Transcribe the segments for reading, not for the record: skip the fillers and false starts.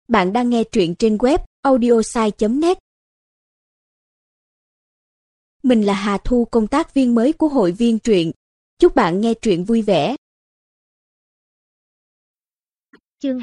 Bạn đang nghe truyện trên web audiosai.net. Mình là Hà Thu, công tác viên mới của hội viên truyện. Chúc bạn nghe truyện vui vẻ. Chương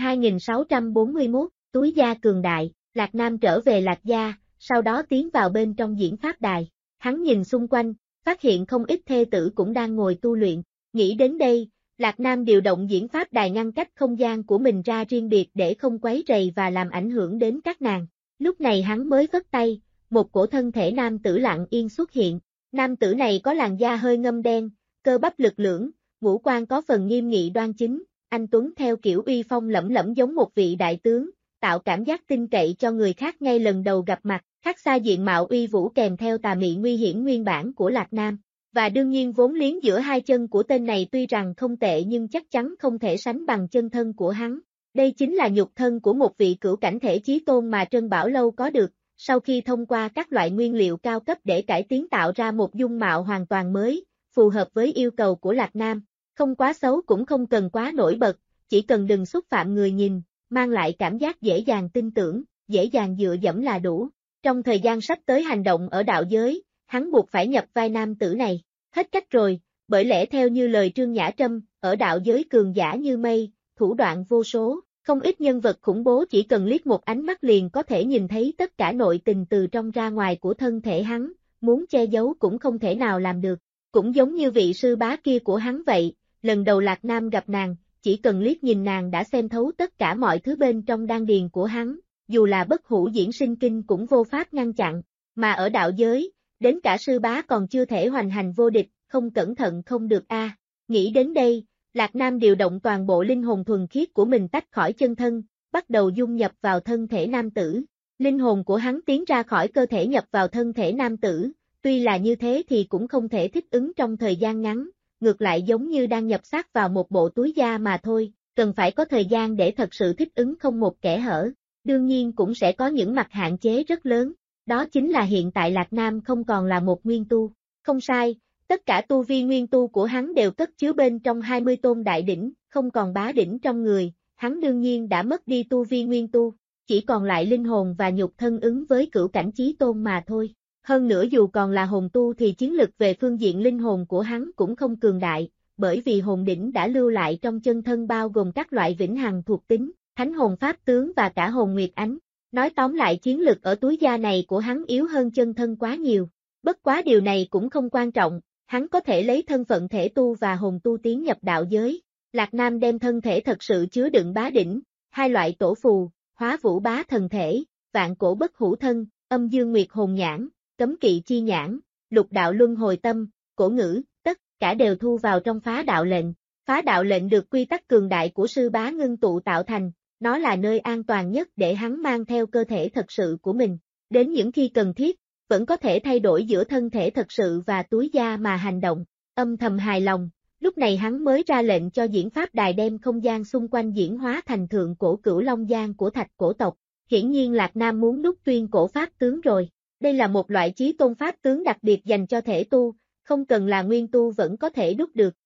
2641, Túi gia cường đại. Lạc Nam trở về Lạc gia, sau đó tiến vào bên trong diễn pháp đài. Hắn nhìn xung quanh, phát hiện không ít thê tử cũng đang ngồi tu luyện. Nghĩ đến đây, Lạc Nam điều động diễn pháp đài ngăn cách không gian của mình ra riêng biệt để không quấy rầy và làm ảnh hưởng đến các nàng. Lúc này hắn mới phất tay, một cổ thân thể nam tử lặng yên xuất hiện. Nam tử này có làn da hơi ngâm đen, cơ bắp lực lưỡng, ngũ quan có phần nghiêm nghị đoan chính. Anh Tuấn theo kiểu uy phong lẫm lẫm giống một vị đại tướng, tạo cảm giác tin cậy cho người khác ngay lần đầu gặp mặt, khác xa diện mạo uy vũ kèm theo tà mị nguy hiểm nguyên bản của Lạc Nam. Và đương nhiên vốn liếng giữa hai chân của tên này tuy rằng không tệ nhưng chắc chắn không thể sánh bằng chân thân của hắn. Đây chính là nhục thân của một vị cửu cảnh thể chí tôn mà Trân Bảo Lâu có được, sau khi thông qua các loại nguyên liệu cao cấp để cải tiến tạo ra một dung mạo hoàn toàn mới, phù hợp với yêu cầu của Lạc Nam. Không quá xấu cũng không cần quá nổi bật, chỉ cần đừng xúc phạm người nhìn, mang lại cảm giác dễ dàng tin tưởng, dễ dàng dựa dẫm là đủ. Trong thời gian sắp tới hành động ở đạo giới, hắn buộc phải nhập vai nam tử này. Hết cách rồi, bởi lẽ theo như lời Trương Nhã Trâm, ở đạo giới cường giả như mây, thủ đoạn vô số, không ít nhân vật khủng bố chỉ cần liếc một ánh mắt liền có thể nhìn thấy tất cả nội tình từ trong ra ngoài của thân thể hắn, muốn che giấu cũng không thể nào làm được. Cũng giống như vị sư bá kia của hắn vậy, lần đầu Lạc Nam gặp nàng, chỉ cần liếc nhìn nàng đã xem thấu tất cả mọi thứ bên trong đan điền của hắn, dù là bất hủ diễn sinh kinh cũng vô pháp ngăn chặn, mà ở đạo giới, đến cả sư bá còn chưa thể hoành hành vô địch, không cẩn thận không được a. Nghĩ đến đây, Lạc Nam điều động toàn bộ linh hồn thuần khiết của mình tách khỏi chân thân, bắt đầu dung nhập vào thân thể nam tử. Linh hồn của hắn tiến ra khỏi cơ thể nhập vào thân thể nam tử, tuy là như thế thì cũng không thể thích ứng trong thời gian ngắn, ngược lại giống như đang nhập xác vào một bộ túi da mà thôi, cần phải có thời gian để thật sự thích ứng không một kẽ hở. Đương nhiên cũng sẽ có những mặt hạn chế rất lớn, đó chính là hiện tại Lạc Nam không còn là một nguyên tu. Không sai, tất cả tu vi nguyên tu của hắn đều cất chứa bên trong 20 tôn đại đỉnh, không còn bá đỉnh trong người, hắn đương nhiên đã mất đi tu vi nguyên tu, chỉ còn lại linh hồn và nhục thân ứng với cửu cảnh chí tôn mà thôi. Hơn nữa dù còn là hồn tu thì chiến lực về phương diện linh hồn của hắn cũng không cường đại, bởi vì hồn đỉnh đã lưu lại trong chân thân bao gồm các loại vĩnh hằng thuộc tính, thánh hồn pháp tướng và cả hồn nguyệt ánh. Nói tóm lại chiến lực ở túi da này của hắn yếu hơn chân thân quá nhiều. Bất quá điều này cũng không quan trọng, hắn có thể lấy thân phận thể tu và hồn tu tiến nhập đạo giới. Lạc Nam đem thân thể thật sự chứa đựng bá đỉnh, hai loại tổ phù, hóa vũ bá thần thể, vạn cổ bất hủ thân, âm dương nguyệt hồn nhãn, cấm kỵ chi nhãn, lục đạo luân hồi tâm, cổ ngữ, tất cả đều thu vào trong phá đạo lệnh. Phá đạo lệnh được quy tắc cường đại của sư bá ngưng tụ tạo thành, nó là nơi an toàn nhất để hắn mang theo cơ thể thật sự của mình. Đến những khi cần thiết, vẫn có thể thay đổi giữa thân thể thật sự và túi da mà hành động. Âm thầm hài lòng, lúc này hắn mới ra lệnh cho diễn pháp đài đem không gian xung quanh diễn hóa thành thượng cổ cửu long giang của thạch cổ tộc. Hiển nhiên Lạc Nam muốn đúc tuyên cổ pháp tướng rồi. Đây là một loại chí tôn pháp tướng đặc biệt dành cho thể tu, không cần là nguyên tu vẫn có thể đúc được.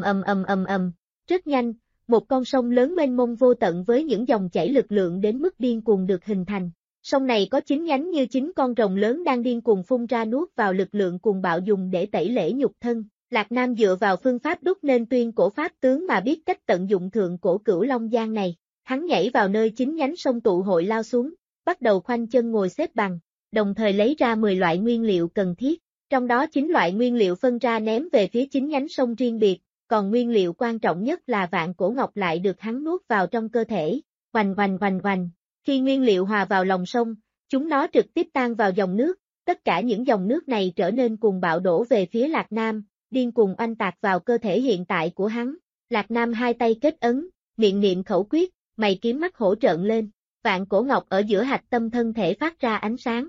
Rất nhanh, một con sông lớn mênh mông vô tận với những dòng chảy lực lượng đến mức điên cuồng được hình thành. Sông này có 9 nhánh như 9 con rồng lớn đang điên cuồng phun ra nuốt vào lực lượng cuồng bạo dùng để tẩy lễ nhục thân. Lạc Nam dựa vào phương pháp đúc nên tuyên cổ pháp tướng mà biết cách tận dụng thượng cổ cửu long giang này. Hắn nhảy vào nơi 9 nhánh sông tụ hội lao xuống, bắt đầu khoanh chân ngồi xếp bằng, đồng thời lấy ra 10 loại nguyên liệu cần thiết. Trong đó 9 loại nguyên liệu phân ra ném về phía 9 nhánh sông riêng biệt, còn nguyên liệu quan trọng nhất là vạn cổ ngọc lại được hắn nuốt vào trong cơ thể. Oanh. Khi nguyên liệu hòa vào lòng sông, chúng nó trực tiếp tan vào dòng nước, tất cả những dòng nước này trở nên cuồng bạo đổ về phía Lạc Nam, điên cuồng oanh tạc vào cơ thể hiện tại của hắn. Lạc Nam hai tay kết ấn, miệng niệm khẩu quyết, mày kiếm mắt hổ trợn lên, vạn cổ ngọc ở giữa hạch tâm thân thể phát ra ánh sáng,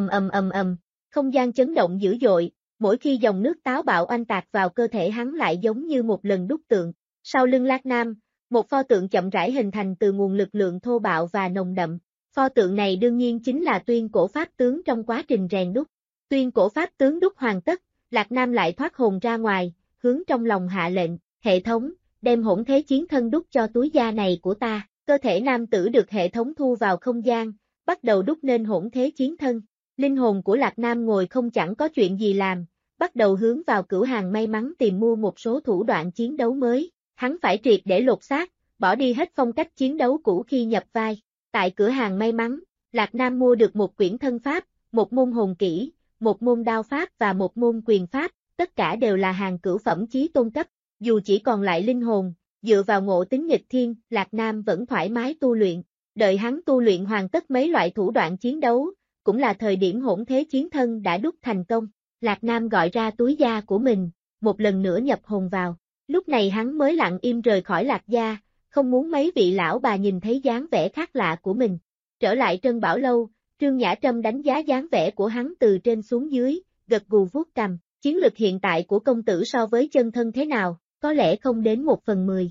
không gian chấn động dữ dội, mỗi khi dòng nước táo bạo oanh tạc vào cơ thể hắn lại giống như một lần đúc tượng. Sau lưng Lạc Nam, một pho tượng chậm rãi hình thành từ nguồn lực lượng thô bạo và nồng đậm. Pho tượng này đương nhiên chính là tuyên cổ pháp tướng trong quá trình rèn đúc. Tuyên cổ pháp tướng đúc hoàn tất, Lạc Nam lại thoát hồn ra ngoài, hướng trong lòng hạ lệnh, hệ thống, đem hỗn thế chiến thân đúc cho túi da này của ta. Cơ thể nam tử được hệ thống thu vào không gian, bắt đầu đúc nên hỗn thế chiến thân. Linh hồn của Lạc Nam ngồi không chẳng có chuyện gì làm, bắt đầu hướng vào cửa hàng may mắn tìm mua một số thủ đoạn chiến đấu mới. Hắn phải triệt để lột xác, bỏ đi hết phong cách chiến đấu cũ khi nhập vai. Tại cửa hàng may mắn, Lạc Nam mua được một quyển thân pháp, một môn hồn kỹ, một môn đao pháp và một môn quyền pháp, tất cả đều là hàng cửu phẩm chí tôn cấp. Dù chỉ còn lại linh hồn, dựa vào ngộ tính nghịch thiên, Lạc Nam vẫn thoải mái tu luyện. Đợi hắn tu luyện hoàn tất mấy loại thủ đoạn chiến đấu, cũng là thời điểm hỗn thế chiến thân đã đúc thành công. Lạc Nam gọi ra túi da của mình, một lần nữa nhập hồn vào. Lúc này hắn mới lặng im rời khỏi Lạc gia, không muốn mấy vị lão bà nhìn thấy dáng vẻ khác lạ của mình. Trở lại Trân Bảo Lâu, Trương Nhã Trâm đánh giá dáng vẻ của hắn từ trên xuống dưới, gật gù vuốt cằm. Chiến lực hiện tại của công tử so với chân thân thế nào, có lẽ không đến 1/10.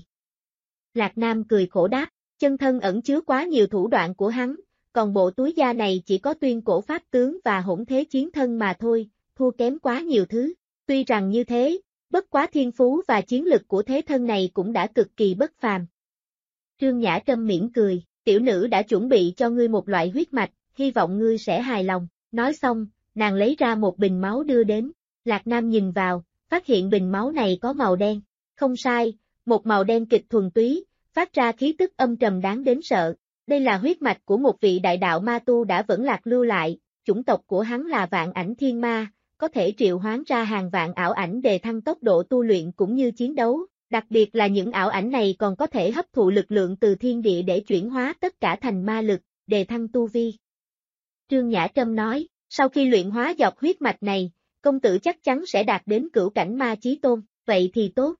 Lạc Nam cười khổ đáp, chân thân ẩn chứa quá nhiều thủ đoạn của hắn, còn bộ túi da này chỉ có tuyên cổ pháp tướng và hỗn thế chiến thân mà thôi, thua kém quá nhiều thứ. Tuy rằng như thế, bất quá thiên phú và chiến lực của thế thân này cũng đã cực kỳ bất phàm. Trương Nhã Trâm mỉm cười, tiểu nữ đã chuẩn bị cho ngươi một loại huyết mạch, hy vọng ngươi sẽ hài lòng. Nói xong, nàng lấy ra một bình máu đưa đến. Lạc Nam nhìn vào, phát hiện bình máu này có màu đen. Không sai, một màu đen kịch thuần túy, phát ra khí tức âm trầm đáng đến sợ. Đây là huyết mạch của một vị đại đạo ma tu đã vẫn lạc lưu lại, chủng tộc của hắn là Vạn Ảnh Thiên Ma, có thể triệu hoán ra hàng vạn ảo ảnh để thăng tốc độ tu luyện cũng như chiến đấu. Đặc biệt là những ảo ảnh này còn có thể hấp thụ lực lượng từ thiên địa để chuyển hóa tất cả thành ma lực, đề thăng tu vi. Trương Nhã Trâm nói, sau khi luyện hóa giọt huyết mạch này, công tử chắc chắn sẽ đạt đến cửu cảnh ma chí tôn, vậy thì tốt.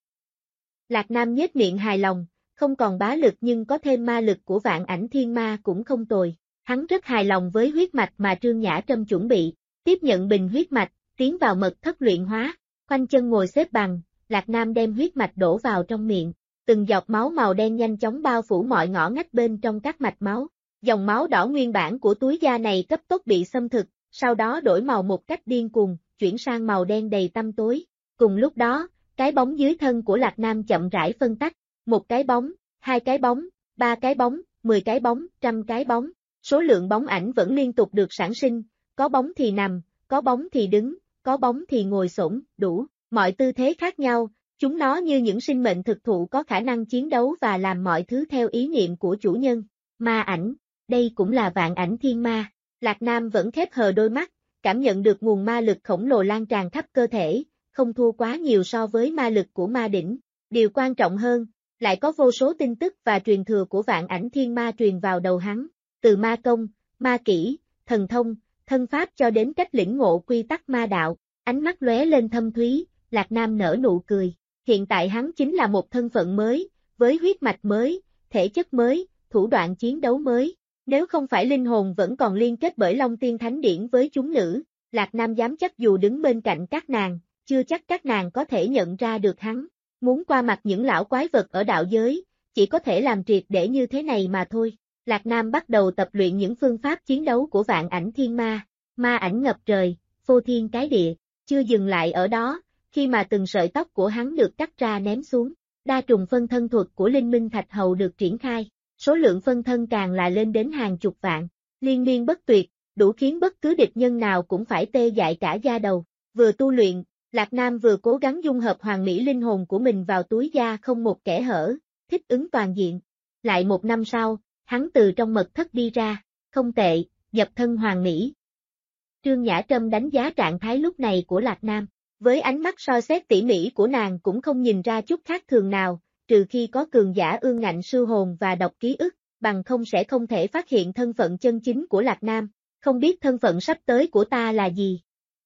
Lạc Nam nhếch miệng hài lòng, không còn bá lực nhưng có thêm ma lực của Vạn Ảnh Thiên Ma cũng không tồi. Hắn rất hài lòng với huyết mạch mà Trương Nhã Trâm chuẩn bị, tiếp nhận bình huyết mạch, tiến vào mật thất luyện hóa, khoanh chân ngồi xếp bằng, Lạc Nam đem huyết mạch đổ vào trong miệng, từng giọt máu màu đen nhanh chóng bao phủ mọi ngõ ngách bên trong các mạch máu. Dòng máu đỏ nguyên bản của túi da này cấp tốc bị xâm thực, sau đó đổi màu một cách điên cuồng, chuyển sang màu đen đầy tăm tối. Cùng lúc đó, cái bóng dưới thân của Lạc Nam chậm rãi phân tách, một cái bóng, hai cái bóng, ba cái bóng, 10 cái bóng, 100 cái bóng. Số lượng bóng ảnh vẫn liên tục được sản sinh, có bóng thì nằm, có bóng thì đứng, có bóng thì ngồi xổm, đủ, mọi tư thế khác nhau, chúng nó như những sinh mệnh thực thụ có khả năng chiến đấu và làm mọi thứ theo ý niệm của chủ nhân. Ma ảnh, đây cũng là Vạn Ảnh Thiên Ma. Lạc Nam vẫn khép hờ đôi mắt, cảm nhận được nguồn ma lực khổng lồ lan tràn khắp cơ thể, không thua quá nhiều so với ma lực của ma đỉnh. Điều quan trọng hơn, lại có vô số tin tức và truyền thừa của Vạn Ảnh Thiên Ma truyền vào đầu hắn, từ ma công, ma kỹ, thần thông, thân pháp cho đến cách lĩnh ngộ quy tắc ma đạo. Ánh mắt lóe lên thâm thúy, Lạc Nam nở nụ cười. Hiện tại hắn chính là một thân phận mới, với huyết mạch mới, thể chất mới, thủ đoạn chiến đấu mới. Nếu không phải linh hồn vẫn còn liên kết bởi Long Tiên Thánh Điển với chúng nữ, Lạc Nam dám chắc dù đứng bên cạnh các nàng, chưa chắc các nàng có thể nhận ra được hắn. Muốn qua mặt những lão quái vật ở đạo giới, chỉ có thể làm triệt để như thế này mà thôi. Lạc Nam bắt đầu tập luyện những phương pháp chiến đấu của Vạn Ảnh Thiên Ma, ma ảnh ngập trời, phô thiên cái địa. Chưa dừng lại ở đó, khi mà từng sợi tóc của hắn được cắt ra ném xuống, đa trùng phân thân thuật của Linh Minh Thạch Hầu được triển khai, số lượng phân thân càng là lên đến hàng chục vạn, liên miên bất tuyệt, đủ khiến bất cứ địch nhân nào cũng phải tê dại cả da đầu. Vừa tu luyện, Lạc Nam vừa cố gắng dung hợp hoàn mỹ linh hồn của mình vào túi da không một kẽ hở, thích ứng toàn diện. Lại một năm sau, hắn từ trong mật thất đi ra, không tệ, nhập thân hoàn mỹ. Trương Nhã Trâm đánh giá trạng thái lúc này của Lạc Nam, với ánh mắt soi xét tỉ mỉ của nàng cũng không nhìn ra chút khác thường nào, trừ khi có cường giả ương ngạnh sư hồn và đọc ký ức, bằng không sẽ không thể phát hiện thân phận chân chính của Lạc Nam. Không biết thân phận sắp tới của ta là gì?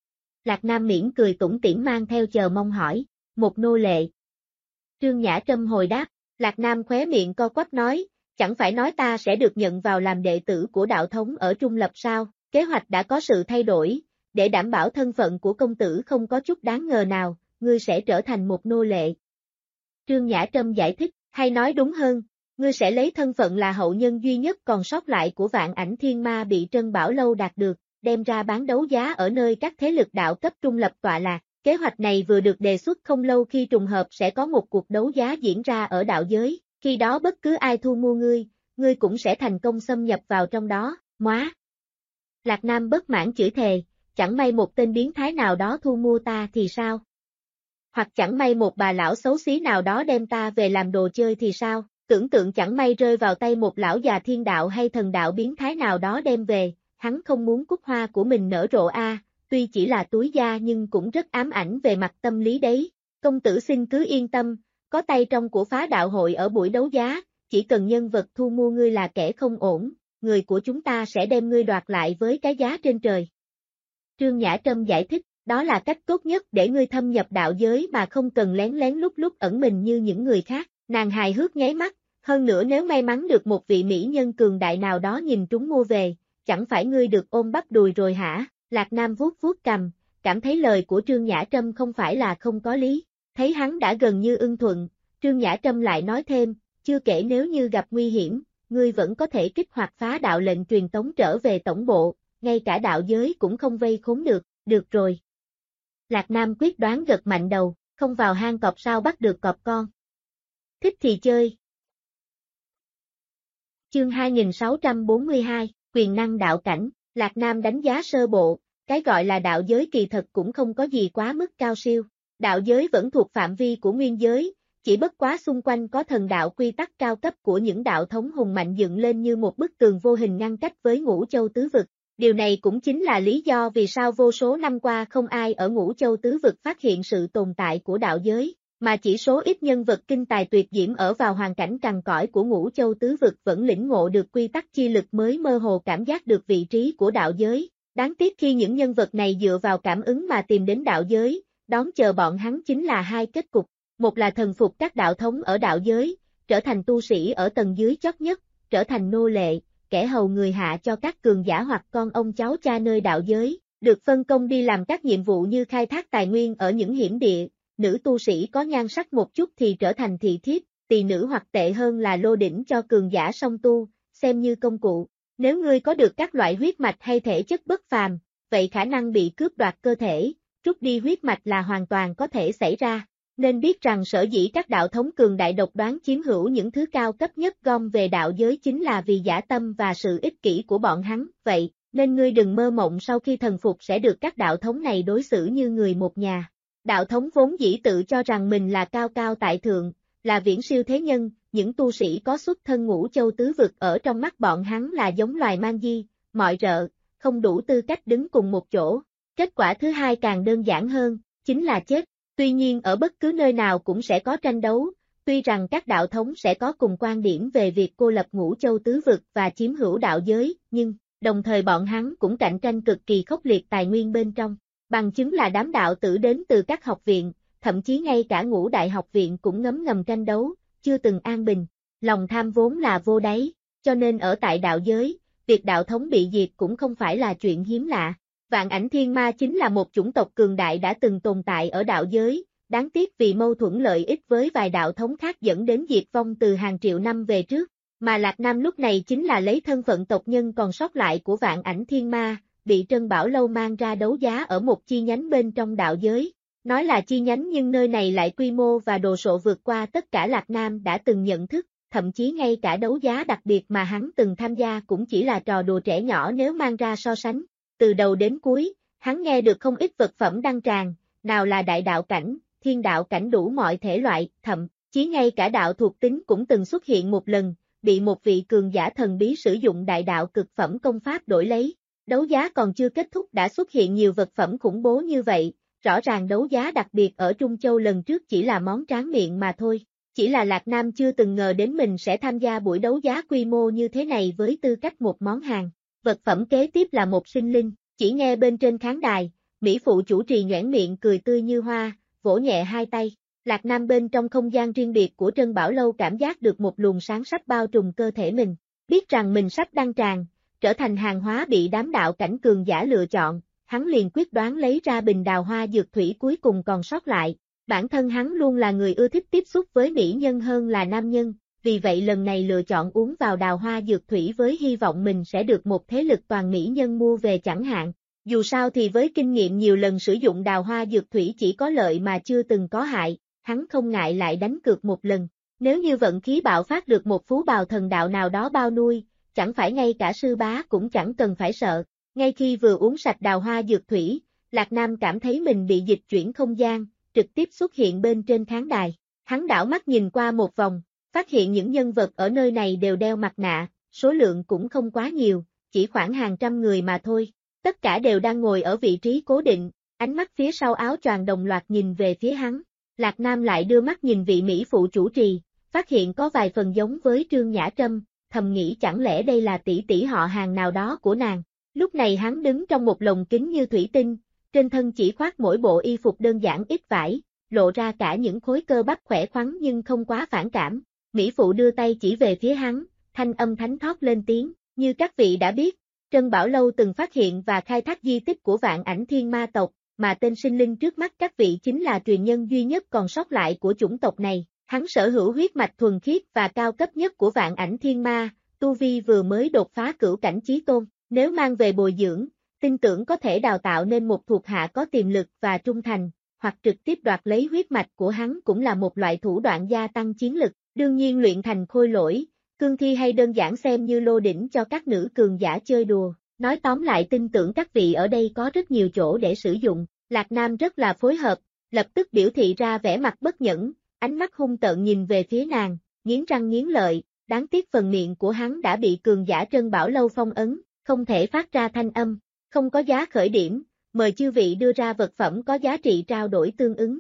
Lạc Nam mỉm cười tủm tỉm mang theo chờ mong hỏi, một nô lệ. Trương Nhã Trâm hồi đáp, Lạc Nam khóe miệng co quắp nói, chẳng phải nói ta sẽ được nhận vào làm đệ tử của đạo thống ở Trung Lập sao? Kế hoạch đã có sự thay đổi, để đảm bảo thân phận của công tử không có chút đáng ngờ nào, ngươi sẽ trở thành một nô lệ. Trương Nhã Trâm giải thích, hay nói đúng hơn, ngươi sẽ lấy thân phận là hậu nhân duy nhất còn sót lại của Vạn Ảnh Thiên Ma bị Trân Bảo Lâu đạt được, đem ra bán đấu giá ở nơi các thế lực đạo cấp trung lập tọa lạc. Kế hoạch này vừa được đề xuất không lâu khi trùng hợp sẽ có một cuộc đấu giá diễn ra ở đạo giới, khi đó bất cứ ai thu mua ngươi, ngươi cũng sẽ thành công xâm nhập vào trong đó, móa. Lạc Nam bất mãn chửi thề, chẳng may một tên biến thái nào đó thu mua ta thì sao? Hoặc chẳng may một bà lão xấu xí nào đó đem ta về làm đồ chơi thì sao? Tưởng tượng chẳng may rơi vào tay một lão già thiên đạo hay thần đạo biến thái nào đó đem về, hắn không muốn cúc hoa của mình nở rộ tuy chỉ là túi da nhưng cũng rất ám ảnh về mặt tâm lý đấy. Công tử xin cứ yên tâm, có tay trong của phá đạo hội ở buổi đấu giá, chỉ cần nhân vật thu mua ngươi là kẻ không ổn, người của chúng ta sẽ đem ngươi đoạt lại với cái giá trên trời. Trương Nhã Trâm giải thích, đó là cách tốt nhất để ngươi thâm nhập đạo giới mà không cần lén lén lút lút ẩn mình như những người khác. Nàng hài hước nháy mắt, hơn nữa nếu may mắn được một vị mỹ nhân cường đại nào đó nhìn trúng mua về, chẳng phải ngươi được ôm bắp đùi rồi hả? Lạc Nam vuốt vuốt cằm, cảm thấy lời của Trương Nhã Trâm không phải là không có lý. Thấy hắn đã gần như ưng thuận, Trương Nhã Trâm lại nói thêm, chưa kể nếu như gặp nguy hiểm, ngươi vẫn có thể kích hoạt phá đạo lệnh truyền tống trở về tổng bộ, ngay cả đạo giới cũng không vây khốn được rồi. Lạc Nam quyết đoán gật mạnh đầu, không vào hang cọp sao bắt được cọp con. Thích thì chơi. Chương 2642, quyền năng đạo cảnh, Lạc Nam đánh giá sơ bộ, cái gọi là đạo giới kỳ thật cũng không có gì quá mức cao siêu. Đạo giới vẫn thuộc phạm vi của nguyên giới, chỉ bất quá xung quanh có thần đạo quy tắc cao cấp của những đạo thống hùng mạnh dựng lên như một bức tường vô hình ngăn cách với Ngũ Châu Tứ Vực. Điều này cũng chính là lý do vì sao vô số năm qua không ai ở Ngũ Châu Tứ Vực phát hiện sự tồn tại của đạo giới, mà chỉ số ít nhân vật kinh tài tuyệt diễm ở vào hoàn cảnh cằn cõi của Ngũ Châu Tứ Vực vẫn lĩnh ngộ được quy tắc chi lực mới mơ hồ cảm giác được vị trí của đạo giới. Đáng tiếc khi những nhân vật này dựa vào cảm ứng mà tìm đến đạo giới, đón chờ bọn hắn chính là hai kết cục, một là thần phục các đạo thống ở đạo giới, trở thành tu sĩ ở tầng dưới chót nhất, trở thành nô lệ, kẻ hầu người hạ cho các cường giả hoặc con ông cháu cha nơi đạo giới, được phân công đi làm các nhiệm vụ như khai thác tài nguyên ở những hiểm địa, nữ tu sĩ có nhan sắc một chút thì trở thành thị thiếp, tỳ nữ hoặc tệ hơn là lô đỉnh cho cường giả song tu, xem như công cụ. Nếu ngươi có được các loại huyết mạch hay thể chất bất phàm, vậy khả năng bị cướp đoạt cơ thể, rút đi huyết mạch là hoàn toàn có thể xảy ra. Nên biết rằng sở dĩ các đạo thống cường đại độc đoán chiếm hữu những thứ cao cấp nhất gom về đạo giới chính là vì dã tâm và sự ích kỷ của bọn hắn, vậy, nên ngươi đừng mơ mộng sau khi thần phục sẽ được các đạo thống này đối xử như người một nhà. Đạo thống vốn dĩ tự cho rằng mình là cao cao tại thượng, là viễn siêu thế nhân, những tu sĩ có xuất thân Ngũ Châu Tứ Vực ở trong mắt bọn hắn là giống loài man di, mọi rợ, không đủ tư cách đứng cùng một chỗ. Kết quả thứ hai càng đơn giản hơn, chính là chết. Tuy nhiên ở bất cứ nơi nào cũng sẽ có tranh đấu, tuy rằng các đạo thống sẽ có cùng quan điểm về việc cô lập Ngũ Châu Tứ Vực và chiếm hữu đạo giới, nhưng, đồng thời bọn hắn cũng cạnh tranh cực kỳ khốc liệt tài nguyên bên trong. Bằng chứng là đám đạo tử đến từ các học viện, thậm chí ngay cả Ngũ Đại học viện cũng ngấm ngầm tranh đấu, chưa từng an bình. Lòng tham vốn là vô đáy, cho nên ở tại đạo giới, việc đạo thống bị diệt cũng không phải là chuyện hiếm lạ. Vạn Ảnh Thiên Ma chính là một chủng tộc cường đại đã từng tồn tại ở đạo giới, đáng tiếc vì mâu thuẫn lợi ích với vài đạo thống khác dẫn đến diệt vong từ hàng triệu năm về trước, mà Lạc Nam lúc này chính là lấy thân phận tộc nhân còn sót lại của Vạn Ảnh Thiên Ma, bị Trân Bảo Lâu mang ra đấu giá ở một chi nhánh bên trong đạo giới. Nói là chi nhánh nhưng nơi này lại quy mô và đồ sộ vượt qua tất cả Lạc Nam đã từng nhận thức, thậm chí ngay cả đấu giá đặc biệt mà hắn từng tham gia cũng chỉ là trò đùa trẻ nhỏ nếu mang ra so sánh. Từ đầu đến cuối, hắn nghe được không ít vật phẩm đăng tràng, nào là đại đạo cảnh, thiên đạo cảnh đủ mọi thể loại, thậm chí ngay cả đạo thuộc tính cũng từng xuất hiện một lần, bị một vị cường giả thần bí sử dụng đại đạo cực phẩm công pháp đổi lấy. Đấu giá còn chưa kết thúc đã xuất hiện nhiều vật phẩm khủng bố như vậy, rõ ràng đấu giá đặc biệt ở Trung Châu lần trước chỉ là món tráng miệng mà thôi. Chỉ là Lạc Nam chưa từng ngờ đến mình sẽ tham gia buổi đấu giá quy mô như thế này với tư cách một món hàng. Vật phẩm kế tiếp là một sinh linh, chỉ nghe bên trên khán đài, mỹ phụ chủ trì nhoẻn miệng cười tươi như hoa, vỗ nhẹ hai tay. Lạc Nam bên trong không gian riêng biệt của Trân Bảo Lâu cảm giác được một luồng sáng sắp bao trùm cơ thể mình, biết rằng mình sắp đăng tràng, trở thành hàng hóa bị đám đạo cảnh cường giả lựa chọn, hắn liền quyết đoán lấy ra bình đào hoa dược thủy cuối cùng còn sót lại. Bản thân hắn luôn là người ưa thích tiếp xúc với mỹ nhân hơn là nam nhân, vì vậy lần này lựa chọn uống vào đào hoa dược thủy với hy vọng mình sẽ được một thế lực toàn mỹ nhân mua về chẳng hạn. Dù sao thì với kinh nghiệm nhiều lần sử dụng đào hoa dược thủy chỉ có lợi mà chưa từng có hại, hắn không ngại lại đánh cược một lần. Nếu như vận khí bạo phát được một phú bào thần đạo nào đó bao nuôi, chẳng phải ngay cả sư bá cũng chẳng cần phải sợ. Ngay khi vừa uống sạch đào hoa dược thủy, Lạc Nam cảm thấy mình bị dịch chuyển không gian, trực tiếp xuất hiện bên trên khán đài. Hắn đảo mắt nhìn qua một vòng, phát hiện những nhân vật ở nơi này đều đeo mặt nạ, số lượng cũng không quá nhiều, chỉ khoảng hàng trăm người mà thôi. Tất cả đều đang ngồi ở vị trí cố định, ánh mắt phía sau áo choàng đồng loạt nhìn về phía hắn. Lạc Nam lại đưa mắt nhìn vị Mỹ phụ chủ trì, phát hiện có vài phần giống với Trương Nhã Trâm, thầm nghĩ chẳng lẽ đây là tỷ tỷ họ hàng nào đó của nàng. Lúc này hắn đứng trong một lồng kính như thủy tinh, trên thân chỉ khoác mỗi bộ y phục đơn giản ít vải, lộ ra cả những khối cơ bắp khỏe khoắn nhưng không quá phản cảm. Mỹ phụ đưa tay chỉ về phía hắn, thanh âm thánh thót lên tiếng, như các vị đã biết, Trân Bảo Lâu từng phát hiện và khai thác di tích của Vạn Ảnh Thiên Ma tộc, mà tên sinh linh trước mắt các vị chính là truyền nhân duy nhất còn sót lại của chủng tộc này. Hắn sở hữu huyết mạch thuần khiết và cao cấp nhất của Vạn Ảnh Thiên Ma, tu vi vừa mới đột phá cửu cảnh chí tôn, nếu mang về bồi dưỡng, tin tưởng có thể đào tạo nên một thuộc hạ có tiềm lực và trung thành, hoặc trực tiếp đoạt lấy huyết mạch của hắn cũng là một loại thủ đoạn gia tăng chiến lực. Đương nhiên luyện thành khôi lỗi, cương thi hay đơn giản xem như lô đỉnh cho các nữ cường giả chơi đùa. Nói tóm lại tin tưởng các vị ở đây có rất nhiều chỗ để sử dụng. Lạc Nam rất là phối hợp, lập tức biểu thị ra vẻ mặt bất nhẫn, ánh mắt hung tợn nhìn về phía nàng, nghiến răng nghiến lợi, đáng tiếc phần miệng của hắn đã bị cường giả Trân Bảo Lâu phong ấn, không thể phát ra thanh âm, không có giá khởi điểm, mời chư vị đưa ra vật phẩm có giá trị trao đổi tương ứng.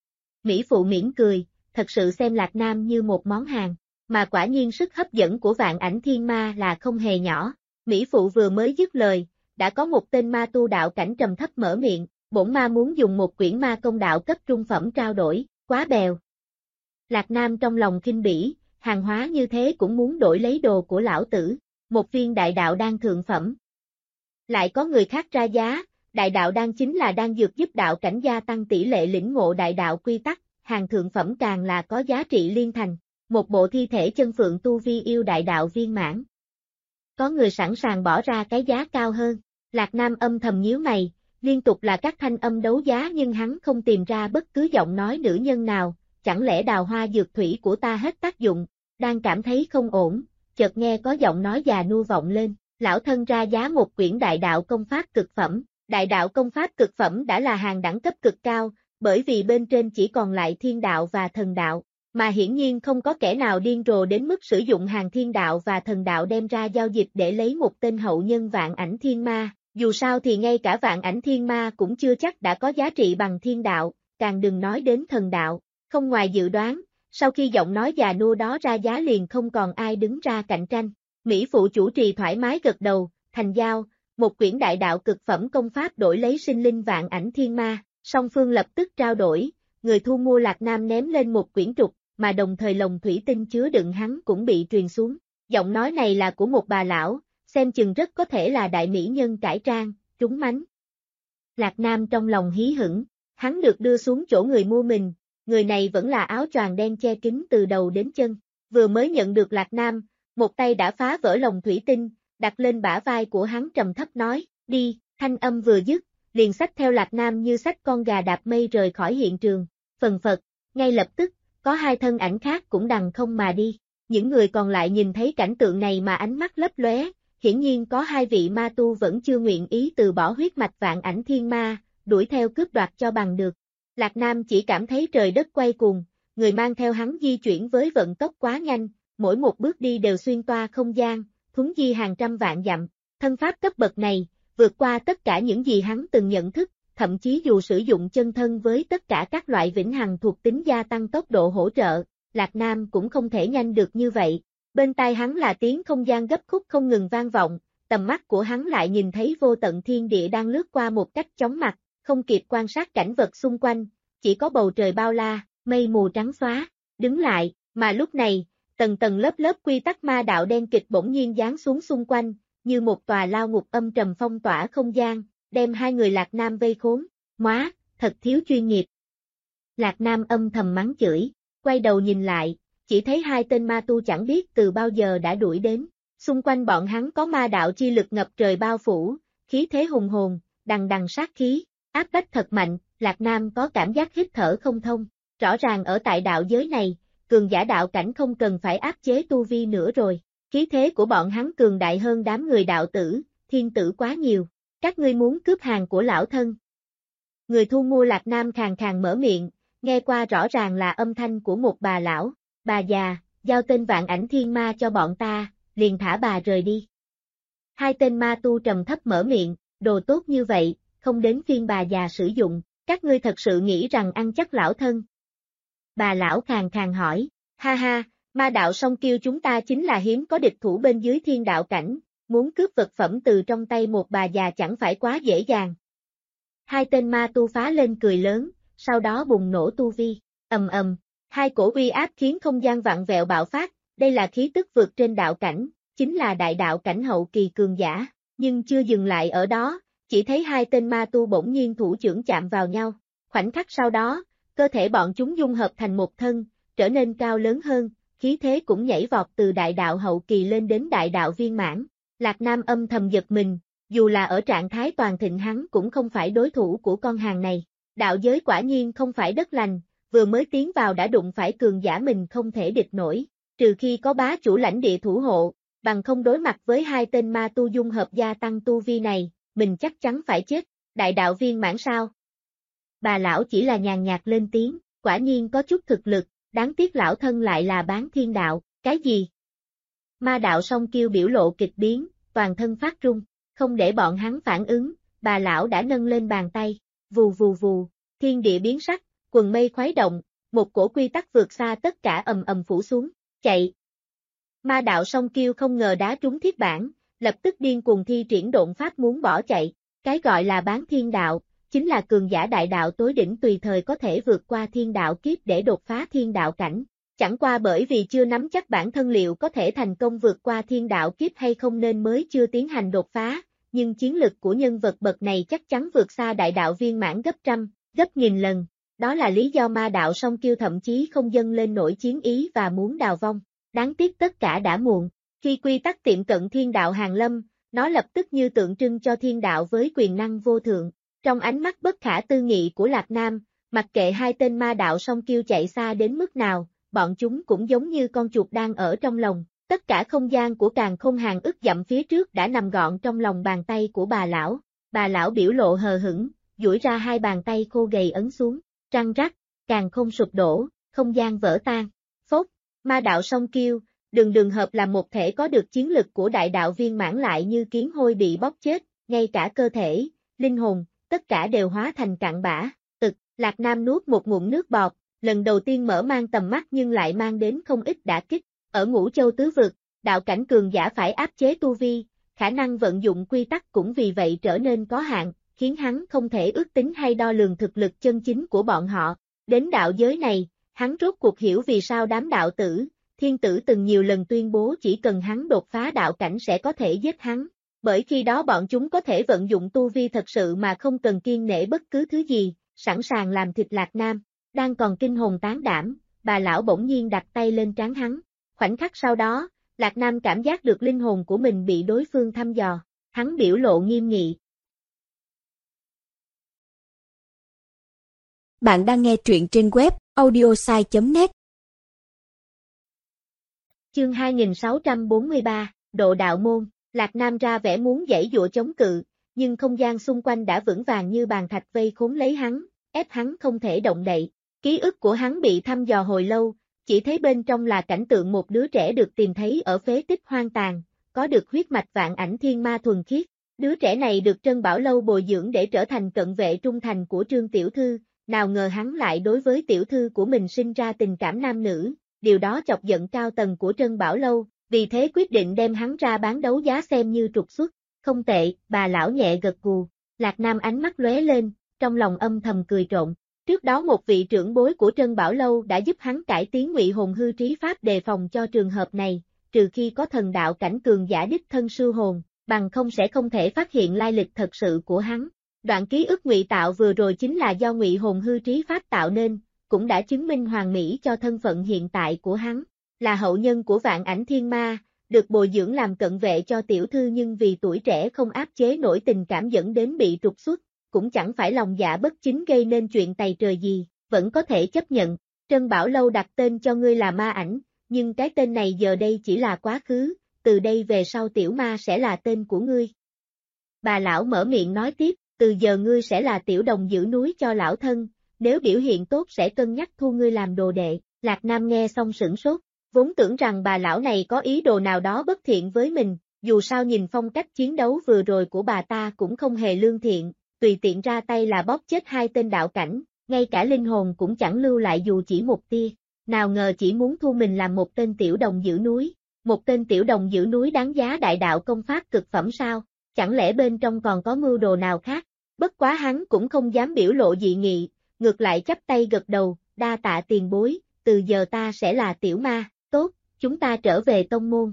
Mỹ phụ mỉm cười, thật sự xem Lạc Nam như một món hàng, mà quả nhiên sức hấp dẫn của Vạn Ảnh Thiên Ma là không hề nhỏ. Mỹ phụ vừa mới dứt lời, đã có một tên ma tu đạo cảnh trầm thấp mở miệng, bổn ma muốn dùng một quyển ma công đạo cấp trung phẩm trao đổi, quá bèo. Lạc Nam trong lòng khinh bỉ, hàng hóa như thế cũng muốn đổi lấy đồ của lão tử, một viên đại đạo đan thượng phẩm. Lại có người khác ra giá, đại đạo đan chính là đan dược giúp đạo cảnh gia tăng tỷ lệ lĩnh ngộ đại đạo quy tắc, hàng thượng phẩm càng là có giá trị liên thành, một bộ thi thể chân phượng tu vi yêu đại đạo viên mãn. Có người sẵn sàng bỏ ra cái giá cao hơn, Lạc Nam âm thầm nhíu mày, liên tục là các thanh âm đấu giá nhưng hắn không tìm ra bất cứ giọng nói nữ nhân nào, chẳng lẽ đào hoa dược thủy của ta hết tác dụng, đang cảm thấy không ổn, chợt nghe có giọng nói già nua vọng lên, lão thân ra giá một quyển đại đạo công pháp cực phẩm, đại đạo công pháp cực phẩm đã là hàng đẳng cấp cực cao, bởi vì bên trên chỉ còn lại thiên đạo và thần đạo, mà hiển nhiên không có kẻ nào điên rồ đến mức sử dụng hàng thiên đạo và thần đạo đem ra giao dịch để lấy một tên hậu nhân Vạn Ảnh Thiên Ma, dù sao thì ngay cả Vạn Ảnh Thiên Ma cũng chưa chắc đã có giá trị bằng thiên đạo, càng đừng nói đến thần đạo. Không ngoài dự đoán, sau khi giọng nói già nua đó ra giá liền không còn ai đứng ra cạnh tranh. Mỹ phụ chủ trì thoải mái gật đầu, thành giao, một quyển đại đạo cực phẩm công pháp đổi lấy sinh linh Vạn Ảnh Thiên Ma, song phương lập tức trao đổi, người thu mua Lạc Nam ném lên một quyển trục, mà đồng thời lồng thủy tinh chứa đựng hắn cũng bị truyền xuống. Giọng nói này là của một bà lão, xem chừng rất có thể là đại mỹ nhân cải trang, trúng mánh. Lạc Nam trong lòng hí hửng, hắn được đưa xuống chỗ người mua mình. Người này vẫn là áo choàng đen che kín từ đầu đến chân, vừa mới nhận được Lạc Nam, một tay đã phá vỡ lồng thủy tinh, đặt lên bả vai của hắn trầm thấp nói, đi, thanh âm vừa dứt, liền xách theo Lạc Nam như xách con gà đạp mây rời khỏi hiện trường, phần phật, ngay lập tức, có hai thân ảnh khác cũng đằng không mà đi, những người còn lại nhìn thấy cảnh tượng này mà ánh mắt lấp lóe, hiển nhiên có hai vị ma tu vẫn chưa nguyện ý từ bỏ huyết mạch Vạn Ảnh Thiên Ma, đuổi theo cướp đoạt cho bằng được. Lạc Nam chỉ cảm thấy trời đất quay cuồng, người mang theo hắn di chuyển với vận tốc quá nhanh, mỗi một bước đi đều xuyên toa không gian, thuấn di hàng trăm vạn dặm. Thân pháp cấp bậc này, vượt qua tất cả những gì hắn từng nhận thức, thậm chí dù sử dụng chân thân với tất cả các loại vĩnh hằng thuộc tính gia tăng tốc độ hỗ trợ, Lạc Nam cũng không thể nhanh được như vậy. Bên tai hắn là tiếng không gian gấp khúc không ngừng vang vọng, tầm mắt của hắn lại nhìn thấy vô tận thiên địa đang lướt qua một cách chóng mặt, không kịp quan sát cảnh vật xung quanh, chỉ có bầu trời bao la, mây mù trắng xóa, đứng lại, mà lúc này, tầng tầng lớp lớp quy tắc ma đạo đen kịch bỗng nhiên giáng xuống xung quanh, như một tòa lao ngục âm trầm phong tỏa không gian, đem hai người Lạc Nam vây khốn, móa, thật thiếu chuyên nghiệp. Lạc Nam âm thầm mắng chửi, quay đầu nhìn lại, chỉ thấy hai tên ma tu chẳng biết từ bao giờ đã đuổi đến, xung quanh bọn hắn có ma đạo chi lực ngập trời bao phủ, khí thế hùng hồn, đằng đằng sát khí, áp bách thật mạnh, Lạc Nam có cảm giác hít thở không thông, rõ ràng ở tại đạo giới này, cường giả đạo cảnh không cần phải áp chế tu vi nữa rồi. Khí thế của bọn hắn cường đại hơn đám người đạo tử, thiên tử quá nhiều. Các ngươi muốn cướp hàng của lão thân. Người thu mua Lạc Nam khàn khàn mở miệng, nghe qua rõ ràng là âm thanh của một bà lão. Bà già, giao tên Vạn Ảnh Thiên Ma cho bọn ta, liền thả bà rời đi. Hai tên ma tu trầm thấp mở miệng, đồ tốt như vậy, không đến phiên bà già sử dụng, các ngươi thật sự nghĩ rằng ăn chắc lão thân. Bà lão khàn khàn hỏi, ha ha, ma đạo song kiêu chúng ta chính là hiếm có địch thủ bên dưới thiên đạo cảnh, muốn cướp vật phẩm từ trong tay một bà già chẳng phải quá dễ dàng. Hai tên ma tu phá lên cười lớn, sau đó bùng nổ tu vi, ầm ầm, hai cổ uy áp khiến không gian vặn vẹo bạo phát, đây là khí tức vượt trên đạo cảnh, chính là đại đạo cảnh hậu kỳ cường giả, nhưng chưa dừng lại ở đó, chỉ thấy hai tên ma tu bỗng nhiên thủ chưởng chạm vào nhau, khoảnh khắc sau đó, cơ thể bọn chúng dung hợp thành một thân, trở nên cao lớn hơn, khí thế cũng nhảy vọt từ đại đạo hậu kỳ lên đến đại đạo viên mãn. Lạc Nam âm thầm giật mình, dù là ở trạng thái toàn thịnh hắn cũng không phải đối thủ của con hàng này. Đạo giới quả nhiên không phải đất lành, vừa mới tiến vào đã đụng phải cường giả mình không thể địch nổi, trừ khi có bá chủ lãnh địa thủ hộ, bằng không đối mặt với hai tên ma tu dung hợp gia tăng tu vi này, mình chắc chắn phải chết. Đại đạo viên mãn sao? Bà lão chỉ là nhàn nhạt lên tiếng, quả nhiên có chút thực lực, đáng tiếc lão thân lại là bán thiên đạo, cái gì? Ma đạo song kiêu biểu lộ kịch biến, toàn thân phát run, không để bọn hắn phản ứng, bà lão đã nâng lên bàn tay, vù vù vù, thiên địa biến sắc, quần mây khuấy động, một cổ quy tắc vượt xa tất cả ầm ầm phủ xuống, chạy. Ma đạo song kiêu không ngờ đá trúng thiết bản, lập tức điên cuồng thi triển độn pháp muốn bỏ chạy, cái gọi là bán thiên đạo, chính là cường giả đại đạo tối đỉnh tùy thời có thể vượt qua thiên đạo kiếp để đột phá thiên đạo cảnh. Chẳng qua bởi vì chưa nắm chắc bản thân liệu có thể thành công vượt qua thiên đạo kiếp hay không nên mới chưa tiến hành đột phá, nhưng chiến lực của nhân vật bậc này chắc chắn vượt xa đại đạo viên mãn gấp trăm, gấp nghìn lần. Đó là lý do ma đạo song kiêu thậm chí không dâng lên nổi chiến ý và muốn đào vong. Đáng tiếc tất cả đã muộn. Khi quy tắc tiệm cận thiên đạo hàng lâm, nó lập tức như tượng trưng cho thiên đạo với quyền năng vô thượng. Trong ánh mắt bất khả tư nghị của Lạc Nam, mặc kệ hai tên ma đạo song kiêu chạy xa đến mức nào, bọn chúng cũng giống như con chuột đang ở trong lòng. Tất cả không gian của càn khôn hàng ức dặm phía trước đã nằm gọn trong lòng bàn tay của bà lão. Bà lão biểu lộ hờ hững, duỗi ra hai bàn tay khô gầy ấn xuống. Răng rắc, càn khôn sụp đổ, không gian vỡ tan. Phốt, ma đạo song kiêu, đường hợp là một thể có được chiến lực của đại đạo viên mãn lại như kiến hôi bị bóp chết, ngay cả cơ thể, linh hồn, tất cả đều hóa thành cặn bã. Lạc Nam nuốt một ngụm nước bọt, lần đầu tiên mở mang tầm mắt nhưng lại mang đến không ít đả kích. Ở Ngũ Châu tứ vực, đạo cảnh cường giả phải áp chế tu vi, khả năng vận dụng quy tắc cũng vì vậy trở nên có hạn, khiến hắn không thể ước tính hay đo lường thực lực chân chính của bọn họ. Đến đạo giới này, hắn rốt cuộc hiểu vì sao đám đạo tử, thiên tử từng nhiều lần tuyên bố chỉ cần hắn đột phá đạo cảnh sẽ có thể giết hắn. Bởi khi đó bọn chúng có thể vận dụng tu vi thật sự mà không cần kiêng nể bất cứ thứ gì, sẵn sàng làm thịt Lạc Nam. Đang còn kinh hồn tán đảm, bà lão bỗng nhiên đặt tay lên trán hắn. Khoảnh khắc sau đó, Lạc Nam cảm giác được linh hồn của mình bị đối phương thăm dò. Hắn biểu lộ nghiêm nghị. Bạn đang nghe truyện trên web audiosai.net. Chương 2643, Độ Đạo Môn. Lạc Nam ra vẻ muốn giãy giụa chống cự, nhưng không gian xung quanh đã vững vàng như bàn thạch vây khốn lấy hắn, ép hắn không thể động đậy. Ký ức của hắn bị thăm dò hồi lâu, chỉ thấy bên trong là cảnh tượng một đứa trẻ được tìm thấy ở phế tích hoang tàn, có được huyết mạch Vạn Ảnh Thiên Ma thuần khiết. Đứa trẻ này được Trân Bảo Lâu bồi dưỡng để trở thành cận vệ trung thành của Trương tiểu thư, nào ngờ hắn lại đối với tiểu thư của mình sinh ra tình cảm nam nữ, điều đó chọc giận cao tầng của Trân Bảo Lâu, vì thế quyết định đem hắn ra bán đấu giá xem như trục xuất. Không tệ, bà lão nhẹ gật gù. Lạc Nam ánh mắt lóe lên, trong lòng âm thầm cười trộn. Trước đó một vị trưởng bối của Trân Bảo Lâu đã giúp hắn cải tiến Ngụy Hồn Hư Trí Pháp đề phòng cho trường hợp này, trừ khi có thần đạo cảnh cường giả đích thân sư hồn, bằng không sẽ không thể phát hiện lai lịch thật sự của hắn. Đoạn ký ức ngụy tạo vừa rồi chính là do Ngụy Hồn Hư Trí Pháp tạo nên, cũng đã chứng minh hoàn mỹ cho thân phận hiện tại của hắn, là hậu nhân của Vạn Ảnh Thiên Ma, được bồi dưỡng làm cận vệ cho tiểu thư nhưng vì tuổi trẻ không áp chế nổi tình cảm dẫn đến bị trục xuất, cũng chẳng phải lòng dạ bất chính gây nên chuyện tày trời gì, vẫn có thể chấp nhận. Trân Bảo Lâu đặt tên cho ngươi là ma ảnh, nhưng cái tên này giờ đây chỉ là quá khứ, từ đây về sau tiểu ma sẽ là tên của ngươi. Bà lão mở miệng nói tiếp, từ giờ ngươi sẽ là tiểu đồng giữ núi cho lão thân, nếu biểu hiện tốt sẽ cân nhắc thu ngươi làm đồ đệ. Lạc Nam nghe xong sửng sốt, vốn tưởng rằng bà lão này có ý đồ nào đó bất thiện với mình, dù sao nhìn phong cách chiến đấu vừa rồi của bà ta cũng không hề lương thiện, tùy tiện ra tay là bóp chết hai tên đạo cảnh, ngay cả linh hồn cũng chẳng lưu lại dù chỉ một tia. Nào ngờ chỉ muốn thu mình làm một tên tiểu đồng giữ núi, một tên tiểu đồng giữ núi đáng giá đại đạo công pháp cực phẩm sao, chẳng lẽ bên trong còn có mưu đồ nào khác, bất quá hắn cũng không dám biểu lộ dị nghị, ngược lại chắp tay gật đầu, đa tạ tiền bối, từ giờ ta sẽ là tiểu ma, tốt, chúng ta trở về tông môn.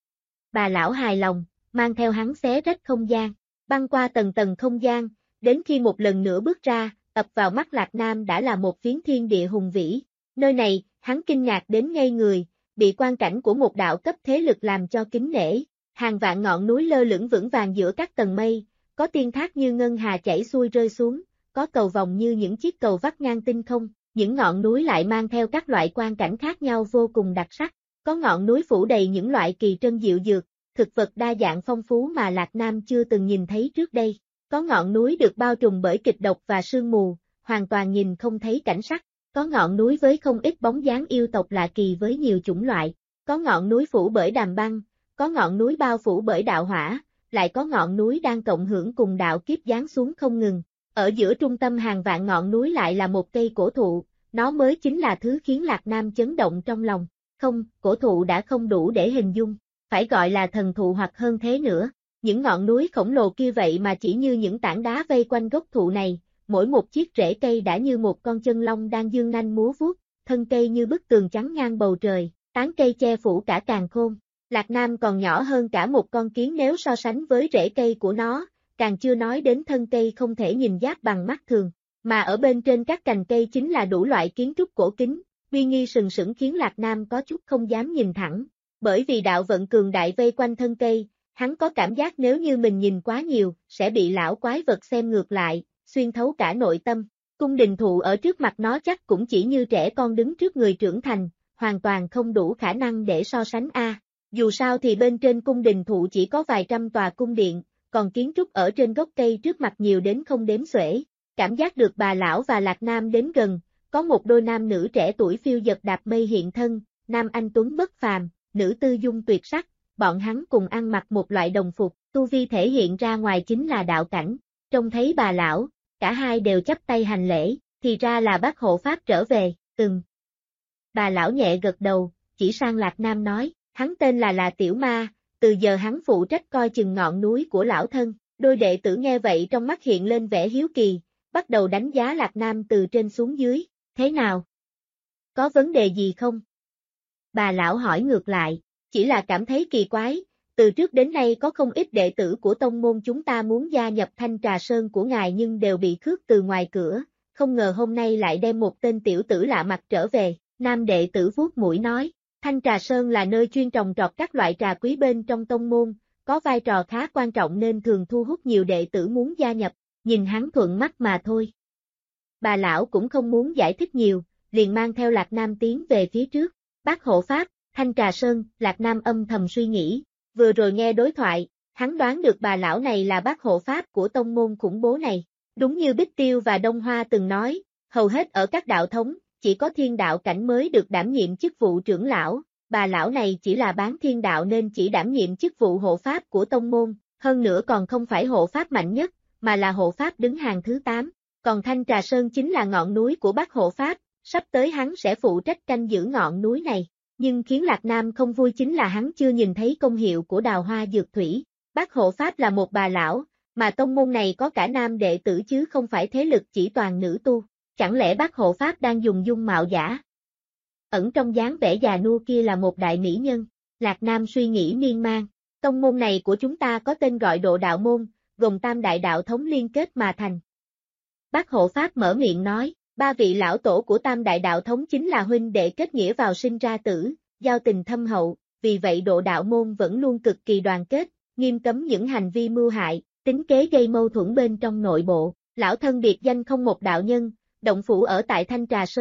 Bà lão hài lòng, mang theo hắn xé rách không gian, băng qua tầng tầng không gian, đến khi một lần nữa bước ra, ập vào mắt Lạc Nam đã là một phiến thiên địa hùng vĩ. Nơi này, hắn kinh ngạc đến ngây người, bị quang cảnh của một đạo cấp thế lực làm cho kính nể. Hàng vạn ngọn núi lơ lửng vững vàng giữa các tầng mây, có tiên thác như ngân hà chảy xuôi rơi xuống, có cầu vồng như những chiếc cầu vắt ngang tinh không, những ngọn núi lại mang theo các loại quang cảnh khác nhau vô cùng đặc sắc, có ngọn núi phủ đầy những loại kỳ trân diệu dược, thực vật đa dạng phong phú mà Lạc Nam chưa từng nhìn thấy trước đây, có ngọn núi được bao trùm bởi kịch độc và sương mù, hoàn toàn nhìn không thấy cảnh sắc, có ngọn núi với không ít bóng dáng yêu tộc lạ kỳ với nhiều chủng loại, có ngọn núi phủ bởi đàm băng, có ngọn núi bao phủ bởi đạo hỏa, lại có ngọn núi đang cộng hưởng cùng đạo kiếp giáng xuống không ngừng. Ở giữa trung tâm hàng vạn ngọn núi lại là một cây cổ thụ, nó mới chính là thứ khiến Lạc Nam chấn động trong lòng. Không, cổ thụ đã không đủ để hình dung, phải gọi là thần thụ hoặc hơn thế nữa. Những ngọn núi khổng lồ kia vậy mà chỉ như những tảng đá vây quanh gốc thụ này, mỗi một chiếc rễ cây đã như một con chân long đang dương nanh múa vuốt, thân cây như bức tường trắng ngang bầu trời, tán cây che phủ cả càn khôn. Lạc Nam còn nhỏ hơn cả một con kiến nếu so sánh với rễ cây của nó, càng chưa nói đến thân cây không thể nhìn giáp bằng mắt thường, mà ở bên trên các cành cây chính là đủ loại kiến trúc cổ kính, uy nghi sừng sững khiến Lạc Nam có chút không dám nhìn thẳng, bởi vì đạo vận cường đại vây quanh thân cây, hắn có cảm giác nếu như mình nhìn quá nhiều, sẽ bị lão quái vật xem ngược lại, xuyên thấu cả nội tâm. Cung đình thụ ở trước mặt nó chắc cũng chỉ như trẻ con đứng trước người trưởng thành, hoàn toàn không đủ khả năng để so sánh a. Dù sao thì bên trên cung đình thụ chỉ có vài trăm tòa cung điện, còn kiến trúc ở trên gốc cây trước mặt nhiều đến không đếm xuể. Cảm giác được bà lão và Lạc Nam đến gần, có một đôi nam nữ trẻ tuổi phiêu dật đạp mây hiện thân, nam anh tuấn bất phàm, nữ tư dung tuyệt sắc, bọn hắn cùng ăn mặc một loại đồng phục, tu vi thể hiện ra ngoài chính là đạo cảnh. Trông thấy bà lão, cả hai đều chắp tay hành lễ, thì ra là bác hộ pháp trở về, Bà lão nhẹ gật đầu, chỉ sang Lạc Nam nói, hắn tên là Tiểu Ma, từ giờ hắn phụ trách coi chừng ngọn núi của lão thân. Đôi đệ tử nghe vậy trong mắt hiện lên vẻ hiếu kỳ, bắt đầu đánh giá Lạc Nam từ trên xuống dưới, thế nào? Có vấn đề gì không? Bà lão hỏi ngược lại, chỉ là cảm thấy kỳ quái, từ trước đến nay có không ít đệ tử của tông môn chúng ta muốn gia nhập Thanh Trà Sơn của ngài nhưng đều bị khước từ ngoài cửa, không ngờ hôm nay lại đem một tên tiểu tử lạ mặt trở về, nam đệ tử vuốt mũi nói, Thanh Trà Sơn là nơi chuyên trồng trọt các loại trà quý bên trong tông môn, có vai trò khá quan trọng nên thường thu hút nhiều đệ tử muốn gia nhập, nhìn hắn thuận mắt mà thôi. Bà lão cũng không muốn giải thích nhiều, liền mang theo Lạc Nam tiến về phía trước, bác hộ pháp, Thanh Trà Sơn, Lạc Nam âm thầm suy nghĩ, vừa rồi nghe đối thoại, hắn đoán được bà lão này là bác hộ pháp của tông môn khủng bố này, đúng như Bích Tiêu và Đông Hoa từng nói, hầu hết ở các đạo thống, chỉ có thiên đạo cảnh mới được đảm nhiệm chức vụ trưởng lão, bà lão này chỉ là bán thiên đạo nên chỉ đảm nhiệm chức vụ hộ pháp của tông môn, hơn nữa còn không phải hộ pháp mạnh nhất, mà là hộ pháp đứng hàng thứ 8, còn Thanh Trà Sơn chính là ngọn núi của bác hộ pháp, sắp tới hắn sẽ phụ trách canh giữ ngọn núi này, nhưng khiến Lạc Nam không vui chính là hắn chưa nhìn thấy công hiệu của đào hoa dược thủy, bác hộ pháp là một bà lão, mà tông môn này có cả nam đệ tử chứ không phải thế lực chỉ toàn nữ tu. Chẳng lẽ bác hộ pháp đang dùng dung mạo giả? Ẩn trong dáng vẻ già nua kia là một đại mỹ nhân, Lạc Nam suy nghĩ miên man, tông môn này của chúng ta có tên gọi Độ Đạo Môn, gồm tam đại đạo thống liên kết mà thành. Bác hộ pháp mở miệng nói, 3 vị lão tổ của tam đại đạo thống chính là huynh đệ kết nghĩa vào sinh ra tử, giao tình thâm hậu, vì vậy Độ Đạo Môn vẫn luôn cực kỳ đoàn kết, nghiêm cấm những hành vi mưu hại, tính kế gây mâu thuẫn bên trong nội bộ, lão thân biệt danh không một đạo nhân. Động phủ ở tại Thanh Trà Sơn,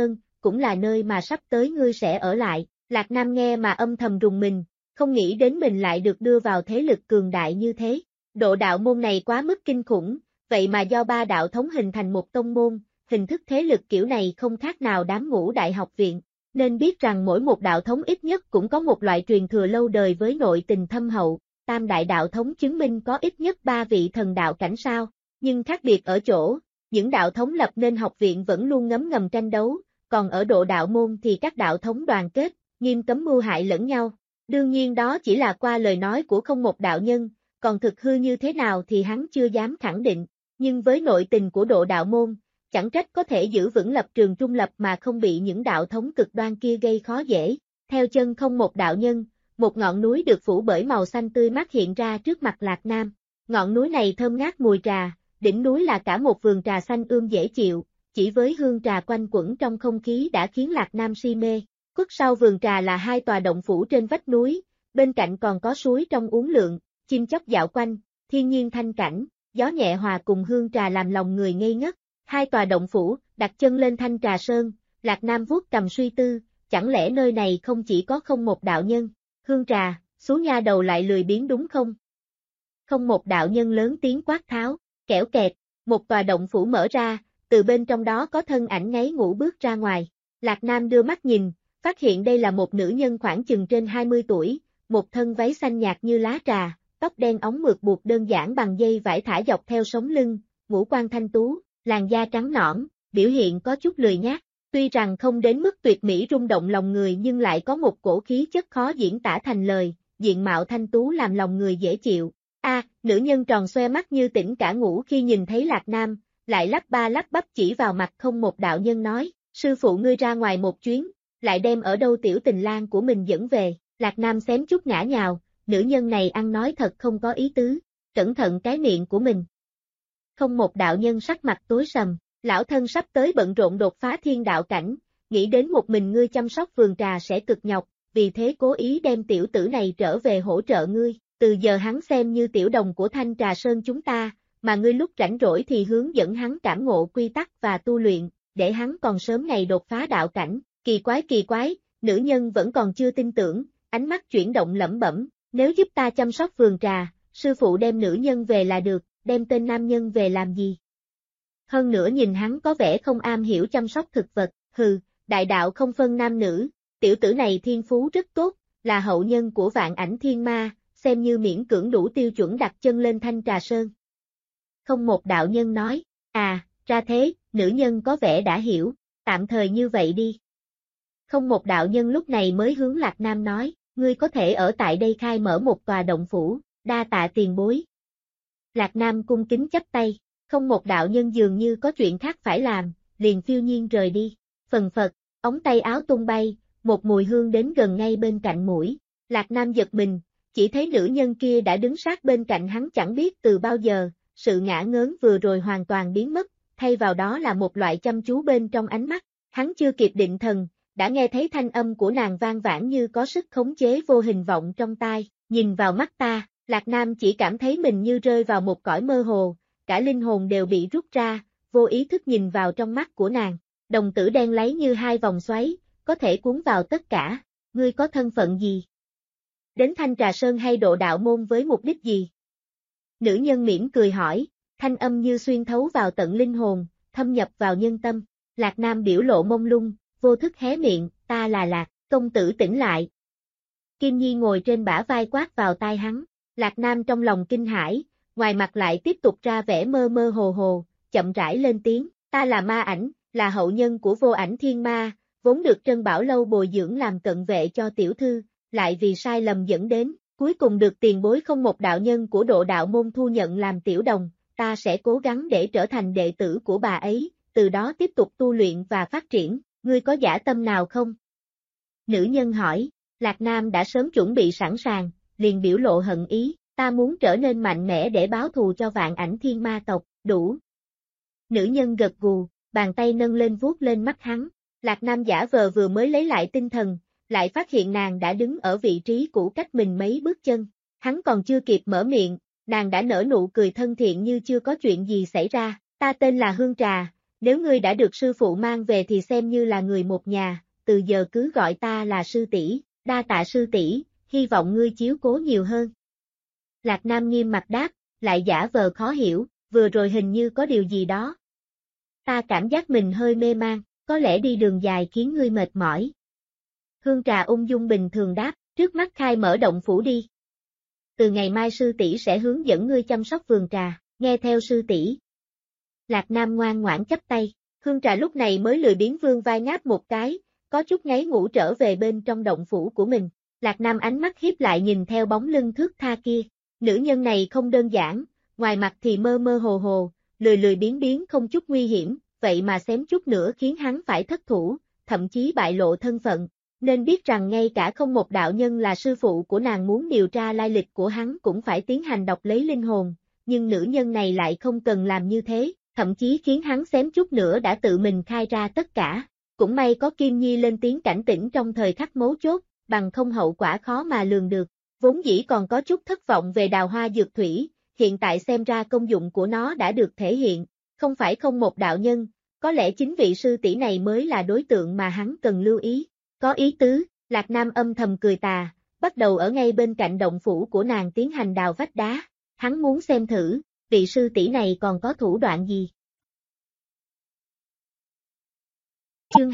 cũng là nơi mà sắp tới ngươi sẽ ở lại. Lạc Nam nghe mà âm thầm rùng mình, không nghĩ đến mình lại được đưa vào thế lực cường đại như thế. Độ đạo môn này quá mức kinh khủng, vậy mà do 3 đạo thống hình thành một tông môn, hình thức thế lực kiểu này không khác nào đám ngũ đại học viện. Nên biết rằng mỗi một đạo thống ít nhất cũng có một loại truyền thừa lâu đời với nội tình thâm hậu. Tam đại đạo thống chứng minh có ít nhất 3 vị thần đạo cảnh sao, nhưng khác biệt ở chỗ, những đạo thống lập nên học viện vẫn luôn ngấm ngầm tranh đấu, còn ở độ đạo môn thì các đạo thống đoàn kết, nghiêm cấm mưu hại lẫn nhau. Đương nhiên đó chỉ là qua lời nói của không một đạo nhân, còn thực hư như thế nào thì hắn chưa dám khẳng định, nhưng với nội tình của độ đạo môn, chẳng trách có thể giữ vững lập trường trung lập mà không bị những đạo thống cực đoan kia gây khó dễ. Theo chân không một đạo nhân, một ngọn núi được phủ bởi màu xanh tươi mát hiện ra trước mặt Lạc Nam. Ngọn núi này thơm ngát mùi trà, đỉnh núi là cả một vườn trà xanh ươm dễ chịu, chỉ với hương trà quanh quẩn trong không khí đã khiến Lạc Nam si mê. Khuất sau vườn trà là 2 tòa động phủ trên vách núi, bên cạnh còn có suối trong uốn lượn, chim chóc dạo quanh, thiên nhiên thanh cảnh, gió nhẹ hòa cùng hương trà làm lòng người ngây ngất. 2 tòa động phủ, đặt chân lên thanh trà sơn, Lạc Nam vuốt cầm suy tư, chẳng lẽ nơi này không chỉ có không một đạo nhân? Hương trà, số nha đầu lại lười biếng đúng không? Không một đạo nhân lớn tiếng quát tháo, kẻo kẹt, một tòa động phủ mở ra, từ bên trong đó có thân ảnh ngáy ngủ bước ra ngoài. Lạc Nam đưa mắt nhìn, phát hiện đây là một nữ nhân khoảng chừng trên 20 tuổi, một thân váy xanh nhạt như lá trà, tóc đen óng mượt buộc đơn giản bằng dây vải thả dọc theo sống lưng, ngũ quan thanh tú, làn da trắng nõn, biểu hiện có chút lười nhác. Tuy rằng không đến mức tuyệt mỹ rung động lòng người nhưng lại có một cổ khí chất khó diễn tả thành lời, diện mạo thanh tú làm lòng người dễ chịu. Nữ nhân tròn xoe mắt như tỉnh cả ngủ khi nhìn thấy Lạc Nam, lại lắp ba lắp bắp chỉ vào mặt không một đạo nhân nói, sư phụ ngươi ra ngoài một chuyến, lại đem ở đâu tiểu tình lang của mình dẫn về. Lạc Nam xém chút ngã nhào, nữ nhân này ăn nói thật không có ý tứ, cẩn thận cái miệng của mình. Không một đạo nhân sắc mặt tối sầm, lão thân sắp tới bận rộn đột phá thiên đạo cảnh, nghĩ đến một mình ngươi chăm sóc vườn trà sẽ cực nhọc, vì thế cố ý đem tiểu tử này trở về hỗ trợ ngươi, từ giờ hắn xem như tiểu đồng của thanh trà sơn chúng ta, mà ngươi lúc rảnh rỗi thì hướng dẫn hắn cảm ngộ quy tắc và tu luyện, để hắn còn sớm ngày đột phá đạo cảnh. Kỳ quái, nữ nhân vẫn còn chưa tin tưởng, ánh mắt chuyển động lẩm bẩm, nếu giúp ta chăm sóc vườn trà, sư phụ đem nữ nhân về là được, đem tên nam nhân về làm gì? Hơn nữa nhìn hắn có vẻ không am hiểu chăm sóc thực vật, hừ, đại đạo không phân nam nữ, tiểu tử này thiên phú rất tốt, là hậu nhân của Vạn Ảnh Thiên Ma, xem như miễn cưỡng đủ tiêu chuẩn đặt chân lên thanh trà sơn. Không một đạo nhân nói, ra thế, nữ nhân có vẻ đã hiểu, tạm thời như vậy đi. Không một đạo nhân lúc này mới hướng Lạc Nam nói, ngươi có thể ở tại đây khai mở một tòa động phủ, đa tạ tiền bối. Lạc Nam cung kính chắp tay, không một đạo nhân dường như có chuyện khác phải làm, liền phiêu nhiên rời đi. Phần phật, ống tay áo tung bay, một mùi hương đến gần ngay bên cạnh mũi. Lạc Nam giật mình, chỉ thấy nữ nhân kia đã đứng sát bên cạnh hắn chẳng biết từ bao giờ, sự ngã ngớn vừa rồi hoàn toàn biến mất, thay vào đó là một loại chăm chú bên trong ánh mắt. Hắn chưa kịp định thần, đã nghe thấy thanh âm của nàng vang vãn như có sức khống chế vô hình vọng trong tai, nhìn vào mắt ta, Lạc Nam chỉ cảm thấy mình như rơi vào một cõi mơ hồ, cả linh hồn đều bị rút ra, vô ý thức nhìn vào trong mắt của nàng, đồng tử đen láy như 2 vòng xoáy, có thể cuốn vào tất cả, ngươi có thân phận gì? Đến Thanh Trà Sơn hay độ đạo môn với mục đích gì? Nữ nhân mỉm cười hỏi, thanh âm như xuyên thấu vào tận linh hồn, thâm nhập vào nhân tâm. Lạc Nam biểu lộ mông lung, vô thức hé miệng, ta là Lạc, công tử tỉnh lại. Kim Nhi ngồi trên bả vai quát vào tai hắn, Lạc Nam trong lòng kinh hãi, ngoài mặt lại tiếp tục ra vẻ mơ mơ hồ hồ, chậm rãi lên tiếng, ta là Ma Ảnh, là hậu nhân của Vô Ảnh Thiên Ma, vốn được Trân Bảo Lâu bồi dưỡng làm cận vệ cho tiểu thư, lại vì sai lầm dẫn đến, cuối cùng được tiền bối không một đạo nhân của độ đạo môn thu nhận làm tiểu đồng, ta sẽ cố gắng để trở thành đệ tử của bà ấy, từ đó tiếp tục tu luyện và phát triển, ngươi có dã tâm nào không? Nữ nhân hỏi, Lạc Nam đã sớm chuẩn bị sẵn sàng, liền biểu lộ hận ý, ta muốn trở nên mạnh mẽ để báo thù cho Vạn Ảnh Thiên Ma tộc, đủ. Nữ nhân gật gù, bàn tay nâng lên vuốt lên mắt hắn, Lạc Nam giả vờ vừa mới lấy lại tinh thần, lại phát hiện nàng đã đứng ở vị trí cũ cách mình mấy bước chân, hắn còn chưa kịp mở miệng, nàng đã nở nụ cười thân thiện như chưa có chuyện gì xảy ra, ta tên là Hương Trà, nếu ngươi đã được sư phụ mang về thì xem như là người một nhà, từ giờ cứ gọi ta là sư tỷ, đa tạ sư tỷ, hy vọng ngươi chiếu cố nhiều hơn. Lạc Nam nghiêm mặt đáp, lại giả vờ khó hiểu, vừa rồi hình như có điều gì đó. Ta cảm giác mình hơi mê man, có lẽ đi đường dài khiến ngươi mệt mỏi. Hương Trà ung dung bình thường đáp, trước mắt khai mở động phủ đi. Từ ngày mai sư tỷ sẽ hướng dẫn ngươi chăm sóc vườn trà, nghe theo sư tỷ. Lạc Nam ngoan ngoãn chắp tay, Hương Trà lúc này mới lười biếng vươn vai ngáp một cái, có chút ngáy ngủ trở về bên trong động phủ của mình. Lạc Nam ánh mắt hiếp lại nhìn theo bóng lưng thướt tha kia, nữ nhân này không đơn giản, ngoài mặt thì mơ mơ hồ hồ, lười biếng không chút nguy hiểm, vậy mà xém chút nữa khiến hắn phải thất thủ, thậm chí bại lộ thân phận, nên biết rằng ngay cả không một đạo nhân là sư phụ của nàng muốn điều tra lai lịch của hắn cũng phải tiến hành đọc lấy linh hồn, nhưng nữ nhân này lại không cần làm như thế, thậm chí khiến hắn xém chút nữa đã tự mình khai ra tất cả. Cũng may có Kim Nhi lên tiếng cảnh tỉnh trong thời khắc mấu chốt, bằng không hậu quả khó mà lường được. Vốn dĩ còn có chút thất vọng về đào hoa dược thủy, hiện tại xem ra công dụng của nó đã được thể hiện, không phải không một đạo nhân, có lẽ chính vị sư tỷ này mới là đối tượng mà hắn cần lưu ý. Có ý tứ, Lạc Nam âm thầm cười tà, bắt đầu ở ngay bên cạnh động phủ của nàng tiến hành đào vách đá, hắn muốn xem thử, vị sư tỷ này còn có thủ đoạn gì. Chương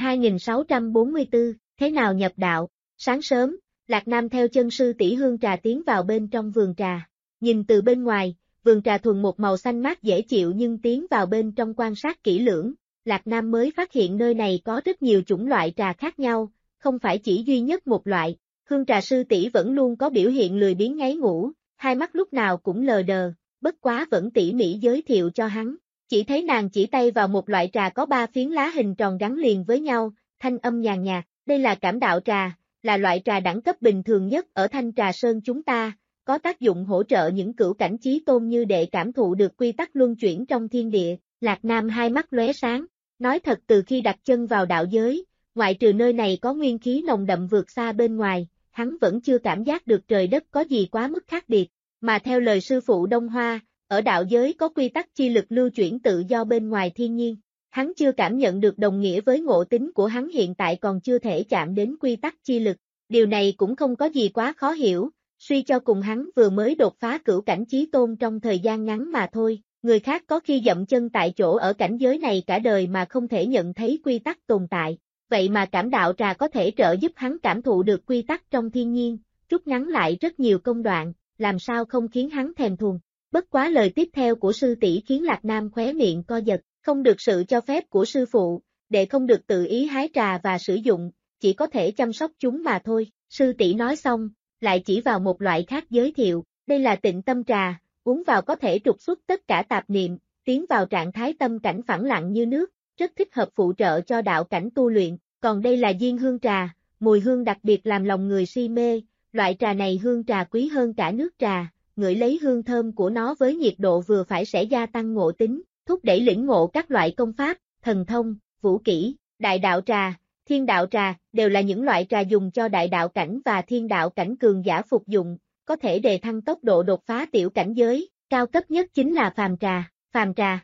2644, thế nào nhập đạo? Sáng sớm, Lạc Nam theo chân sư tỷ Hương Trà tiến vào bên trong vườn trà. Nhìn từ bên ngoài, vườn trà thuần một màu xanh mát dễ chịu, nhưng tiến vào bên trong quan sát kỹ lưỡng, Lạc Nam mới phát hiện nơi này có rất nhiều chủng loại trà khác nhau, không phải chỉ duy nhất một loại. Hương Trà sư tỷ vẫn luôn có biểu hiện lười biếng ngáy ngủ, hai mắt lúc nào cũng lờ đờ, bất quá vẫn tỉ mỉ giới thiệu cho hắn. Chỉ thấy nàng chỉ tay vào một loại trà có 3 phiến lá hình tròn gắn liền với nhau, thanh âm nhàn nhạt, đây là Cảm Đạo trà, là loại trà đẳng cấp bình thường nhất ở Thanh Trà Sơn chúng ta, có tác dụng hỗ trợ những cửu cảnh chí tôn như đệ cảm thụ được quy tắc luân chuyển trong thiên địa. Lạc Nam hai mắt lóe sáng, nói thật từ khi đặt chân vào đạo giới, ngoại trừ nơi này có nguyên khí nồng đậm vượt xa bên ngoài, hắn vẫn chưa cảm giác được trời đất có gì quá mức khác biệt, mà theo lời sư phụ Đông Hoa, ở đạo giới có quy tắc chi lực lưu chuyển tự do bên ngoài thiên nhiên, hắn chưa cảm nhận được đồng nghĩa với ngộ tính của hắn hiện tại còn chưa thể chạm đến quy tắc chi lực, điều này cũng không có gì quá khó hiểu, suy cho cùng hắn vừa mới đột phá cửu cảnh chí tôn trong thời gian ngắn mà thôi, người khác có khi dậm chân tại chỗ ở cảnh giới này cả đời mà không thể nhận thấy quy tắc tồn tại, vậy mà Cảm Đạo trà có thể trợ giúp hắn cảm thụ được quy tắc trong thiên nhiên, rút ngắn lại rất nhiều công đoạn, làm sao không khiến hắn thèm thuồng. Bất quá lời tiếp theo của sư tỷ khiến Lạc Nam khóe miệng co giật, không được sự cho phép của sư phụ, đệ không được tự ý hái trà và sử dụng, chỉ có thể chăm sóc chúng mà thôi. Sư tỷ nói xong, lại chỉ vào một loại khác giới thiệu, đây là Tịnh Tâm trà, uống vào có thể trục xuất tất cả tạp niệm, tiến vào trạng thái tâm cảnh phẳng lặng như nước, rất thích hợp phụ trợ cho đạo cảnh tu luyện, còn đây là Diên Hương trà, mùi hương đặc biệt làm lòng người si mê, loại trà này hương trà quý hơn cả nước trà. Ngửi lấy hương thơm của nó với nhiệt độ vừa phải sẽ gia tăng ngộ tính, thúc đẩy lĩnh ngộ các loại công pháp, thần thông, vũ kỹ, đại đạo trà, thiên đạo trà, đều là những loại trà dùng cho đại đạo cảnh và thiên đạo cảnh cường giả phục dụng, có thể đề thăng tốc độ đột phá tiểu cảnh giới, cao cấp nhất chính là phàm trà.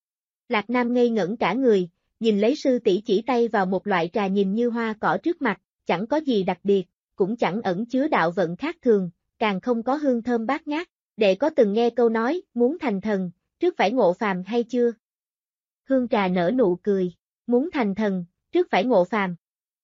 Lạc Nam ngây ngẩn cả người, nhìn lấy sư tỷ chỉ tay vào một loại trà nhìn như hoa cỏ trước mặt, chẳng có gì đặc biệt, cũng chẳng ẩn chứa đạo vận khác thường. Càng không có hương thơm bát ngát, đệ có từng nghe câu nói, muốn thành thần, trước phải ngộ phàm hay chưa? Hương trà nở nụ cười, muốn thành thần, trước phải ngộ phàm.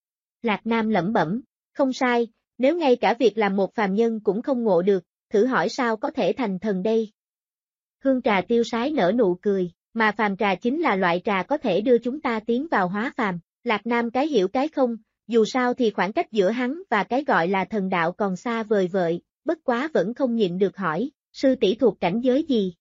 Lạc Nam lẩm bẩm, không sai, nếu ngay cả việc làm một phàm nhân cũng không ngộ được, thử hỏi sao có thể thành thần đây? Hương trà tiêu sái nở nụ cười, mà phàm trà chính là loại trà có thể đưa chúng ta tiến vào hóa phàm. Lạc Nam cái hiểu cái không, dù sao thì khoảng cách giữa hắn và cái gọi là thần đạo còn xa vời vợi. Bất quá vẫn không nhịn được hỏi, sư tỷ thuộc cảnh giới gì?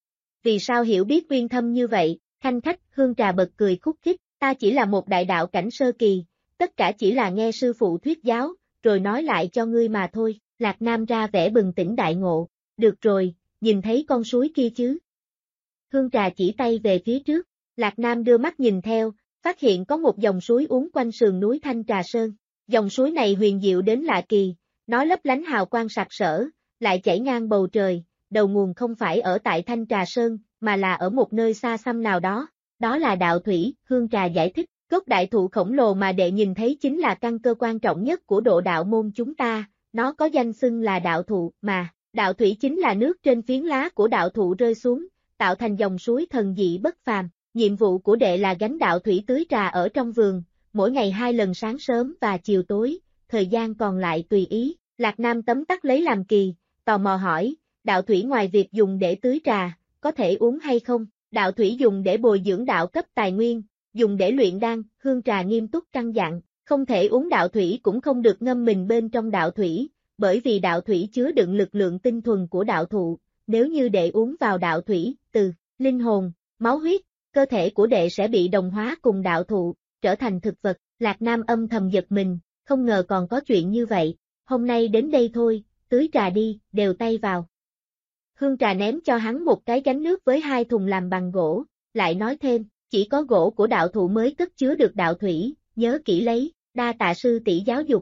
Vì sao hiểu biết uyên thâm như vậy? Khanh khách, Hương trà bật cười khúc khích, ta chỉ là một đại đạo cảnh sơ kỳ, tất cả chỉ là nghe sư phụ thuyết giáo, rồi nói lại cho ngươi mà thôi. Lạc Nam ra vẻ bừng tỉnh đại ngộ, được rồi, nhìn thấy con suối kia chứ? Hương trà chỉ tay về phía trước, Lạc Nam đưa mắt nhìn theo, phát hiện có một dòng suối uốn quanh sườn núi Thanh Trà Sơn, dòng suối này huyền diệu đến lạ kỳ. Nó lấp lánh hào quang sặc sỡ, lại chảy ngang bầu trời, đầu nguồn không phải ở tại Thanh Trà Sơn, mà là ở một nơi xa xăm nào đó. Đó là đạo thủy, Hương Trà giải thích, gốc đại thụ khổng lồ mà đệ nhìn thấy chính là căn cơ quan trọng nhất của độ đạo môn chúng ta, nó có danh xưng là đạo thụ mà, đạo thủy chính là nước trên phiến lá của đạo thụ rơi xuống, tạo thành dòng suối thần dị bất phàm. Nhiệm vụ của đệ là gánh đạo thủy tưới trà ở trong vườn, mỗi ngày 2 lần sáng sớm và chiều tối, thời gian còn lại tùy ý. Lạc Nam tấm tắc lấy làm kỳ, tò mò hỏi, đạo thủy ngoài việc dùng để tưới trà, có thể uống hay không? Đạo thủy dùng để bồi dưỡng đạo cấp tài nguyên, dùng để luyện đan, Hương Trà nghiêm túc căn dặn, không thể uống đạo thủy cũng không được ngâm mình bên trong đạo thủy, bởi vì đạo thủy chứa đựng lực lượng tinh thuần của đạo thụ, nếu như đệ uống vào đạo thủy, từ linh hồn, máu huyết, cơ thể của đệ sẽ bị đồng hóa cùng đạo thụ, trở thành thực vật. Lạc Nam âm thầm giật mình, không ngờ còn có chuyện như vậy, hôm nay đến đây thôi, tưới trà đi, đều tay vào. Hương Trà ném cho hắn một cái gánh nước với 2 thùng làm bằng gỗ, lại nói thêm, chỉ có gỗ của đạo thụ mới cất chứa được đạo thủy, nhớ kỹ lấy, đa tạ sư tỷ giáo dục.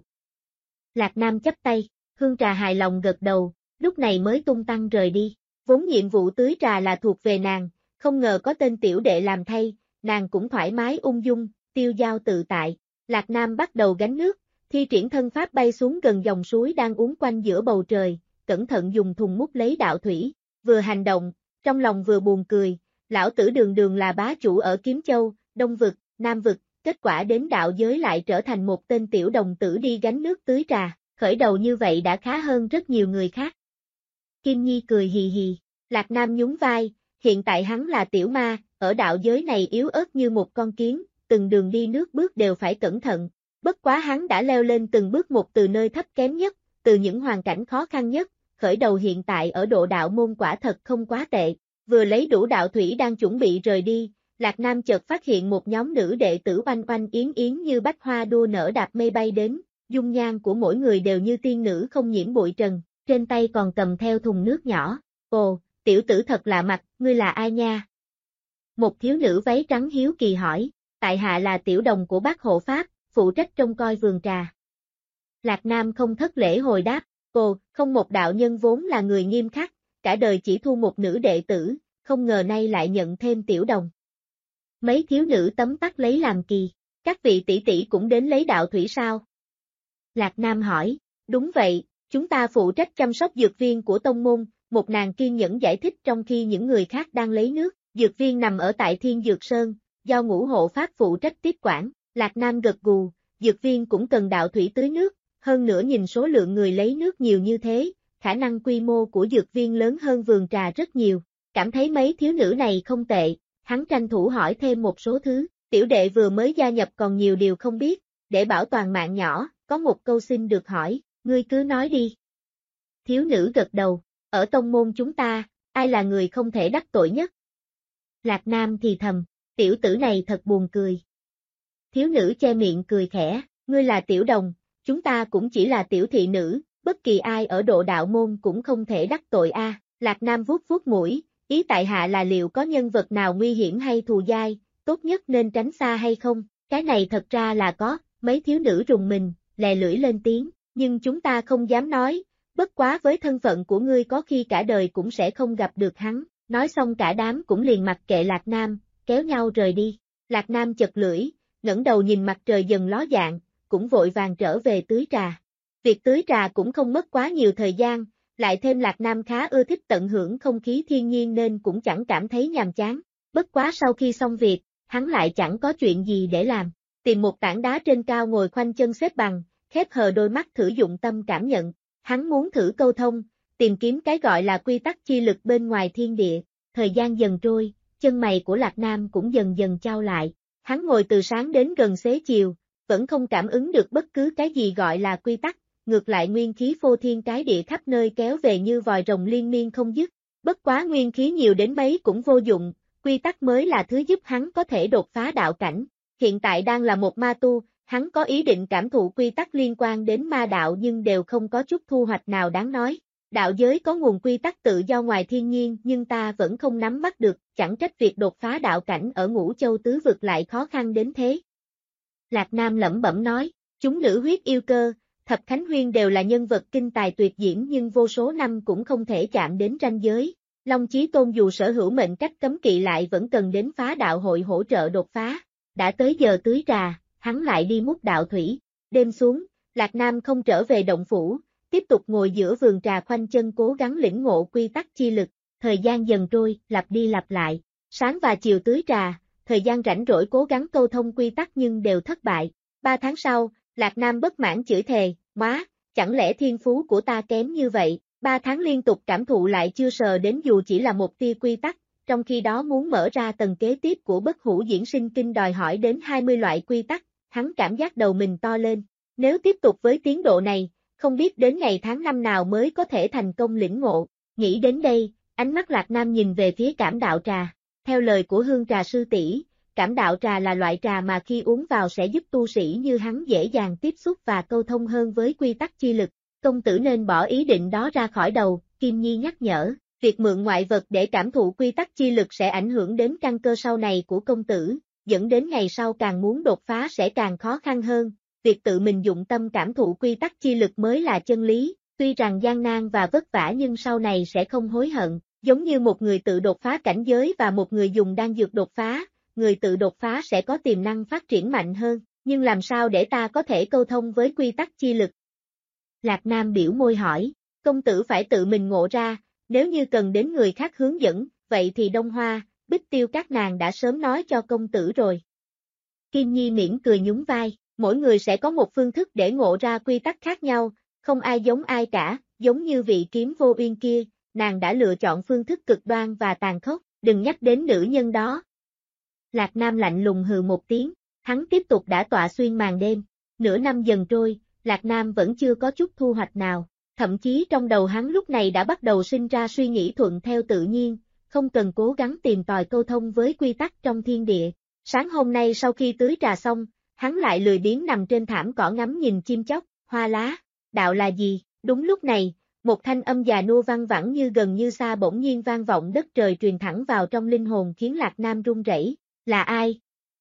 Lạc Nam chắp tay, Hương Trà hài lòng gật đầu, lúc này mới tung tăng rời đi, vốn nhiệm vụ tưới trà là thuộc về nàng, không ngờ có tên tiểu đệ làm thay, nàng cũng thoải mái ung dung, tiêu dao tự tại. Lạc Nam bắt đầu gánh nước, thi triển thân pháp bay xuống gần dòng suối đang uốn quanh giữa bầu trời, cẩn thận dùng thùng múc lấy đạo thủy, vừa hành động, trong lòng vừa buồn cười, lão tử đường đường là bá chủ ở Kiếm Châu, Đông Vực, Nam Vực, kết quả đến đạo giới lại trở thành một tên tiểu đồng tử đi gánh nước tưới trà, khởi đầu như vậy đã khá hơn rất nhiều người khác. Kim Nhi cười hì hì, Lạc Nam nhún vai, hiện tại hắn là tiểu ma, ở đạo giới này yếu ớt như một con kiến, từng đường đi nước bước đều phải cẩn thận, bất quá hắn đã leo lên từng bước một từ nơi thấp kém nhất, từ những hoàn cảnh khó khăn nhất, khởi đầu hiện tại ở độ đạo môn quả thật không quá tệ, vừa lấy đủ đạo thủy đang chuẩn bị rời đi, Lạc Nam chợt phát hiện một nhóm nữ đệ tử oanh oanh yến yến như bách hoa đua nở đạp mây bay đến, dung nhan của mỗi người đều như tiên nữ không nhiễm bụi trần, trên tay còn cầm theo thùng nước nhỏ, ồ, tiểu tử thật lạ mặt, ngươi là ai nha? Một thiếu nữ váy trắng hiếu kỳ hỏi, tại hạ là tiểu đồng của bác hộ pháp, phụ trách trông coi vườn trà. Lạc Nam không thất lễ hồi đáp, ồ, không, một đạo nhân vốn là người nghiêm khắc, cả đời chỉ thu một nữ đệ tử, không ngờ nay lại nhận thêm tiểu đồng. Mấy thiếu nữ tấm tắc lấy làm kỳ, các vị tỷ tỷ cũng đến lấy đạo thủy sao? Lạc Nam hỏi, đúng vậy, chúng ta phụ trách chăm sóc dược viên của tông môn, một nàng kiên nhẫn giải thích trong khi những người khác đang lấy nước, dược viên nằm ở tại Thiên Dược Sơn, do Ngũ Hộ Pháp phụ trách tiếp quản, Lạc Nam gật gù, dược viên cũng cần đạo thủy tưới nước, hơn nữa nhìn số lượng người lấy nước nhiều như thế, khả năng quy mô của dược viên lớn hơn vườn trà rất nhiều, cảm thấy mấy thiếu nữ này không tệ, hắn tranh thủ hỏi thêm một số thứ, tiểu đệ vừa mới gia nhập còn nhiều điều không biết, để bảo toàn mạng nhỏ, có một câu xin được hỏi, ngươi cứ nói đi. Thiếu nữ gật đầu, ở tông môn chúng ta, ai là người không thể đắc tội nhất? Lạc Nam thì thầm, tiểu tử này thật buồn cười. Thiếu nữ che miệng cười khẽ, ngươi là tiểu đồng, chúng ta cũng chỉ là tiểu thị nữ, bất kỳ ai ở độ đạo môn cũng không thể đắc tội a. Lạc Nam vuốt vuốt mũi, ý tại hạ là liệu có nhân vật nào nguy hiểm hay thù dai, tốt nhất nên tránh xa hay không, cái này thật ra là có, mấy thiếu nữ rùng mình, lè lưỡi lên tiếng, nhưng chúng ta không dám nói, bất quá với thân phận của ngươi có khi cả đời cũng sẽ không gặp được hắn, nói xong cả đám cũng liền mặc kệ Lạc Nam, kéo nhau rời đi, Lạc Nam chật lưỡi, ngẩng đầu nhìn mặt trời dần ló dạng, cũng vội vàng trở về tưới trà. Việc tưới trà cũng không mất quá nhiều thời gian, lại thêm Lạc Nam khá ưa thích tận hưởng không khí thiên nhiên nên cũng chẳng cảm thấy nhàm chán, bất quá sau khi xong việc, hắn lại chẳng có chuyện gì để làm, tìm một tảng đá trên cao ngồi khoanh chân xếp bằng, khép hờ đôi mắt thử dụng tâm cảm nhận, hắn muốn thử câu thông, tìm kiếm cái gọi là quy tắc chi lực bên ngoài thiên địa, thời gian dần trôi, chân mày của Lạc Nam cũng dần dần chau lại, hắn ngồi từ sáng đến gần xế chiều, vẫn không cảm ứng được bất cứ cái gì gọi là quy tắc, ngược lại nguyên khí phô thiên cái địa khắp nơi kéo về như vòi rồng liên miên không dứt, bất quá nguyên khí nhiều đến mấy cũng vô dụng, quy tắc mới là thứ giúp hắn có thể đột phá đạo cảnh, hiện tại đang là một ma tu, hắn có ý định cảm thụ quy tắc liên quan đến ma đạo nhưng đều không có chút thu hoạch nào đáng nói. Đạo giới có nguồn quy tắc tự do ngoài thiên nhiên nhưng ta vẫn không nắm bắt được, chẳng trách việc đột phá đạo cảnh ở Ngũ Châu tứ vực lại khó khăn đến thế. Lạc Nam lẩm bẩm nói, chúng nữ huyết yêu cơ, Thập Khánh Huyên đều là nhân vật kinh tài tuyệt diễm nhưng vô số năm cũng không thể chạm đến ranh giới. Long Chí Tôn dù sở hữu mệnh cách cấm kỵ lại vẫn cần đến phá đạo hội hỗ trợ đột phá. Đã tới giờ tưới trà, hắn lại đi múc đạo thủy. Đêm xuống, Lạc Nam không trở về động phủ, tiếp tục ngồi giữa vườn trà khoanh chân cố gắng lĩnh ngộ quy tắc chi lực. Thời gian dần trôi, lặp đi lặp lại. Sáng và chiều tưới trà, thời gian rảnh rỗi cố gắng câu thông quy tắc nhưng đều thất bại. 3 tháng sau, Lạc Nam bất mãn chửi thề, má, chẳng lẽ thiên phú của ta kém như vậy? 3 tháng liên tục cảm thụ lại chưa sờ đến dù chỉ là một tia quy tắc, trong khi đó muốn mở ra tầng kế tiếp của bất hủ diễn sinh kinh đòi hỏi đến 20 loại quy tắc, hắn cảm giác đầu mình to lên. Nếu tiếp tục với tiến độ này, không biết đến ngày tháng năm nào mới có thể thành công lĩnh ngộ. Nghĩ đến đây, ánh mắt Lạc Nam nhìn về phía cảm đạo trà. Theo lời của Hương Trà sư tỷ, cảm đạo trà là loại trà mà khi uống vào sẽ giúp tu sĩ như hắn dễ dàng tiếp xúc và câu thông hơn với quy tắc chi lực. Công tử nên bỏ ý định đó ra khỏi đầu, Kim Nhi nhắc nhở, việc mượn ngoại vật để cảm thụ quy tắc chi lực sẽ ảnh hưởng đến căn cơ sau này của công tử, dẫn đến ngày sau càng muốn đột phá sẽ càng khó khăn hơn. Việc tự mình dụng tâm cảm thụ quy tắc chi lực mới là chân lý, tuy rằng gian nan và vất vả nhưng sau này sẽ không hối hận, giống như một người tự đột phá cảnh giới và một người dùng đan dược đột phá, người tự đột phá sẽ có tiềm năng phát triển mạnh hơn, nhưng làm sao để ta có thể câu thông với quy tắc chi lực? Lạc Nam biểu môi hỏi, công tử phải tự mình ngộ ra, nếu như cần đến người khác hướng dẫn, vậy thì Đông Hoa, Bích Tiêu các nàng đã sớm nói cho công tử rồi. Kim Nhi mỉm cười nhún vai, mỗi người sẽ có một phương thức để ngộ ra quy tắc khác nhau, không ai giống ai cả, giống như vị kiếm vô uyên kia, nàng đã lựa chọn phương thức cực đoan và tàn khốc, đừng nhắc đến nữ nhân đó. Lạc Nam lạnh lùng hừ một tiếng, hắn tiếp tục đả tọa xuyên màn đêm, nửa năm dần trôi, Lạc Nam vẫn chưa có chút thu hoạch nào, thậm chí trong đầu hắn lúc này đã bắt đầu sinh ra suy nghĩ thuận theo tự nhiên, không cần cố gắng tìm tòi câu thông với quy tắc trong thiên địa. Sáng hôm nay sau khi tưới trà xong, hắn lại lười biếng nằm trên thảm cỏ ngắm nhìn chim chóc, hoa lá. Đạo là gì? Đúng lúc này, một thanh âm già nua văng vẳng như gần như xa bỗng nhiên vang vọng đất trời truyền thẳng vào trong linh hồn khiến Lạc Nam run rẩy. Là ai?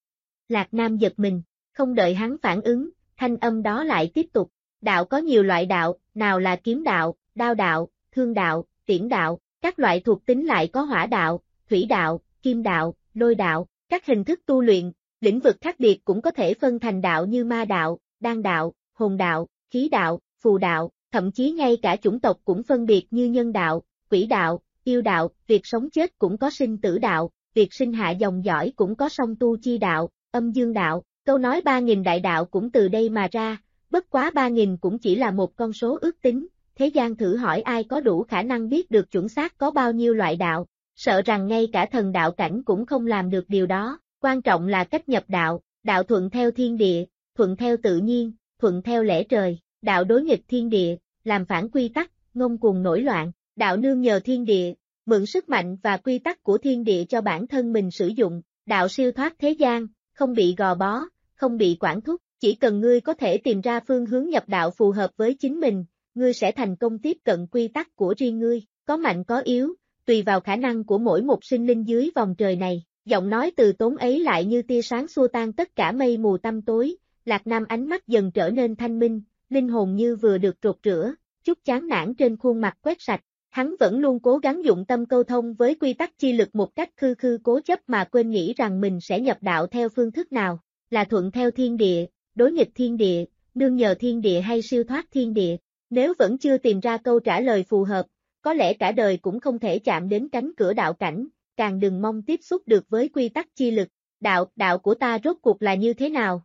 Lạc Nam giật mình, không đợi hắn phản ứng, thanh âm đó lại tiếp tục. Đạo có nhiều loại đạo, nào là kiếm đạo, đao đạo, thương đạo, tiễn đạo, các loại thuộc tính lại có hỏa đạo, thủy đạo, kim đạo, lôi đạo, các hình thức tu luyện, lĩnh vực khác biệt cũng có thể phân thành đạo như ma đạo, đan đạo, hồn đạo, khí đạo, phù đạo, thậm chí ngay cả chủng tộc cũng phân biệt như nhân đạo, quỷ đạo, yêu đạo, việc sống chết cũng có sinh tử đạo, việc sinh hạ dòng dõi cũng có song tu chi đạo, âm dương đạo, câu nói 3.000 đại đạo cũng từ đây mà ra, bất quá 3.000 cũng chỉ là một con số ước tính, thế gian thử hỏi ai có đủ khả năng biết được chuẩn xác có bao nhiêu loại đạo, sợ rằng ngay cả thần đạo cảnh cũng không làm được điều đó, quan trọng là cách nhập đạo, đạo thuận theo thiên địa, thuận theo tự nhiên, thuận theo lẽ trời, đạo đối nghịch thiên địa, làm phản quy tắc, ngông cuồng nổi loạn, đạo nương nhờ thiên địa, mượn sức mạnh và quy tắc của thiên địa cho bản thân mình sử dụng, đạo siêu thoát thế gian, không bị gò bó, không bị quản thúc, chỉ cần ngươi có thể tìm ra phương hướng nhập đạo phù hợp với chính mình, ngươi sẽ thành công tiếp cận quy tắc của riêng ngươi, có mạnh có yếu, tùy vào khả năng của mỗi một sinh linh dưới vòng trời này. Giọng nói từ tốn ấy lại như tia sáng xua tan tất cả mây mù tăm tối, Lạc Nam ánh mắt dần trở nên thanh minh, linh hồn như vừa được rột rửa, chút chán nản trên khuôn mặt quét sạch. Hắn vẫn luôn cố gắng dụng tâm câu thông với quy tắc chi lực một cách khư khư cố chấp mà quên nghĩ rằng mình sẽ nhập đạo theo phương thức nào, là thuận theo thiên địa, đối nghịch thiên địa, nương nhờ thiên địa hay siêu thoát thiên địa. Nếu vẫn chưa tìm ra câu trả lời phù hợp, có lẽ cả đời cũng không thể chạm đến cánh cửa đạo cảnh, càng đừng mong tiếp xúc được với quy tắc chi lực. Đạo của ta rốt cuộc là như thế nào?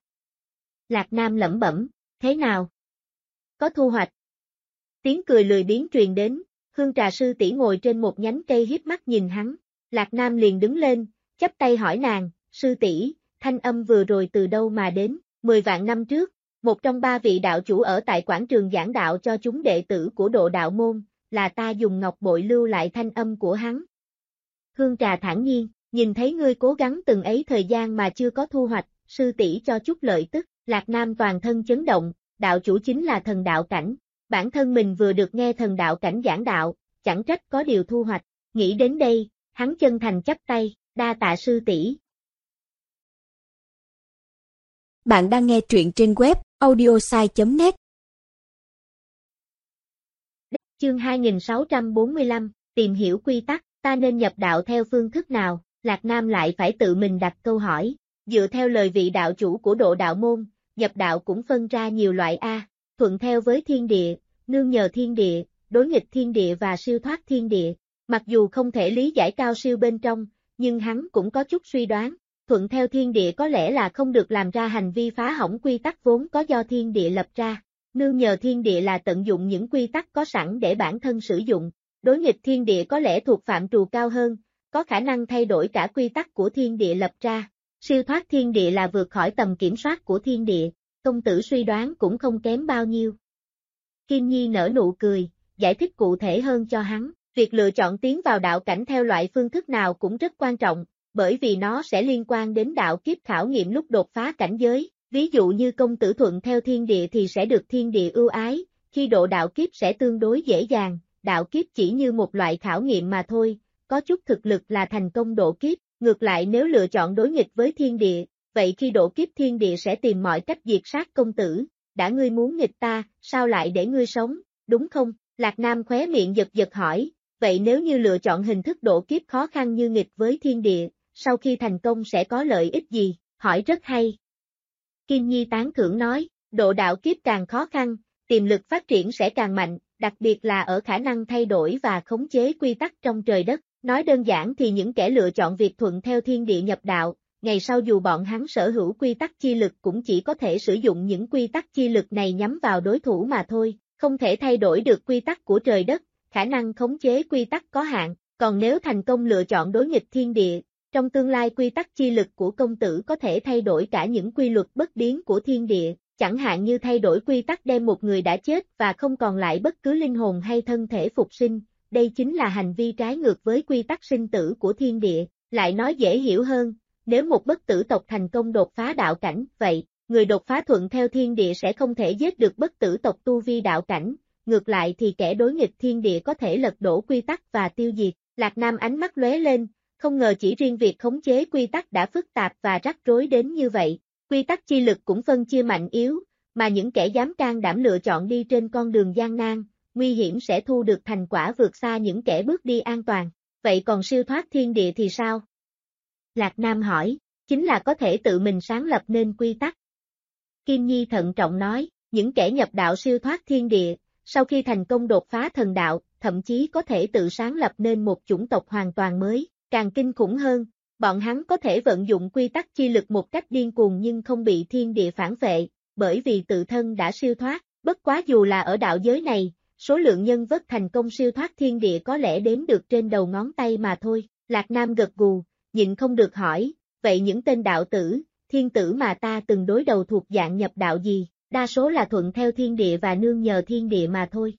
Lạc Nam lẩm bẩm, thế nào? Có thu hoạch. Tiếng cười lười biếng truyền đến, Hương Trà sư tỷ ngồi trên một nhánh cây hiếp mắt nhìn hắn. Lạc Nam liền đứng lên, chắp tay hỏi nàng, sư tỷ, thanh âm vừa rồi từ đâu mà đến? 10 vạn năm trước, một trong 3 vị đạo chủ ở tại quảng trường giảng đạo cho chúng đệ tử của Độ Đạo môn, là ta dùng ngọc bội lưu lại thanh âm của hắn. Hương Trà thản nhiên, nhìn thấy ngươi cố gắng từng ấy thời gian mà chưa có thu hoạch, sư tỷ cho chút lợi tức. Lạc Nam toàn thân chấn động, đạo chủ chính là thần đạo cảnh, bản thân mình vừa được nghe thần đạo cảnh giảng đạo, chẳng trách có điều thu hoạch. Nghĩ đến đây, hắn chân thành chắp tay, đa tạ sư tỷ. Bạn đang nghe truyện trên web audiosai.net. Chương 2645, tìm hiểu quy tắc. Ta nên nhập đạo theo phương thức nào? Lạc Nam lại phải tự mình đặt câu hỏi. Dựa theo lời vị đạo chủ của Độ Đạo Môn, nhập đạo cũng phân ra nhiều loại A, thuận theo với thiên địa, nương nhờ thiên địa, đối nghịch thiên địa và siêu thoát thiên địa. Mặc dù không thể lý giải cao siêu bên trong, nhưng hắn cũng có chút suy đoán. Thuận theo thiên địa có lẽ là không được làm ra hành vi phá hỏng quy tắc vốn có do thiên địa lập ra. Nương nhờ thiên địa là tận dụng những quy tắc có sẵn để bản thân sử dụng. Đối nghịch thiên địa có lẽ thuộc phạm trù cao hơn, có khả năng thay đổi cả quy tắc của thiên địa lập ra. Siêu thoát thiên địa là vượt khỏi tầm kiểm soát của thiên địa, công tử suy đoán cũng không kém bao nhiêu. Kim Nhi nở nụ cười, giải thích cụ thể hơn cho hắn, việc lựa chọn tiến vào đạo cảnh theo loại phương thức nào cũng rất quan trọng, bởi vì nó sẽ liên quan đến đạo kiếp khảo nghiệm lúc đột phá cảnh giới. Ví dụ như công tử thuận theo thiên địa thì sẽ được thiên địa ưu ái, khi độ đạo kiếp sẽ tương đối dễ dàng, đạo kiếp chỉ như một loại khảo nghiệm mà thôi, có chút thực lực là thành công độ kiếp, ngược lại nếu lựa chọn đối nghịch với thiên địa, vậy khi độ kiếp thiên địa sẽ tìm mọi cách diệt sát công tử, đã ngươi muốn nghịch ta, sao lại để ngươi sống, đúng không? Lạc Nam khóe miệng giật giật hỏi, vậy nếu như lựa chọn hình thức độ kiếp khó khăn như nghịch với thiên địa, sau khi thành công sẽ có lợi ích gì? Hỏi rất hay. Kim Nhi tán thưởng nói, độ đạo kiếp càng khó khăn, tiềm lực phát triển sẽ càng mạnh, đặc biệt là ở khả năng thay đổi và khống chế quy tắc trong trời đất. Nói đơn giản thì những kẻ lựa chọn việc thuận theo thiên địa nhập đạo, ngày sau dù bọn hắn sở hữu quy tắc chi lực cũng chỉ có thể sử dụng những quy tắc chi lực này nhắm vào đối thủ mà thôi, không thể thay đổi được quy tắc của trời đất, khả năng khống chế quy tắc có hạn, còn nếu thành công lựa chọn đối nghịch thiên địa, trong tương lai quy tắc chi lực của công tử có thể thay đổi cả những quy luật bất biến của thiên địa, chẳng hạn như thay đổi quy tắc đem một người đã chết và không còn lại bất cứ linh hồn hay thân thể phục sinh, đây chính là hành vi trái ngược với quy tắc sinh tử của thiên địa. Lại nói dễ hiểu hơn, nếu một bất tử tộc thành công đột phá đạo cảnh, vậy, người đột phá thuận theo thiên địa sẽ không thể giết được bất tử tộc tu vi đạo cảnh, ngược lại thì kẻ đối nghịch thiên địa có thể lật đổ quy tắc và tiêu diệt. Lạc Nam ánh mắt lóe lên, không ngờ chỉ riêng việc khống chế quy tắc đã phức tạp và rắc rối đến như vậy. Quy tắc chi lực cũng phân chia mạnh yếu, mà những kẻ dám can đảm lựa chọn đi trên con đường gian nan, nguy hiểm sẽ thu được thành quả vượt xa những kẻ bước đi an toàn. Vậy còn siêu thoát thiên địa thì sao? Lạc Nam hỏi, chính là có thể tự mình sáng lập nên quy tắc. Kim Nhi thận trọng nói, những kẻ nhập đạo siêu thoát thiên địa, sau khi thành công đột phá thần đạo, thậm chí có thể tự sáng lập nên một chủng tộc hoàn toàn mới. Càng kinh khủng hơn, bọn hắn có thể vận dụng quy tắc chi lực một cách điên cuồng nhưng không bị thiên địa phản vệ, bởi vì tự thân đã siêu thoát. Bất quá dù là ở đạo giới này, số lượng nhân vật thành công siêu thoát thiên địa có lẽ đếm được trên đầu ngón tay mà thôi. Lạc Nam gật gù, nhịn không được hỏi, vậy những tên đạo tử, thiên tử mà ta từng đối đầu thuộc dạng nhập đạo gì? Đa số là thuận theo thiên địa và nương nhờ thiên địa mà thôi.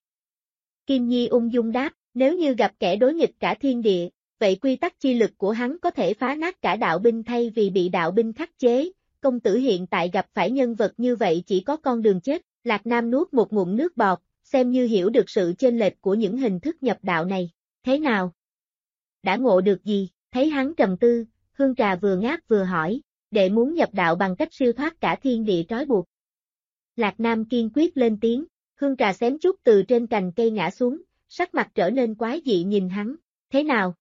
Kim Nhi ung dung đáp, nếu như gặp kẻ đối nghịch cả thiên địa, vậy quy tắc chi lực của hắn có thể phá nát cả đạo binh thay vì bị đạo binh khắc chế. Công tử hiện tại gặp phải nhân vật như vậy chỉ có con đường chết. Lạc Nam nuốt một ngụm nước bọt, xem như hiểu được sự chênh lệch của những hình thức nhập đạo này. Thế nào? Đã ngộ được gì? Thấy hắn trầm tư, Hương Trà vừa ngáp vừa hỏi, đệ muốn nhập đạo bằng cách siêu thoát cả thiên địa trói buộc. Lạc Nam kiên quyết lên tiếng, Hương Trà xém chút từ trên cành cây ngã xuống, sắc mặt trở nên quái dị nhìn hắn. Thế nào?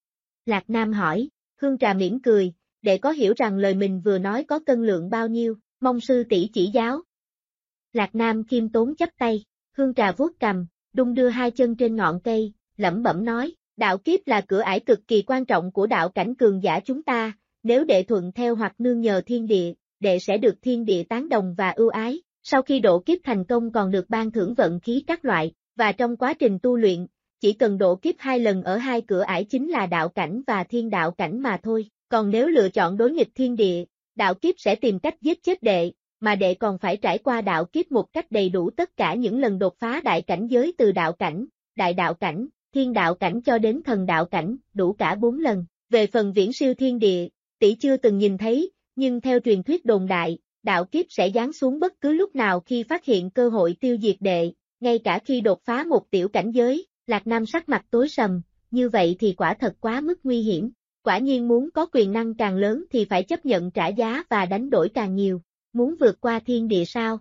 Lạc Nam hỏi, Hương Trà mỉm cười, đệ có hiểu rằng lời mình vừa nói có cân lượng bao nhiêu, mong sư tỷ chỉ giáo. Lạc Nam khiêm tốn chắp tay, Hương Trà vuốt cằm, đung đưa hai chân trên ngọn cây, lẩm bẩm nói, đạo kiếp là cửa ải cực kỳ quan trọng của đạo cảnh cường giả chúng ta, nếu đệ thuận theo hoặc nương nhờ thiên địa, đệ sẽ được thiên địa tán đồng và ưu ái, sau khi độ kiếp thành công còn được ban thưởng vận khí các loại, và trong quá trình tu luyện, chỉ cần độ kiếp 2 lần ở 2 cửa ải chính là đạo cảnh và thiên đạo cảnh mà thôi, còn nếu lựa chọn đối nghịch thiên địa, đạo kiếp sẽ tìm cách giết chết đệ, mà đệ còn phải trải qua đạo kiếp một cách đầy đủ tất cả những lần đột phá đại cảnh giới từ đạo cảnh, đại đạo cảnh, thiên đạo cảnh cho đến thần đạo cảnh, đủ cả 4 lần. Về phần viễn siêu thiên địa, tỷ chưa từng nhìn thấy, nhưng theo truyền thuyết đồn đại, đạo kiếp sẽ giáng xuống bất cứ lúc nào khi phát hiện cơ hội tiêu diệt đệ, ngay cả khi đột phá một tiểu cảnh giới. Lạc Nam sắc mặt tối sầm, như vậy thì quả thật quá mức nguy hiểm. Quả nhiên muốn có quyền năng càng lớn thì phải chấp nhận trả giá và đánh đổi càng nhiều. Muốn vượt qua thiên địa sao?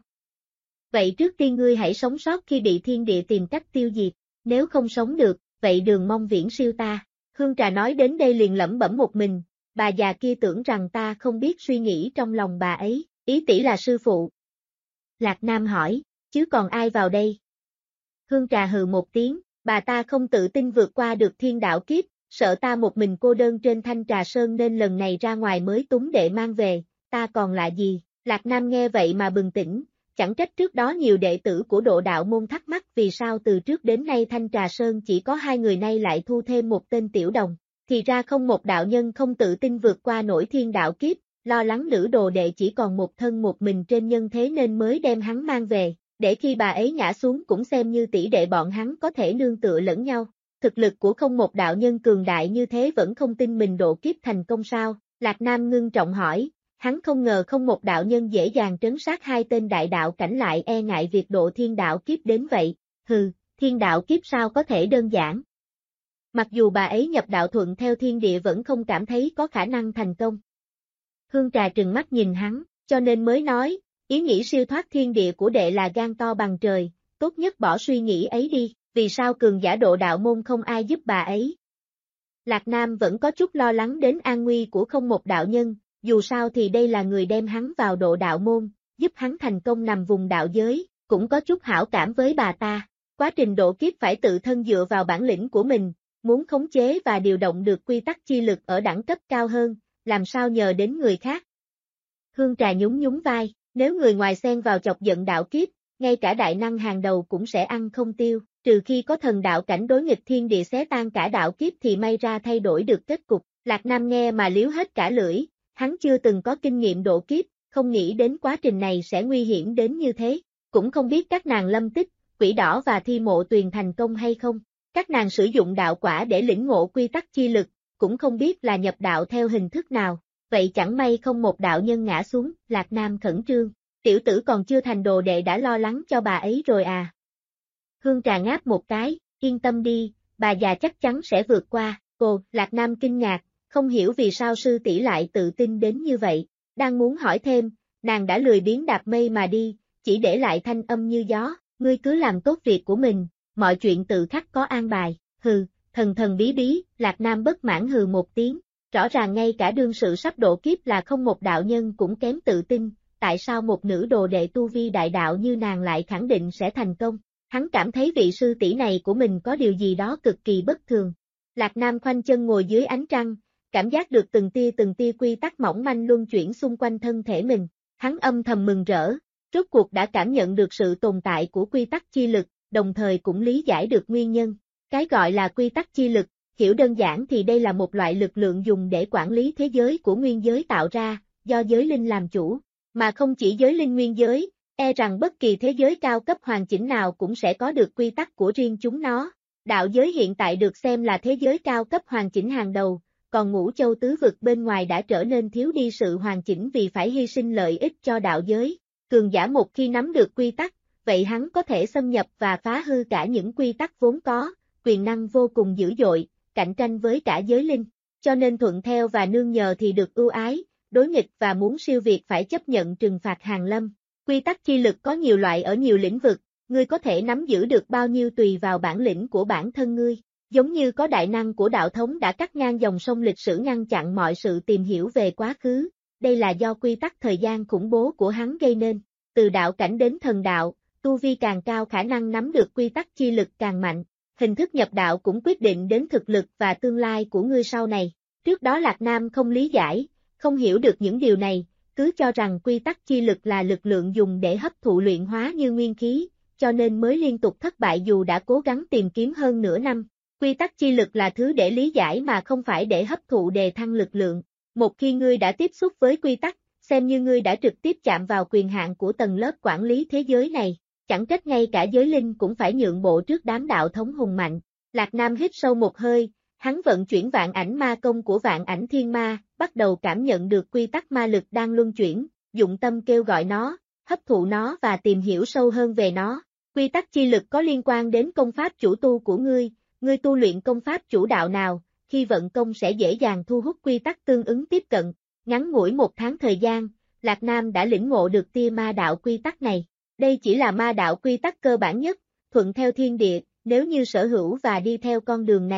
Vậy trước tiên ngươi hãy sống sót khi bị thiên địa tìm cách tiêu diệt. Nếu không sống được, vậy đừng mong viễn siêu ta. Hương Trà nói đến đây liền lẩm bẩm một mình, bà già kia tưởng rằng ta không biết suy nghĩ trong lòng bà ấy, ý tỷ là sư phụ. Lạc Nam hỏi, chứ còn ai vào đây? Hương Trà hừ một tiếng, bà ta không tự tin vượt qua được thiên đạo kiếp, sợ ta một mình cô đơn trên Thanh Trà Sơn nên lần này ra ngoài mới túng đệ mang về, ta còn lạ gì? Lạc Nam nghe vậy mà bừng tỉnh, chẳng trách trước đó nhiều đệ tử của Độ Đạo Môn thắc mắc vì sao từ trước đến nay Thanh Trà Sơn chỉ có 2 người nay lại thu thêm một tên tiểu đồng. Thì ra không một đạo nhân không tự tin vượt qua nổi thiên đạo kiếp, lo lắng nữ đồ đệ chỉ còn một thân một mình trên nhân thế nên mới đem hắn mang về, để khi bà ấy ngã xuống cũng xem như tỷ đệ bọn hắn có thể nương tựa lẫn nhau. Thực lực của không một đạo nhân cường đại như thế vẫn không tin mình độ kiếp thành công sao? Lạc Nam ngưng trọng hỏi, hắn không ngờ không một đạo nhân dễ dàng trấn sát 2 tên đại đạo cảnh lại e ngại việc độ thiên đạo kiếp đến vậy, thiên đạo kiếp sao có thể đơn giản. Mặc dù bà ấy nhập đạo thuận theo thiên địa vẫn không cảm thấy có khả năng thành công. Hương Trà trừng mắt nhìn hắn, cho nên mới nói, ý nghĩ siêu thoát thiên địa của đệ là gan to bằng trời, tốt nhất bỏ suy nghĩ ấy đi, vì sao cường giả Độ Đạo Môn không ai giúp bà ấy. Lạc Nam vẫn có chút lo lắng đến an nguy của không một đạo nhân, dù sao thì đây là người đem hắn vào Độ Đạo Môn, giúp hắn thành công nằm vùng đạo giới, cũng có chút hảo cảm với bà ta. Quá trình độ kiếp phải tự thân dựa vào bản lĩnh của mình, muốn khống chế và điều động được quy tắc chi lực ở đẳng cấp cao hơn, làm sao nhờ đến người khác. Hương Trà nhún nhún vai, nếu người ngoài xen vào chọc giận đạo kiếp, ngay cả đại năng hàng đầu cũng sẽ ăn không tiêu, trừ khi có thần đạo cảnh đối nghịch thiên địa xé tan cả đạo kiếp thì may ra thay đổi được kết cục. Lạc Nam nghe mà liếu hết cả lưỡi, hắn chưa từng có kinh nghiệm độ kiếp, không nghĩ đến quá trình này sẽ nguy hiểm đến như thế, cũng không biết các nàng Lâm Tích, Quỷ Đỏ và Thi Mộ Tuyền thành công hay không. Các nàng sử dụng đạo quả để lĩnh ngộ quy tắc chi lực, cũng không biết là nhập đạo theo hình thức nào, vậy chẳng may không một đạo nhân ngã xuống, Lạc Nam khẩn trương, tiểu tử còn chưa thành đồ đệ đã lo lắng cho bà ấy rồi à. Hương Trà ngáp một cái, yên tâm đi, bà già chắc chắn sẽ vượt qua, Lạc Nam kinh ngạc, không hiểu vì sao sư tỷ lại tự tin đến như vậy, đang muốn hỏi thêm, nàng đã lười biếng đạp mây mà đi, chỉ để lại thanh âm như gió, ngươi cứ làm tốt việc của mình. Mọi chuyện tự khắc có an bài, thần thần bí bí, Lạc Nam bất mãn hừ một tiếng, rõ ràng ngay cả đương sự sắp độ kiếp là không một đạo nhân cũng kém tự tin, tại sao một nữ đồ đệ tu vi đại đạo như nàng lại khẳng định sẽ thành công, hắn cảm thấy vị sư tỷ này của mình có điều gì đó cực kỳ bất thường. Lạc Nam khoanh chân ngồi dưới ánh trăng, cảm giác được từng tia quy tắc mỏng manh luân chuyển xung quanh thân thể mình, hắn âm thầm mừng rỡ, rốt cuộc đã cảm nhận được sự tồn tại của quy tắc chi lực, đồng thời cũng lý giải được nguyên nhân. Cái gọi là quy tắc chi lực, hiểu đơn giản thì đây là một loại lực lượng dùng để quản lý thế giới của nguyên giới tạo ra, do giới linh làm chủ, mà không chỉ giới linh nguyên giới, e rằng bất kỳ thế giới cao cấp hoàn chỉnh nào cũng sẽ có được quy tắc của riêng chúng nó. Đạo giới hiện tại được xem là thế giới cao cấp hoàn chỉnh hàng đầu, còn ngũ châu tứ vực bên ngoài đã trở nên thiếu đi sự hoàn chỉnh vì phải hy sinh lợi ích cho đạo giới. Cường giả một khi nắm được quy tắc, vậy hắn có thể xâm nhập và phá hư cả những quy tắc vốn có, quyền năng vô cùng dữ dội, cạnh tranh với cả giới linh, cho nên thuận theo và nương nhờ thì được ưu ái, đối nghịch và muốn siêu việt phải chấp nhận trừng phạt hàng lâm. Quy tắc chi lực có nhiều loại ở nhiều lĩnh vực, ngươi có thể nắm giữ được bao nhiêu tùy vào bản lĩnh của bản thân ngươi, giống như có đại năng của đạo thống đã cắt ngang dòng sông lịch sử ngăn chặn mọi sự tìm hiểu về quá khứ, đây là do quy tắc thời gian khủng bố của hắn gây nên, từ đạo cảnh đến thần đạo. Tu vi càng cao khả năng nắm được quy tắc chi lực càng mạnh, hình thức nhập đạo cũng quyết định đến thực lực và tương lai của ngươi sau này. Trước đó Lạc Nam không lý giải, không hiểu được những điều này, cứ cho rằng quy tắc chi lực là lực lượng dùng để hấp thụ luyện hóa như nguyên khí, cho nên mới liên tục thất bại dù đã cố gắng tìm kiếm hơn nửa năm. Quy tắc chi lực là thứ để lý giải mà không phải để hấp thụ đề thăng lực lượng. Một khi ngươi đã tiếp xúc với quy tắc, xem như ngươi đã trực tiếp chạm vào quyền hạn của tầng lớp quản lý thế giới này. Chẳng trách ngay cả giới linh cũng phải nhượng bộ trước đám đạo thống hùng mạnh. Lạc Nam hít sâu một hơi, hắn vận chuyển vạn ảnh ma công của vạn ảnh thiên ma, bắt đầu cảm nhận được quy tắc ma lực đang luân chuyển, dụng tâm kêu gọi nó, hấp thụ nó và tìm hiểu sâu hơn về nó. Quy tắc chi lực có liên quan đến công pháp chủ tu của ngươi tu luyện công pháp chủ đạo nào, khi vận công sẽ dễ dàng thu hút quy tắc tương ứng tiếp cận. Ngắn ngủi 1 tháng thời gian, Lạc Nam đã lĩnh ngộ được tia ma đạo quy tắc này. Đây chỉ là ma đạo quy tắc cơ bản nhất, thuận theo thiên địa, nếu như sở hữu và đi theo con đường này,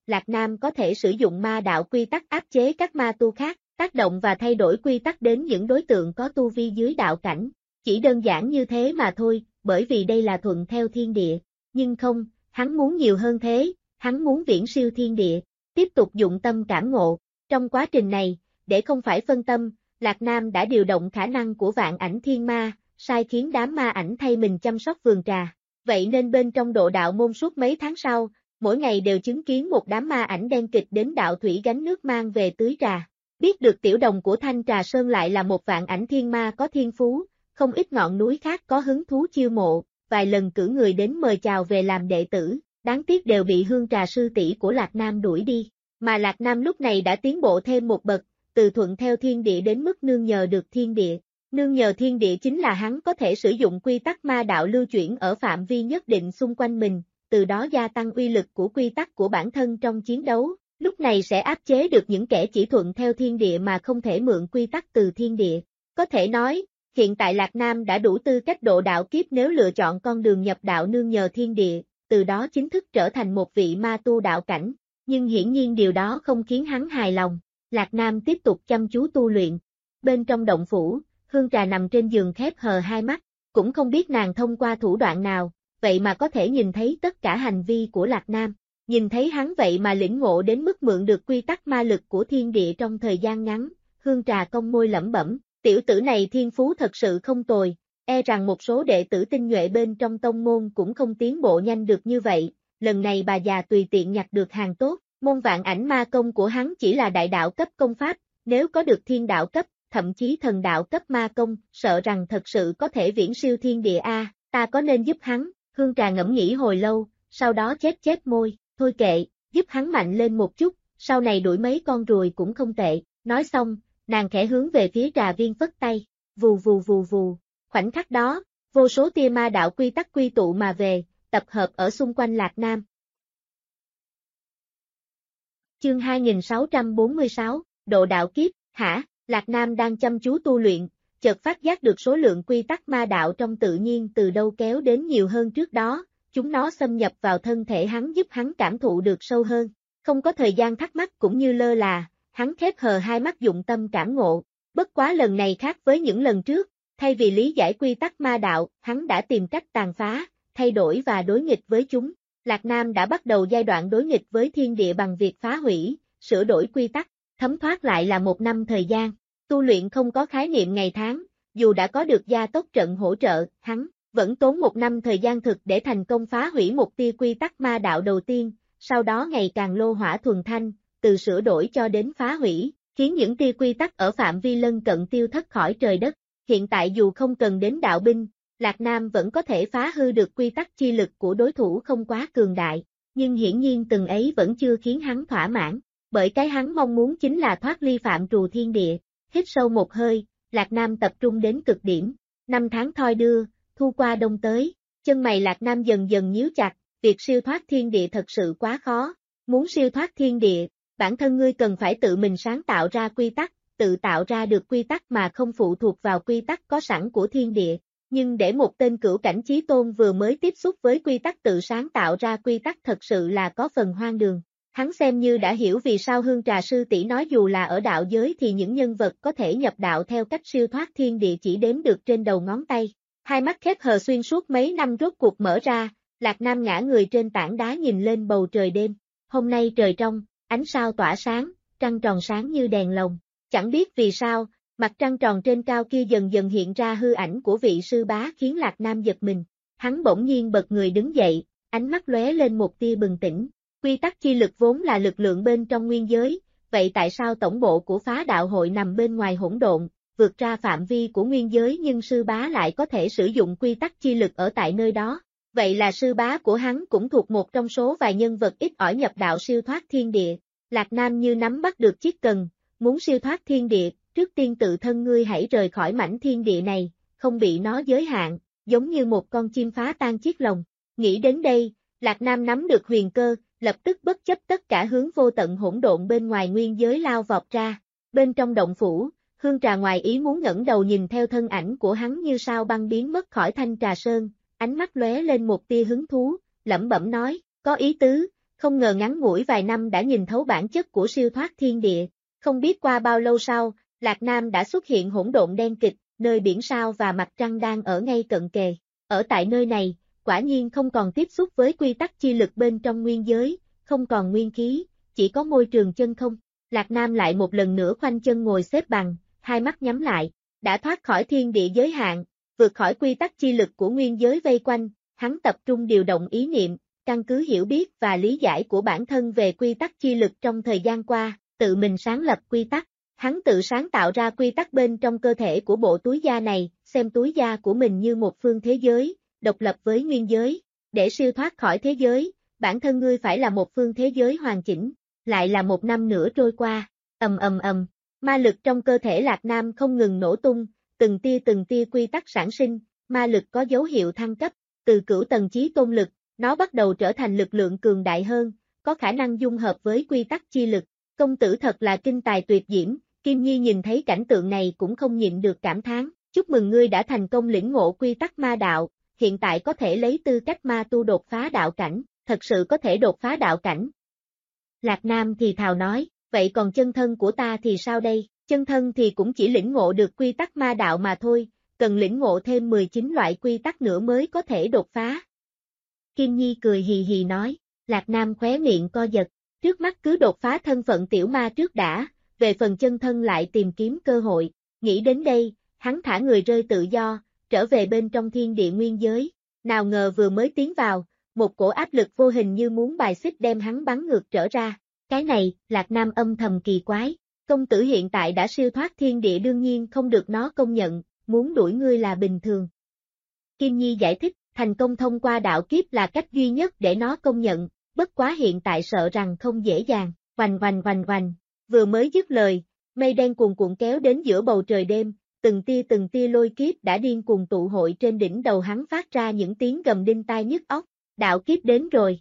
Lạc Nam có thể sử dụng ma đạo quy tắc áp chế các ma tu khác, tác động và thay đổi quy tắc đến những đối tượng có tu vi dưới đạo cảnh. Chỉ đơn giản như thế mà thôi, bởi vì đây là thuận theo thiên địa. Nhưng không, hắn muốn nhiều hơn thế, hắn muốn viễn siêu thiên địa, tiếp tục dụng tâm cảm ngộ. Trong quá trình này, để không phải phân tâm, Lạc Nam đã điều động khả năng của vạn ảnh thiên ma, sai khiến đám ma ảnh thay mình chăm sóc vườn trà. Vậy nên bên trong độ đạo môn suốt mấy tháng sau, mỗi ngày đều chứng kiến một đám ma ảnh đen kịt đến đạo thủy gánh nước mang về tưới trà. Biết được tiểu đồng của Thanh Trà Sơn lại là một vạn ảnh thiên ma có thiên phú, không ít ngọn núi khác có hứng thú chiêu mộ, vài lần cử người đến mời chào về làm đệ tử, đáng tiếc đều bị Hương Trà sư tỷ của Lạc Nam đuổi đi. Mà Lạc Nam lúc này đã tiến bộ thêm một bậc, từ thuận theo thiên địa đến mức nương nhờ được thiên địa. Nương nhờ thiên địa chính là hắn có thể sử dụng quy tắc ma đạo lưu chuyển ở phạm vi nhất định xung quanh mình, từ đó gia tăng uy lực của quy tắc của bản thân trong chiến đấu, lúc này sẽ áp chế được những kẻ chỉ thuận theo thiên địa mà không thể mượn quy tắc từ thiên địa. Có thể nói, hiện tại Lạc Nam đã đủ tư cách độ đạo kiếp nếu lựa chọn con đường nhập đạo nương nhờ thiên địa, từ đó chính thức trở thành một vị ma tu đạo cảnh, nhưng hiển nhiên điều đó không khiến hắn hài lòng. Lạc Nam tiếp tục chăm chú tu luyện. Bên trong động phủ, Hương Trà nằm trên giường khép hờ hai mắt, cũng không biết nàng thông qua thủ đoạn nào, vậy mà có thể nhìn thấy tất cả hành vi của Lạc Nam. Nhìn thấy hắn vậy mà lĩnh ngộ đến mức mượn được quy tắc ma lực của thiên địa trong thời gian ngắn, Hương Trà cong môi lẩm bẩm, tiểu tử này thiên phú thật sự không tồi, e rằng một số đệ tử tinh nhuệ bên trong tông môn cũng không tiến bộ nhanh được như vậy, lần này bà già tùy tiện nhặt được hàng tốt, môn vạn ảnh ma công của hắn chỉ là đại đạo cấp công pháp, nếu có được thiên đạo cấp, thậm chí thần đạo cấp ma công, sợ rằng thật sự có thể viễn siêu thiên địa a, ta có nên giúp hắn? Hương Trà ngẫm nghĩ hồi lâu, sau đó chép môi, thôi kệ, giúp hắn mạnh lên một chút, sau này đuổi mấy con ruồi cũng không tệ. Nói xong, nàng khẽ hướng về phía Trà Viên phất tay, vù vù vù vù, khoảnh khắc đó, vô số tia ma đạo quy tắc quy tụ mà về, tập hợp ở xung quanh Lạc Nam. Chương 2646, Độ đạo kiếp, hả? Lạc Nam đang chăm chú tu luyện, chợt phát giác được số lượng quy tắc ma đạo trong tự nhiên từ đâu kéo đến nhiều hơn trước đó, chúng nó xâm nhập vào thân thể hắn giúp hắn cảm thụ được sâu hơn. Không có thời gian thắc mắc cũng như lơ là, hắn khép hờ hai mắt dụng tâm cảm ngộ. Bất quá lần này khác với những lần trước, thay vì lý giải quy tắc ma đạo, hắn đã tìm cách tàn phá, thay đổi và đối nghịch với chúng. Lạc Nam đã bắt đầu giai đoạn đối nghịch với thiên địa bằng việc phá hủy, sửa đổi quy tắc, thấm thoát lại là 1 năm thời gian. Tu luyện không có khái niệm ngày tháng, dù đã có được gia tốc trận hỗ trợ, hắn vẫn tốn 1 năm thời gian thực để thành công phá hủy một tia quy tắc ma đạo đầu tiên, sau đó ngày càng lô hỏa thuần thanh, từ sửa đổi cho đến phá hủy, khiến những tia quy tắc ở phạm vi lân cận tiêu thất khỏi trời đất. Hiện tại dù không cần đến đạo binh, Lạc Nam vẫn có thể phá hư được quy tắc chi lực của đối thủ không quá cường đại, nhưng hiển nhiên từng ấy vẫn chưa khiến hắn thỏa mãn, bởi cái hắn mong muốn chính là thoát ly phạm trù thiên địa. Hít sâu một hơi, Lạc Nam tập trung đến cực điểm, 5 tháng thoi đưa, thu qua đông tới, chân mày Lạc Nam dần dần nhíu chặt, việc siêu thoát thiên địa thật sự quá khó, muốn siêu thoát thiên địa, bản thân ngươi cần phải tự mình sáng tạo ra quy tắc, tự tạo ra được quy tắc mà không phụ thuộc vào quy tắc có sẵn của thiên địa, nhưng để một tên cửu cảnh chí tôn vừa mới tiếp xúc với quy tắc tự sáng tạo ra quy tắc thật sự là có phần hoang đường. Hắn xem như đã hiểu vì sao Hương Trà sư tỷ nói dù là ở đạo giới thì những nhân vật có thể nhập đạo theo cách siêu thoát thiên địa chỉ đếm được trên đầu ngón tay. Hai mắt khép hờ xuyên suốt mấy năm rốt cuộc mở ra, Lạc Nam ngã người trên tảng đá nhìn lên bầu trời đêm. Hôm nay trời trong, ánh sao tỏa sáng, trăng tròn sáng như đèn lồng. Chẳng biết vì sao, mặt trăng tròn trên cao kia dần dần hiện ra hư ảnh của vị sư bá khiến Lạc Nam giật mình. Hắn bỗng nhiên bật người đứng dậy, ánh mắt lóe lên một tia bừng tỉnh. Quy tắc chi lực vốn là lực lượng bên trong nguyên giới, vậy tại sao tổng bộ của phá đạo hội nằm bên ngoài hỗn độn, vượt ra phạm vi của nguyên giới nhưng sư bá lại có thể sử dụng quy tắc chi lực ở tại nơi đó? Vậy là sư bá của hắn cũng thuộc một trong số vài nhân vật ít ỏi nhập đạo siêu thoát thiên địa. Lạc Nam như nắm bắt được chiếc cần, muốn siêu thoát thiên địa, trước tiên tự thân ngươi hãy rời khỏi mảnh thiên địa này, không bị nó giới hạn, giống như một con chim phá tan chiếc lồng. Nghĩ đến đây, Lạc Nam nắm được huyền cơ, lập tức bất chấp tất cả hướng vô tận hỗn độn bên ngoài nguyên giới lao vọt ra. Bên trong động phủ, Hương Trà ngoài ý muốn ngẩng đầu nhìn theo thân ảnh của hắn như sao băng biến mất khỏi Thanh Trà Sơn, ánh mắt lóe lên một tia hứng thú, lẩm bẩm nói, có ý tứ, không ngờ ngắn ngủi vài năm đã nhìn thấu bản chất của siêu thoát thiên địa. Không biết qua bao lâu sau, Lạc Nam đã xuất hiện hỗn độn đen kịt, nơi biển sao và mặt trăng đang ở ngay cận kề. Ở tại nơi này, quả nhiên không còn tiếp xúc với quy tắc chi lực bên trong nguyên giới, không còn nguyên khí, chỉ có môi trường chân không. Lạc Nam lại một lần nữa khoanh chân ngồi xếp bằng, hai mắt nhắm lại, đã thoát khỏi thiên địa giới hạn, vượt khỏi quy tắc chi lực của nguyên giới vây quanh, hắn tập trung điều động ý niệm, căn cứ hiểu biết và lý giải của bản thân về quy tắc chi lực trong thời gian qua, tự mình sáng lập quy tắc. Hắn tự sáng tạo ra quy tắc bên trong cơ thể của bộ túi da này, xem túi da của mình như một phương thế giới, độc lập với nguyên giới. Để siêu thoát khỏi thế giới, bản thân ngươi phải là một phương thế giới hoàn chỉnh. Lại là một năm nữa trôi qua, ma lực trong cơ thể Lạc Nam không ngừng nổ tung, từng tia quy tắc sản sinh, ma lực có dấu hiệu thăng cấp, từ cửu tầng chí tôn lực, nó bắt đầu trở thành lực lượng cường đại hơn, có khả năng dung hợp với quy tắc chi lực. Công tử thật là kinh tài tuyệt diễm. Kim Nhi nhìn thấy cảnh tượng này cũng không nhịn được cảm thán, chúc mừng ngươi đã thành công lĩnh ngộ quy tắc ma đạo, hiện tại có thể lấy tư cách ma tu đột phá đạo cảnh, thật sự có thể đột phá đạo cảnh. Lạc Nam thì thào nói, vậy còn chân thân của ta thì sao đây, chân thân thì cũng chỉ lĩnh ngộ được quy tắc ma đạo mà thôi, cần lĩnh ngộ thêm 19 loại quy tắc nữa mới có thể đột phá. Kim Nhi cười hì hì nói, Lạc Nam khóe miệng co giật, trước mắt cứ đột phá thân phận tiểu ma trước đã. Về phần chân thân lại tìm kiếm cơ hội, nghĩ đến đây, hắn thả người rơi tự do, trở về bên trong thiên địa nguyên giới, nào ngờ vừa mới tiến vào, một cổ áp lực vô hình như muốn bài xích đem hắn bắn ngược trở ra, cái này, Lạc Nam âm thầm kỳ quái, công tử hiện tại đã siêu thoát thiên địa đương nhiên không được nó công nhận, muốn đuổi ngươi là bình thường. Kim Nhi giải thích, thành công thông qua đạo kiếp là cách duy nhất để nó công nhận, bất quá hiện tại sợ rằng không dễ dàng, oanh. Vừa mới dứt lời, mây đen cuồn cuộn kéo đến giữa bầu trời đêm, từng tia lôi kiếp đã điên cuồng tụ hội trên đỉnh đầu hắn phát ra những tiếng gầm đinh tai nhức óc, đạo kiếp đến rồi.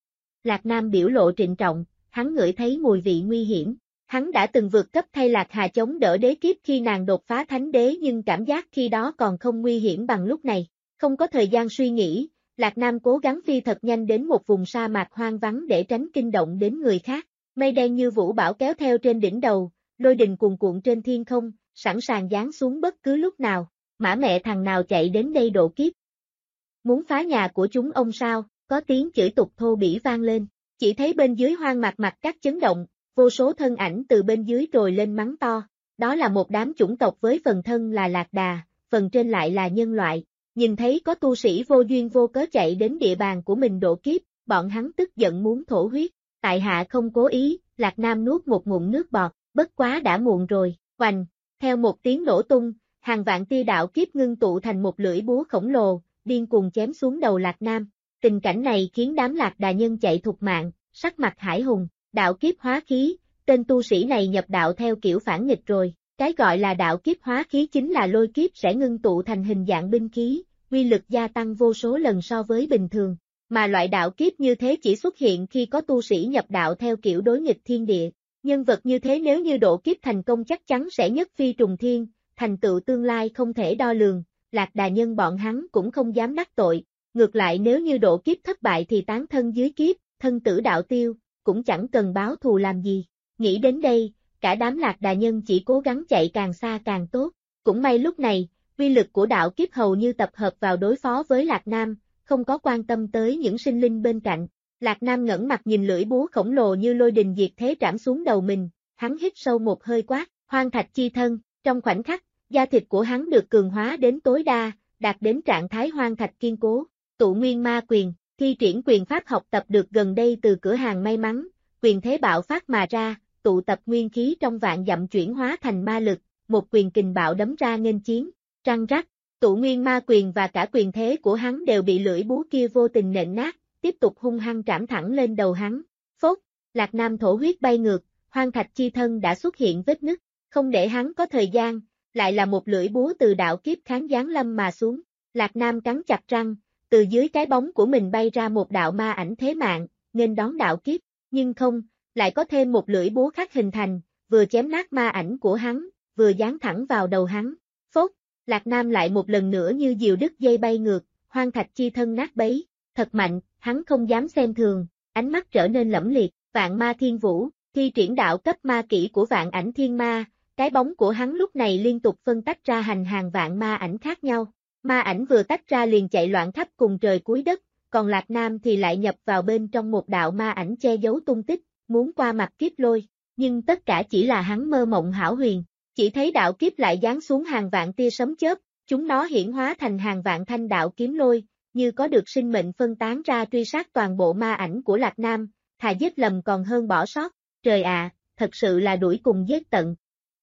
Lạc Nam biểu lộ trịnh trọng, hắn ngửi thấy mùi vị nguy hiểm, hắn đã từng vượt cấp thay Lạc Hà chống đỡ đế kiếp khi nàng đột phá thánh đế nhưng cảm giác khi đó còn không nguy hiểm bằng lúc này, không có thời gian suy nghĩ, Lạc Nam cố gắng phi thật nhanh đến một vùng sa mạc hoang vắng để tránh kinh động đến người khác. Mây đen như vũ bão kéo theo trên đỉnh đầu, lôi đình cuồn cuộn trên thiên không, sẵn sàng giáng xuống bất cứ lúc nào, mã mẹ thằng nào chạy đến đây độ kiếp. Muốn phá nhà của chúng ông sao, có tiếng chửi tục thô bỉ vang lên, chỉ thấy bên dưới hoang mạc các chấn động, vô số thân ảnh từ bên dưới trồi lên mắng to, đó là một đám chủng tộc với phần thân là lạc đà, phần trên lại là nhân loại, nhìn thấy có tu sĩ vô duyên vô cớ chạy đến địa bàn của mình độ kiếp, bọn hắn tức giận muốn thổ huyết. Tại hạ không cố ý, Lạc Nam nuốt một ngụm nước bọt, bất quá đã muộn rồi, oanh, theo một tiếng nổ tung, hàng vạn tia đạo kiếp ngưng tụ thành một lưỡi búa khổng lồ, điên cuồng chém xuống đầu Lạc Nam. Tình cảnh này khiến đám Lạc Đà nhân chạy thục mạng, sắc mặt hải hùng, đạo kiếp hóa khí, tên tu sĩ này nhập đạo theo kiểu phản nghịch rồi, cái gọi là đạo kiếp hóa khí chính là lôi kiếp sẽ ngưng tụ thành hình dạng binh khí, uy lực gia tăng vô số lần so với bình thường. Mà loại đạo kiếp như thế chỉ xuất hiện khi có tu sĩ nhập đạo theo kiểu đối nghịch thiên địa. Nhân vật như thế nếu như độ kiếp thành công chắc chắn sẽ nhất phi trùng thiên, thành tựu tương lai không thể đo lường, Lạc Đà nhân bọn hắn cũng không dám đắc tội. Ngược lại nếu như độ kiếp thất bại thì tán thân dưới kiếp, thân tử đạo tiêu, cũng chẳng cần báo thù làm gì. Nghĩ đến đây, cả đám Lạc Đà nhân chỉ cố gắng chạy càng xa càng tốt. Cũng may lúc này, uy lực của đạo kiếp hầu như tập hợp vào đối phó với Lạc Nam. Không có quan tâm tới những sinh linh bên cạnh. Lạc Nam ngẩng mặt nhìn lưỡi búa khổng lồ như lôi đình diệt thế trảm xuống đầu mình, hắn hít sâu một hơi quát, hoang thạch chi thân, trong khoảnh khắc, da thịt của hắn được cường hóa đến tối đa, đạt đến trạng thái hoang thạch kiên cố, tụ nguyên ma quyền, thi triển quyền pháp học tập được gần đây từ cửa hàng may mắn, quyền thế bạo phát mà ra, tụ tập nguyên khí trong vạn dặm chuyển hóa thành ma lực, một quyền kình bạo đấm ra nghênh chiến, răng rắc. Tụ nguyên ma quyền và cả quyền thế của hắn đều bị lưỡi búa kia vô tình nện nát, tiếp tục hung hăng trảm thẳng lên đầu hắn. Phốt, Lạc Nam thổ huyết bay ngược, hoang thạch chi thân đã xuất hiện vết nứt, không để hắn có thời gian, lại là một lưỡi búa từ đạo kiếp kháng giáng lâm mà xuống. Lạc Nam cắn chặt răng, từ dưới cái bóng của mình bay ra một đạo ma ảnh thế mạng, nghênh đón đạo kiếp, nhưng không, lại có thêm một lưỡi búa khác hình thành, vừa chém nát ma ảnh của hắn, vừa giáng thẳng vào đầu hắn. Phốt, Lạc Nam lại một lần nữa như diều đứt dây bay ngược, hoang thạch chi thân nát bấy, thật mạnh, hắn không dám xem thường, ánh mắt trở nên lẫm liệt, Vạn Ma Thiên Vũ, thi triển đạo cấp ma kỹ của Vạn Ảnh Thiên Ma, cái bóng của hắn lúc này liên tục phân tách ra hành hàng vạn ma ảnh khác nhau. Ma ảnh vừa tách ra liền chạy loạn khắp cùng trời cuối đất, còn Lạc Nam thì lại nhập vào bên trong một đạo ma ảnh che giấu tung tích, muốn qua mặt kiếp lôi, nhưng tất cả chỉ là hắn mơ mộng hão huyền, chỉ thấy đạo kiếp lại giáng xuống hàng vạn tia sấm chớp, chúng nó hiển hóa thành hàng vạn thanh đạo kiếm lôi, như có được sinh mệnh phân tán ra truy sát toàn bộ ma ảnh của Lạc Nam, thà giết lầm còn hơn bỏ sót, trời ạ, thật sự là đuổi cùng giết tận.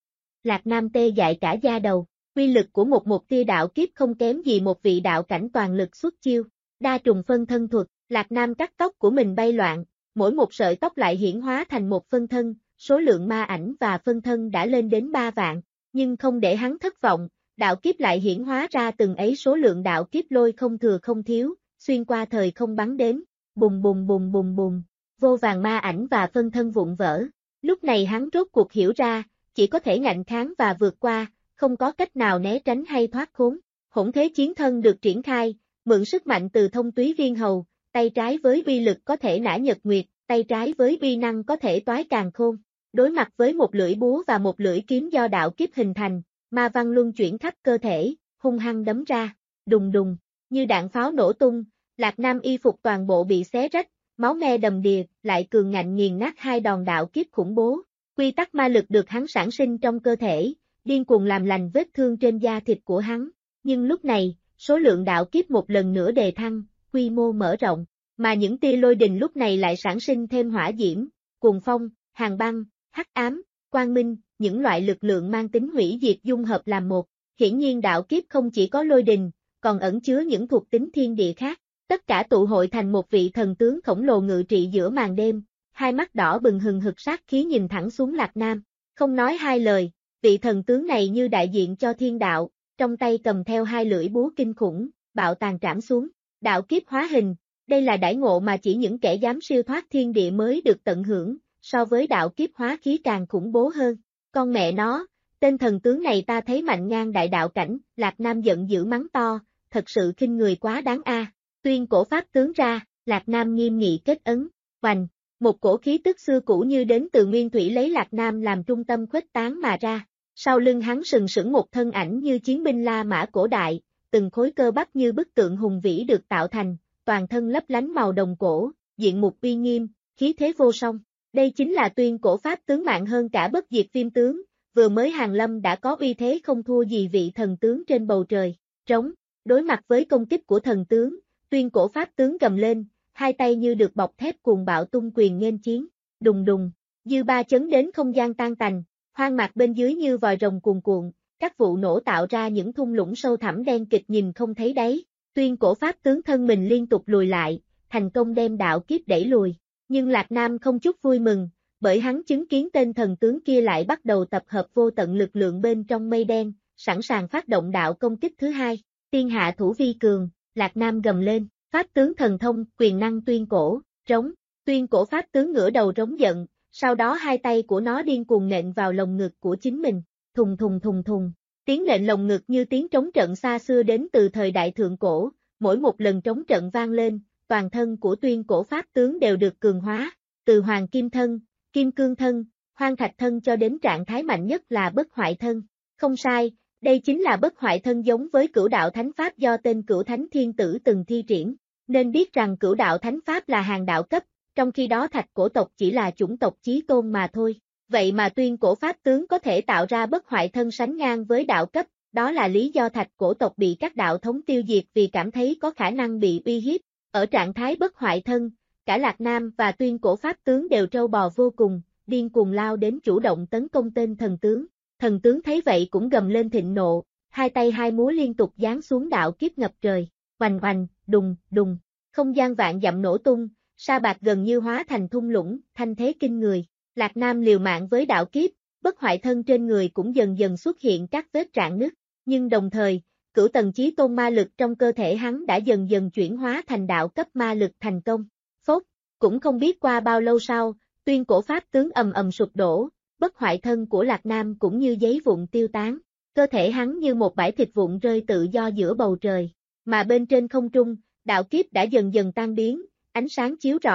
Lạc Nam tê dại cả da đầu, uy lực của một tia đạo kiếp không kém gì một vị đạo cảnh toàn lực xuất chiêu, đa trùng phân thân thuật, Lạc Nam cắt tóc của mình bay loạn, mỗi một sợi tóc lại hiển hóa thành một phân thân, số lượng ma ảnh và phân thân đã lên đến 3 vạn, nhưng không để hắn thất vọng, đạo kiếp lại hiển hóa ra từng ấy số lượng đạo kiếp lôi không thừa không thiếu, xuyên qua thời không bắn đến, bùng bùng bùng bùng bùng, vô vàn ma ảnh và phân thân vụn vỡ. Lúc này hắn rốt cuộc hiểu ra, chỉ có thể ngạnh kháng và vượt qua, không có cách nào né tránh hay thoát khốn. Hỗn thế chiến thân được triển khai, mượn sức mạnh từ thông túy viên hầu, tay trái với uy lực có thể nã nhật nguyệt, tay trái với uy năng có thể toái càn khôn. Đối mặt với một lưỡi búa và một lưỡi kiếm do đạo kiếp hình thành, ma văn luân chuyển khắp cơ thể, hung hăng đấm ra, đùng đùng, như đạn pháo nổ tung, Lạc Nam y phục toàn bộ bị xé rách, máu me đầm đìa, lại cường ngạnh nghiền nát hai đòn đạo kiếp khủng bố. Quy tắc ma lực được hắn sản sinh trong cơ thể, điên cuồng làm lành vết thương trên da thịt của hắn, nhưng lúc này, số lượng đạo kiếp một lần nữa đề thăng, quy mô mở rộng, mà những tia lôi đình lúc này lại sản sinh thêm hỏa diễm, cuồng phong, hàn băng, hắc ám, quang minh, những loại lực lượng mang tính hủy diệt dung hợp làm một. Hiển nhiên đạo kiếp không chỉ có lôi đình, còn ẩn chứa những thuộc tính thiên địa khác, tất cả tụ hội thành một vị thần tướng khổng lồ ngự trị giữa màn đêm, hai mắt đỏ bừng hừng hực sát khí nhìn thẳng xuống Lạc Nam, không nói hai lời, vị thần tướng này như đại diện cho thiên đạo, trong tay cầm theo hai lưỡi búa kinh khủng, bạo tàn trảm xuống, đạo kiếp hóa hình, đây là đãi ngộ mà chỉ những kẻ dám siêu thoát thiên địa mới được tận hưởng, so với đạo kiếp hóa khí càng khủng bố hơn, con mẹ nó, tên thần tướng này ta thấy mạnh ngang đại đạo cảnh, Lạc Nam giận dữ mắng to, thật sự khinh người quá đáng a. Tuyên cổ pháp tướng ra, Lạc Nam nghiêm nghị kết ấn, hoành. Một cổ khí tức xưa cũ như đến từ nguyên thủy lấy Lạc Nam làm trung tâm khuếch tán mà ra. Sau lưng hắn sừng sững một thân ảnh như chiến binh La Mã cổ đại, từng khối cơ bắp như bức tượng hùng vĩ được tạo thành, toàn thân lấp lánh màu đồng cổ, diện mục uy nghiêm, khí thế vô song. Đây chính là tuyên cổ pháp tướng mạnh hơn cả bất diệt viêm tướng, vừa mới hàng lâm đã có uy thế không thua gì vị thần tướng trên bầu trời. Trống, đối mặt với công kích của thần tướng, tuyên cổ pháp tướng gầm lên, hai tay như được bọc thép cuồng bạo tung quyền nghênh chiến, đùng đùng, dư ba chấn đến không gian tan tành, hoang mạc bên dưới như vòi rồng cuồn cuộn, các vụ nổ tạo ra những thung lũng sâu thẳm đen kịt nhìn không thấy đáy, tuyên cổ pháp tướng thân mình liên tục lùi lại, thành công đem đạo kiếp đẩy lùi, nhưng Lạc Nam không chút vui mừng, bởi hắn chứng kiến tên thần tướng kia lại bắt đầu tập hợp vô tận lực lượng bên trong mây đen, sẵn sàng phát động đạo công kích thứ hai, tiên hạ thủ vi cường, Lạc Nam gầm lên. Pháp tướng thần thông, quyền năng tuyên cổ, trống, tuyên cổ pháp tướng ngửa đầu rống giận, sau đó hai tay của nó điên cuồng nện vào lồng ngực của chính mình, thùng thùng thùng thùng, tiếng nện lồng ngực như tiếng trống trận xa xưa đến từ thời đại thượng cổ, mỗi một lần trống trận vang lên, toàn thân của tuyên cổ pháp tướng đều được cường hóa, từ hoàng kim thân, kim cương thân, hoang thạch thân cho đến trạng thái mạnh nhất là bất hoại thân, không sai. Đây chính là bất hoại thân giống với cửu đạo thánh pháp do tên cửu thánh thiên tử từng thi triển, nên biết rằng cửu đạo thánh pháp là hàng đạo cấp, trong khi đó thạch cổ tộc chỉ là chủng tộc chí tôn mà thôi. Vậy mà tuyên cổ pháp tướng có thể tạo ra bất hoại thân sánh ngang với đạo cấp, đó là lý do thạch cổ tộc bị các đạo thống tiêu diệt vì cảm thấy có khả năng bị uy hiếp. Ở trạng thái bất hoại thân, cả Lạc Nam và tuyên cổ pháp tướng đều trâu bò vô cùng, điên cuồng lao đến chủ động tấn công tên thần tướng. Thần tướng thấy vậy cũng gầm lên thịnh nộ, hai tay hai múa liên tục giáng xuống đạo kiếp ngập trời, oành oành, đùng, đùng, không gian vạn dặm nổ tung, sa bạc gần như hóa thành thung lũng, thanh thế kinh người, Lạc Nam liều mạng với đạo kiếp, bất hoại thân trên người cũng dần dần xuất hiện các vết rạn nứt, nhưng đồng thời, cửu tầng chí tôn ma lực trong cơ thể hắn đã dần dần chuyển hóa thành đạo cấp ma lực thành công, phốt, cũng không biết qua bao lâu sau, tuyên cổ pháp tướng ầm ầm sụp đổ. Bất hoại thân của Lạc Nam cũng như giấy vụn tiêu tán, cơ thể hắn như một bãi thịt vụn rơi tự do giữa bầu trời, mà bên trên không trung, đạo kiếp đã dần dần tan biến, ánh sáng chiếu rọi,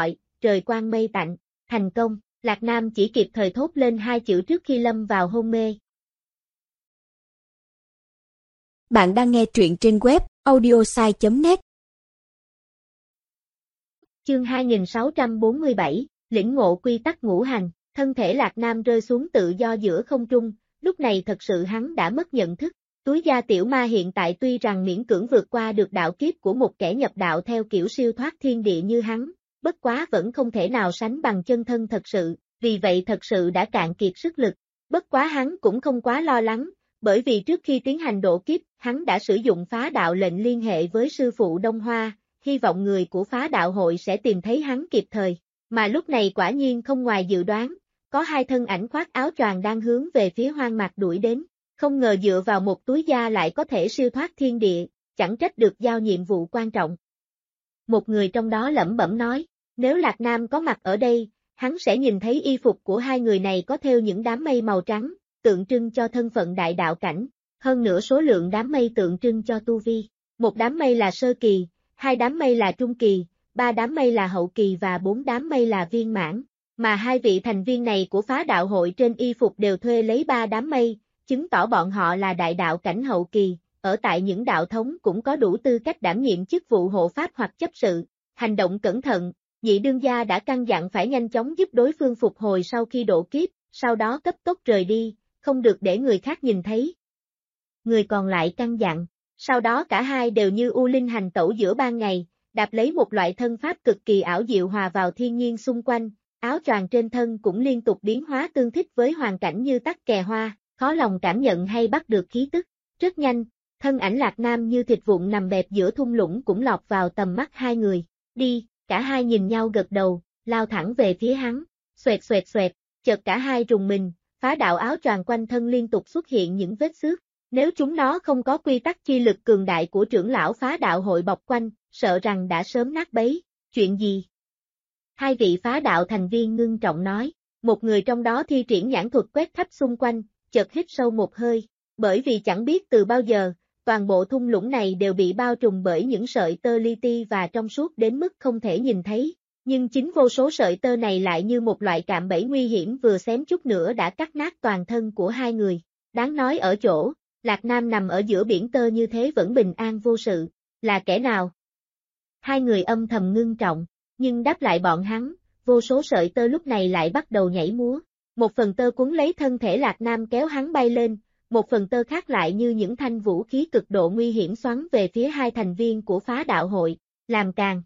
trời quang mây tạnh, thành công, Lạc Nam chỉ kịp thời thốt lên hai chữ trước khi lâm vào hôn mê. Bạn đang nghe truyện trên web audiosai.net. Chương 2647, lĩnh ngộ quy tắc ngũ hành, thân thể Lạc Nam rơi xuống tự do giữa không trung, lúc này thật sự hắn đã mất nhận thức. Túi da tiểu ma hiện tại tuy rằng miễn cưỡng vượt qua được đạo kiếp của một kẻ nhập đạo theo kiểu siêu thoát thiên địa như hắn, bất quá vẫn không thể nào sánh bằng chân thân thật sự, vì vậy thật sự đã cạn kiệt sức lực. Bất quá hắn cũng không quá lo lắng, bởi vì trước khi tiến hành độ kiếp, hắn đã sử dụng phá đạo lệnh liên hệ với sư phụ Đông Hoa, hy vọng người của phá đạo hội sẽ tìm thấy hắn kịp thời. Mà lúc này quả nhiên không ngoài dự đoán, có hai thân ảnh khoác áo choàng đang hướng về phía Hoang Mạc đuổi đến. Không ngờ dựa vào một túi da lại có thể siêu thoát thiên địa, chẳng trách được giao nhiệm vụ quan trọng. Một người trong đó lẩm bẩm nói, nếu Lạc Nam có mặt ở đây, hắn sẽ nhìn thấy y phục của hai người này có thêu những đám mây màu trắng, tượng trưng cho thân phận đại đạo cảnh, hơn nữa số lượng đám mây tượng trưng cho tu vi. Một đám mây là sơ kỳ, hai đám mây là trung kỳ, ba đám mây là hậu kỳ và bốn đám mây là viên mãn. Mà hai vị thành viên này của phá đạo hội trên y phục đều thuê lấy ba đám mây, chứng tỏ bọn họ là đại đạo cảnh hậu kỳ, ở tại những đạo thống cũng có đủ tư cách đảm nhiệm chức vụ hộ pháp hoặc chấp sự. Hành động cẩn thận, nhị đương gia đã căn dặn phải nhanh chóng giúp đối phương phục hồi sau khi độ kiếp, sau đó cấp tốc rời đi, không được để người khác nhìn thấy. Người còn lại căn dặn, sau đó cả hai đều như u linh hành tẩu giữa ban ngày, đạp lấy một loại thân pháp cực kỳ ảo diệu hòa vào thiên nhiên xung quanh, áo choàng trên thân cũng liên tục biến hóa tương thích với hoàn cảnh như tắc kè hoa. Khó lòng cảm nhận hay bắt được khí tức. Rất nhanh, thân ảnh Lạc Nam như thịt vụn nằm bẹp giữa thung lũng cũng lọt vào tầm mắt hai người. Đi, cả hai nhìn nhau gật đầu, lao thẳng về phía hắn. Xoẹt xoẹt xoẹt, chợt cả hai rùng mình, phá đạo áo choàng quanh thân liên tục xuất hiện những vết xước. Nếu chúng nó không có quy tắc chi lực cường đại của trưởng lão phá đạo hội bọc quanh, sợ rằng đã sớm nát bấy. Chuyện gì? Hai vị phá đạo thành viên ngưng trọng nói. Một người trong đó thi triển nhãn thuật quét khắp xung quanh, chợt hít sâu một hơi, bởi vì chẳng biết từ bao giờ, toàn bộ thung lũng này đều bị bao trùm bởi những sợi tơ li ti và trong suốt đến mức không thể nhìn thấy, nhưng chính vô số sợi tơ này lại như một loại cạm bẫy nguy hiểm vừa xém chút nữa đã cắt nát toàn thân của hai người. Đáng nói ở chỗ, Lạc Nam nằm ở giữa biển tơ như thế vẫn bình an vô sự, là kẻ nào? Hai người âm thầm ngưng trọng, nhưng đáp lại bọn hắn, vô số sợi tơ lúc này lại bắt đầu nhảy múa. Một phần tơ cuốn lấy thân thể Lạc Nam kéo hắn bay lên, một phần tơ khác lại như những thanh vũ khí cực độ nguy hiểm xoắn về phía hai thành viên của phá đạo hội, làm càng.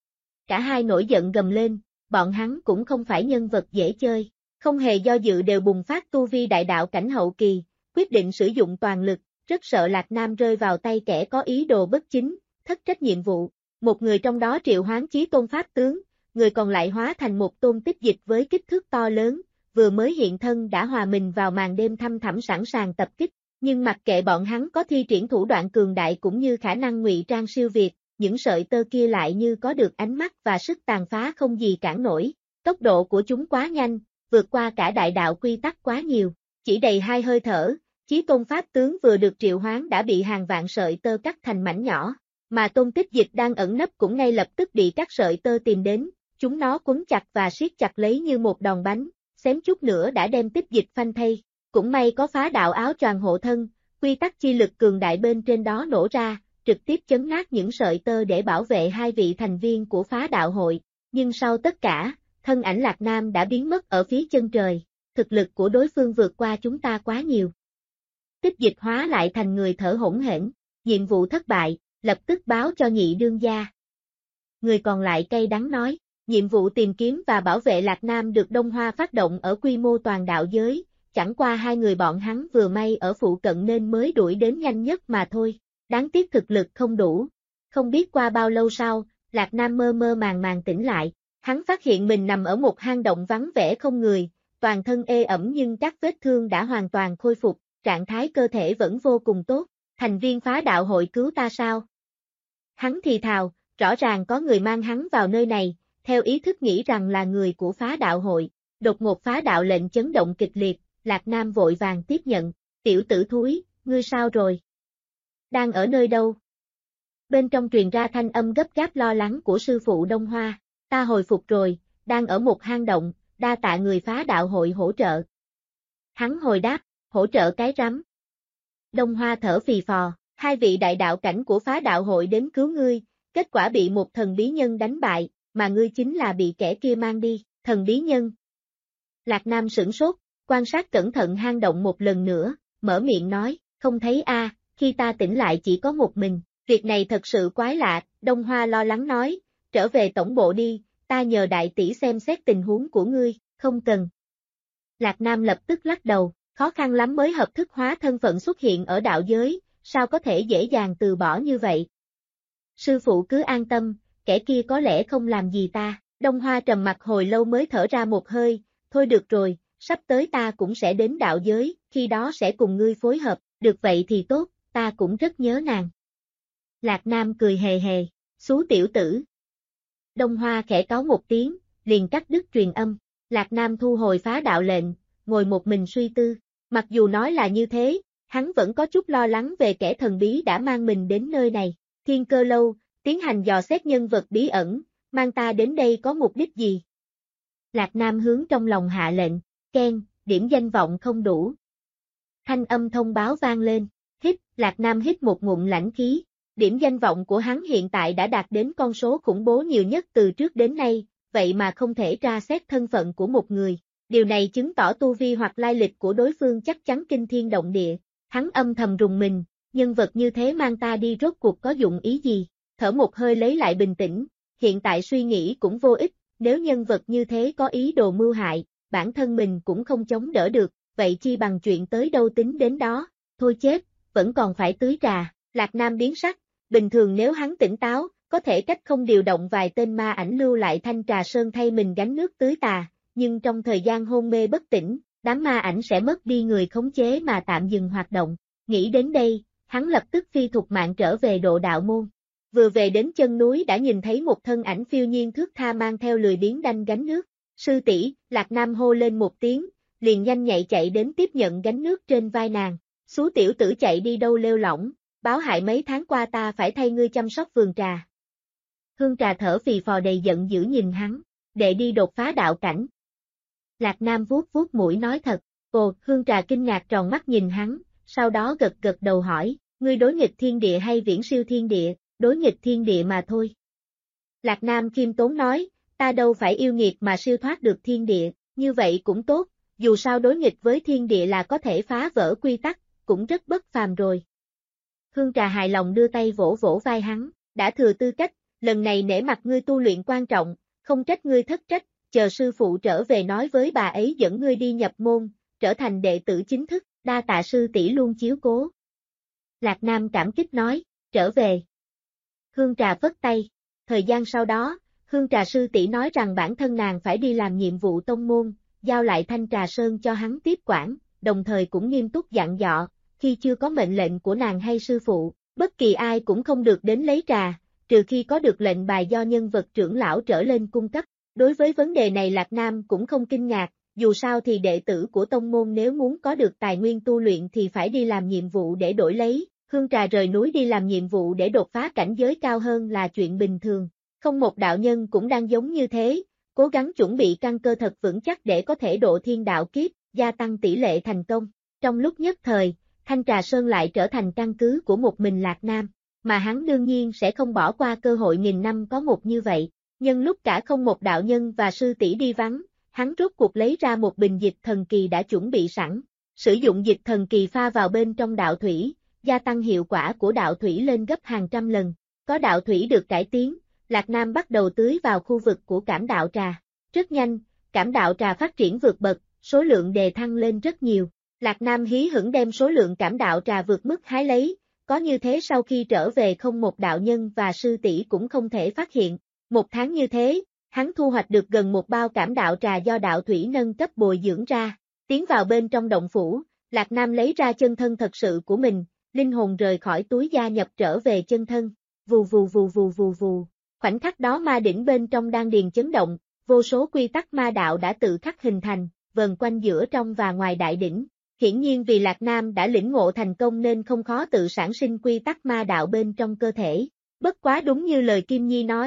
Cả hai nổi giận gầm lên, bọn hắn cũng không phải nhân vật dễ chơi, không hề do dự đều bùng phát tu vi đại đạo cảnh hậu kỳ, quyết định sử dụng toàn lực, rất sợ Lạc Nam rơi vào tay kẻ có ý đồ bất chính, thất trách nhiệm vụ. Một người trong đó triệu hoán chí tôn pháp tướng, người còn lại hóa thành một tôn tích dịch với kích thước to lớn, vừa mới hiện thân đã hòa mình vào màn đêm thăm thẳm sẵn sàng tập kích, nhưng mặc kệ bọn hắn có thi triển thủ đoạn cường đại cũng như khả năng ngụy trang siêu việt, những sợi tơ kia lại như có được ánh mắt và sức tàn phá không gì cản nổi, tốc độ của chúng quá nhanh, vượt qua cả đại đạo quy tắc quá nhiều, chỉ đầy hai hơi thở, chí tôn pháp tướng vừa được triệu hoán đã bị hàng vạn sợi tơ cắt thành mảnh nhỏ, mà tôn tích dịch đang ẩn nấp cũng ngay lập tức bị các sợi tơ tìm đến, chúng nó quấn chặt và siết chặt lấy như một đòn bánh. Xém chút nữa đã đem tích dịch phanh thây, cũng may có phá đạo áo choàng hộ thân, quy tắc chi lực cường đại bên trên đó nổ ra, trực tiếp chấn nát những sợi tơ để bảo vệ hai vị thành viên của phá đạo hội, nhưng sau tất cả, thân ảnh Lạc Nam đã biến mất ở phía chân trời, thực lực của đối phương vượt qua chúng ta quá nhiều. Tích dịch hóa lại thành người thở hổn hển, nhiệm vụ thất bại, lập tức báo cho nhị đương gia. Người còn lại cay đắng nói. Nhiệm vụ tìm kiếm và bảo vệ Lạc Nam được Đông Hoa phát động ở quy mô toàn đạo giới, chẳng qua hai người bọn hắn vừa may ở phụ cận nên mới đuổi đến nhanh nhất mà thôi, đáng tiếc thực lực không đủ. Không biết qua bao lâu sau, Lạc Nam mơ mơ màng màng tỉnh lại, hắn phát hiện mình nằm ở một hang động vắng vẻ không người, toàn thân ê ẩm nhưng các vết thương đã hoàn toàn khôi phục, trạng thái cơ thể vẫn vô cùng tốt, thành viên phá đạo hội cứu ta sao? Hắn thì thào, rõ ràng có người mang hắn vào nơi này. Theo ý thức nghĩ rằng là người của phá đạo hội, đột ngột phá đạo lệnh chấn động kịch liệt, Lạc Nam vội vàng tiếp nhận, tiểu tử thúi, ngươi sao rồi? Đang ở nơi đâu? Bên trong truyền ra thanh âm gấp gáp lo lắng của sư phụ Đông Hoa, ta hồi phục rồi, đang ở một hang động, đa tạ người phá đạo hội hỗ trợ. Hắn hồi đáp, hỗ trợ cái rắm. Đông Hoa thở phì phò, hai vị đại đạo cảnh của phá đạo hội đến cứu ngươi, kết quả bị một thần bí nhân đánh bại, mà ngươi chính là bị kẻ kia mang đi, thần bí nhân. Lạc Nam sửng sốt, quan sát cẩn thận hang động một lần nữa, mở miệng nói, không thấy a, khi ta tỉnh lại chỉ có một mình, việc này thật sự quái lạ, Đông Hoa lo lắng nói, trở về tổng bộ đi, ta nhờ đại tỷ xem xét tình huống của ngươi, không cần. Lạc Nam lập tức lắc đầu, khó khăn lắm mới hợp thức hóa thân phận xuất hiện ở đạo giới, sao có thể dễ dàng từ bỏ như vậy. Sư phụ cứ an tâm, kẻ kia có lẽ không làm gì ta, Đông Hoa trầm mặt hồi lâu mới thở ra một hơi, thôi được rồi, sắp tới ta cũng sẽ đến đạo giới, khi đó sẽ cùng ngươi phối hợp, được vậy thì tốt, ta cũng rất nhớ nàng. Lạc Nam cười hề hề, xú tiểu tử. Đông Hoa khẽ cáu một tiếng, liền cắt đứt truyền âm, Lạc Nam thu hồi phá đạo lệnh, ngồi một mình suy tư, mặc dù nói là như thế, hắn vẫn có chút lo lắng về kẻ thần bí đã mang mình đến nơi này, Thiên Cơ Lâu, tiến hành dò xét nhân vật bí ẩn, mang ta đến đây có mục đích gì? Lạc Nam hướng trong lòng hạ lệnh, keng, điểm danh vọng không đủ. Thanh âm thông báo vang lên, Lạc Nam hít một ngụm lãnh khí, điểm danh vọng của hắn hiện tại đã đạt đến con số khủng bố nhiều nhất từ trước đến nay, vậy mà không thể tra xét thân phận của một người. Điều này chứng tỏ tu vi hoặc lai lịch của đối phương chắc chắn kinh thiên động địa. Hắn âm thầm rùng mình, nhân vật như thế mang ta đi rốt cuộc có dụng ý gì? Thở một hơi lấy lại bình tĩnh, hiện tại suy nghĩ cũng vô ích, nếu nhân vật như thế có ý đồ mưu hại, bản thân mình cũng không chống đỡ được, vậy chi bằng chuyện tới đâu tính đến đó, thôi chết, vẫn còn phải tưới trà. Lạc Nam biến sắc, bình thường nếu hắn tỉnh táo, có thể cách không điều động vài tên ma ảnh lưu lại Thanh Trà Sơn thay mình gánh nước tưới tà, nhưng trong thời gian hôn mê bất tỉnh, đám ma ảnh sẽ mất đi người khống chế mà tạm dừng hoạt động. Nghĩ đến đây, hắn lập tức phi thục mạng trở về Độ Đạo Môn. Vừa về đến chân núi đã nhìn thấy một thân ảnh phiêu nhiên thướt tha mang theo lười biếng đanh gánh nước. Sư tỷ, Lạc Nam hô lên một tiếng, liền nhanh nhạy chạy đến tiếp nhận gánh nước trên vai nàng. Xú tiểu tử chạy đi đâu lêu lỏng, báo hại mấy tháng qua ta phải thay ngươi chăm sóc vườn trà. Hương Trà thở phì phò đầy giận dữ nhìn hắn, đệ đi đột phá đạo cảnh. Lạc Nam vuốt vuốt mũi nói thật, Hương Trà kinh ngạc tròn mắt nhìn hắn, sau đó gật gật đầu hỏi, ngươi đối nghịch thiên địa hay viễn siêu thiên địa, đối nghịch thiên địa mà thôi. Lạc Nam khiêm tốn nói, ta đâu phải yêu nghiệt mà siêu thoát được thiên địa, như vậy cũng tốt, dù sao đối nghịch với thiên địa là có thể phá vỡ quy tắc, cũng rất bất phàm rồi. Hương Trà hài lòng đưa tay vỗ vỗ vai hắn, đã thừa tư cách, lần này nể mặt ngươi tu luyện quan trọng, không trách ngươi thất trách, chờ sư phụ trở về nói với bà ấy dẫn ngươi đi nhập môn, trở thành đệ tử chính thức, đa tạ sư tỷ luôn chiếu cố. Lạc Nam cảm kích nói, trở về. Hương Trà phất tay, thời gian sau đó, Hương Trà sư tỷ nói rằng bản thân nàng phải đi làm nhiệm vụ tông môn, giao lại Thanh Trà Sơn cho hắn tiếp quản, đồng thời cũng nghiêm túc dặn dò, khi chưa có mệnh lệnh của nàng hay sư phụ, bất kỳ ai cũng không được đến lấy trà, trừ khi có được lệnh bài do nhân vật trưởng lão trở lên cung cấp. Đối với vấn đề này Lạc Nam cũng không kinh ngạc, dù sao thì đệ tử của tông môn nếu muốn có được tài nguyên tu luyện thì phải đi làm nhiệm vụ để đổi lấy, Hương Trà rời núi đi làm nhiệm vụ để đột phá cảnh giới cao hơn là chuyện bình thường. Không một đạo nhân cũng đang giống như thế, cố gắng chuẩn bị căn cơ thật vững chắc để có thể độ thiên đạo kiếp, gia tăng tỷ lệ thành công. Trong lúc nhất thời, Thanh Trà Sơn lại trở thành căn cứ của một mình Lạc Nam, mà hắn đương nhiên sẽ không bỏ qua cơ hội nghìn năm có một như vậy. Nhân lúc cả không một đạo nhân và sư tỷ đi vắng, hắn rốt cuộc lấy ra một bình dịch thần kỳ đã chuẩn bị sẵn, sử dụng dịch thần kỳ pha vào bên trong đạo thủy, gia tăng hiệu quả của đạo thủy lên gấp hàng trăm lần. Có đạo thủy được cải tiến, Lạc Nam bắt đầu tưới vào khu vực của cảm đạo trà. Rất nhanh, cảm đạo trà phát triển vượt bậc, số lượng đề thăng lên rất nhiều. Lạc Nam hí hửng đem số lượng cảm đạo trà vượt mức hái lấy, có như thế sau khi trở về không một đạo nhân và sư tỷ cũng không thể phát hiện. Một tháng như thế, hắn thu hoạch được gần một bao cảm đạo trà do đạo thủy nâng cấp bồi dưỡng ra. Tiến vào bên trong động phủ, Lạc Nam lấy ra chân thân thật sự của mình, linh hồn rời khỏi túi da nhập trở về chân thân. Vù vù vù vù vù vù. Khoảnh khắc đó ma đỉnh bên trong đan điền chấn động, vô số quy tắc ma đạo đã tự khắc hình thành, vần quanh giữa trong và ngoài đại đỉnh. Hiển nhiên vì Lạc Nam đã lĩnh ngộ thành công nên không khó tự sản sinh quy tắc ma đạo bên trong cơ thể. Bất quá đúng như lời Kim Nhi nói,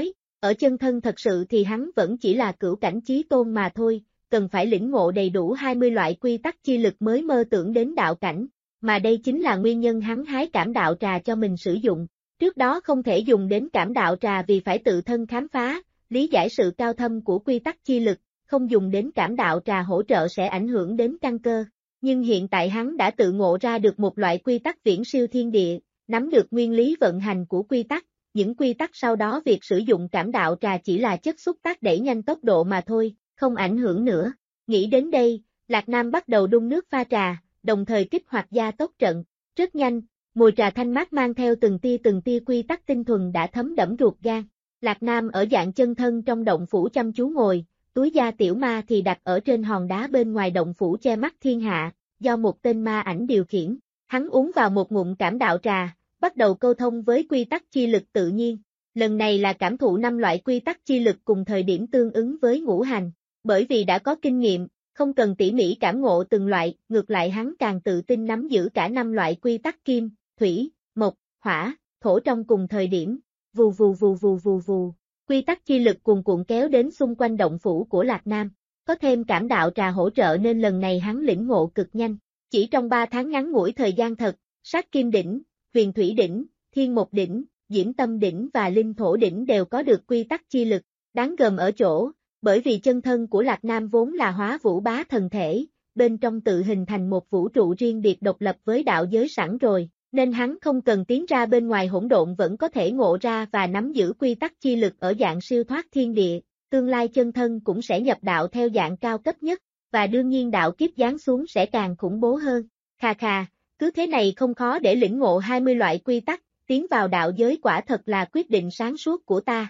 Ở chân thân thật sự thì hắn vẫn chỉ là cửu cảnh chí tôn mà thôi, cần phải lĩnh ngộ đầy đủ 20 loại quy tắc chi lực mới mơ tưởng đến đạo cảnh, mà đây chính là nguyên nhân hắn hái cảm đạo trà cho mình sử dụng. Trước đó không thể dùng đến cảm đạo trà vì phải tự thân khám phá, lý giải sự cao thâm của quy tắc chi lực, không dùng đến cảm đạo trà hỗ trợ sẽ ảnh hưởng đến căn cơ. Nhưng hiện tại hắn đã tự ngộ ra được một loại quy tắc viễn siêu thiên địa, nắm được nguyên lý vận hành của quy tắc, những quy tắc sau đó việc sử dụng cảm đạo trà chỉ là chất xúc tác đẩy nhanh tốc độ mà thôi, không ảnh hưởng nữa. Nghĩ đến đây, Lạc Nam bắt đầu đun nước pha trà, đồng thời kích hoạt gia tốc trận, rất nhanh, mùi trà thanh mát mang theo từng tia quy tắc tinh thuần đã thấm đẫm ruột gan. Lạc Nam ở dạng chân thân trong động phủ chăm chú ngồi, túi da tiểu ma thì đặt ở trên hòn đá bên ngoài động phủ che mắt thiên hạ, do một tên ma ảnh điều khiển. Hắn uống vào một ngụm cảm đạo trà, bắt đầu câu thông với quy tắc chi lực tự nhiên. Lần này là cảm thụ 5 loại quy tắc chi lực cùng thời điểm tương ứng với ngũ hành. Bởi vì đã có kinh nghiệm, không cần tỉ mỉ cảm ngộ từng loại, ngược lại hắn càng tự tin nắm giữ cả 5 loại quy tắc kim, thủy, mộc, hỏa, thổ trong cùng thời điểm. Vù vù vù vù vù vù. Quy tắc chi lực cuồn cuộn kéo đến xung quanh động phủ của Lạc Nam. Có thêm cảm đạo trà hỗ trợ nên lần này hắn lĩnh ngộ cực nhanh. Chỉ trong 3 tháng ngắn ngủi thời gian thật, sát kim đỉnh, huyền thủy đỉnh, thiên mộc đỉnh, diễm tâm đỉnh và linh thổ đỉnh đều có được quy tắc chi lực. Đáng gờm ở chỗ, bởi vì chân thân của Lạc Nam vốn là hóa vũ bá thần thể, bên trong tự hình thành một vũ trụ riêng biệt độc lập với đạo giới sẵn rồi, nên hắn không cần tiến ra bên ngoài hỗn độn vẫn có thể ngộ ra và nắm giữ quy tắc chi lực ở dạng siêu thoát thiên địa, tương lai chân thân cũng sẽ nhập đạo theo dạng cao cấp nhất, và đương nhiên đạo kiếp giáng xuống sẽ càng khủng bố hơn. Khà khà, cứ thế này không khó để lĩnh ngộ 20 loại quy tắc, tiến vào đạo giới quả thật là quyết định sáng suốt của ta.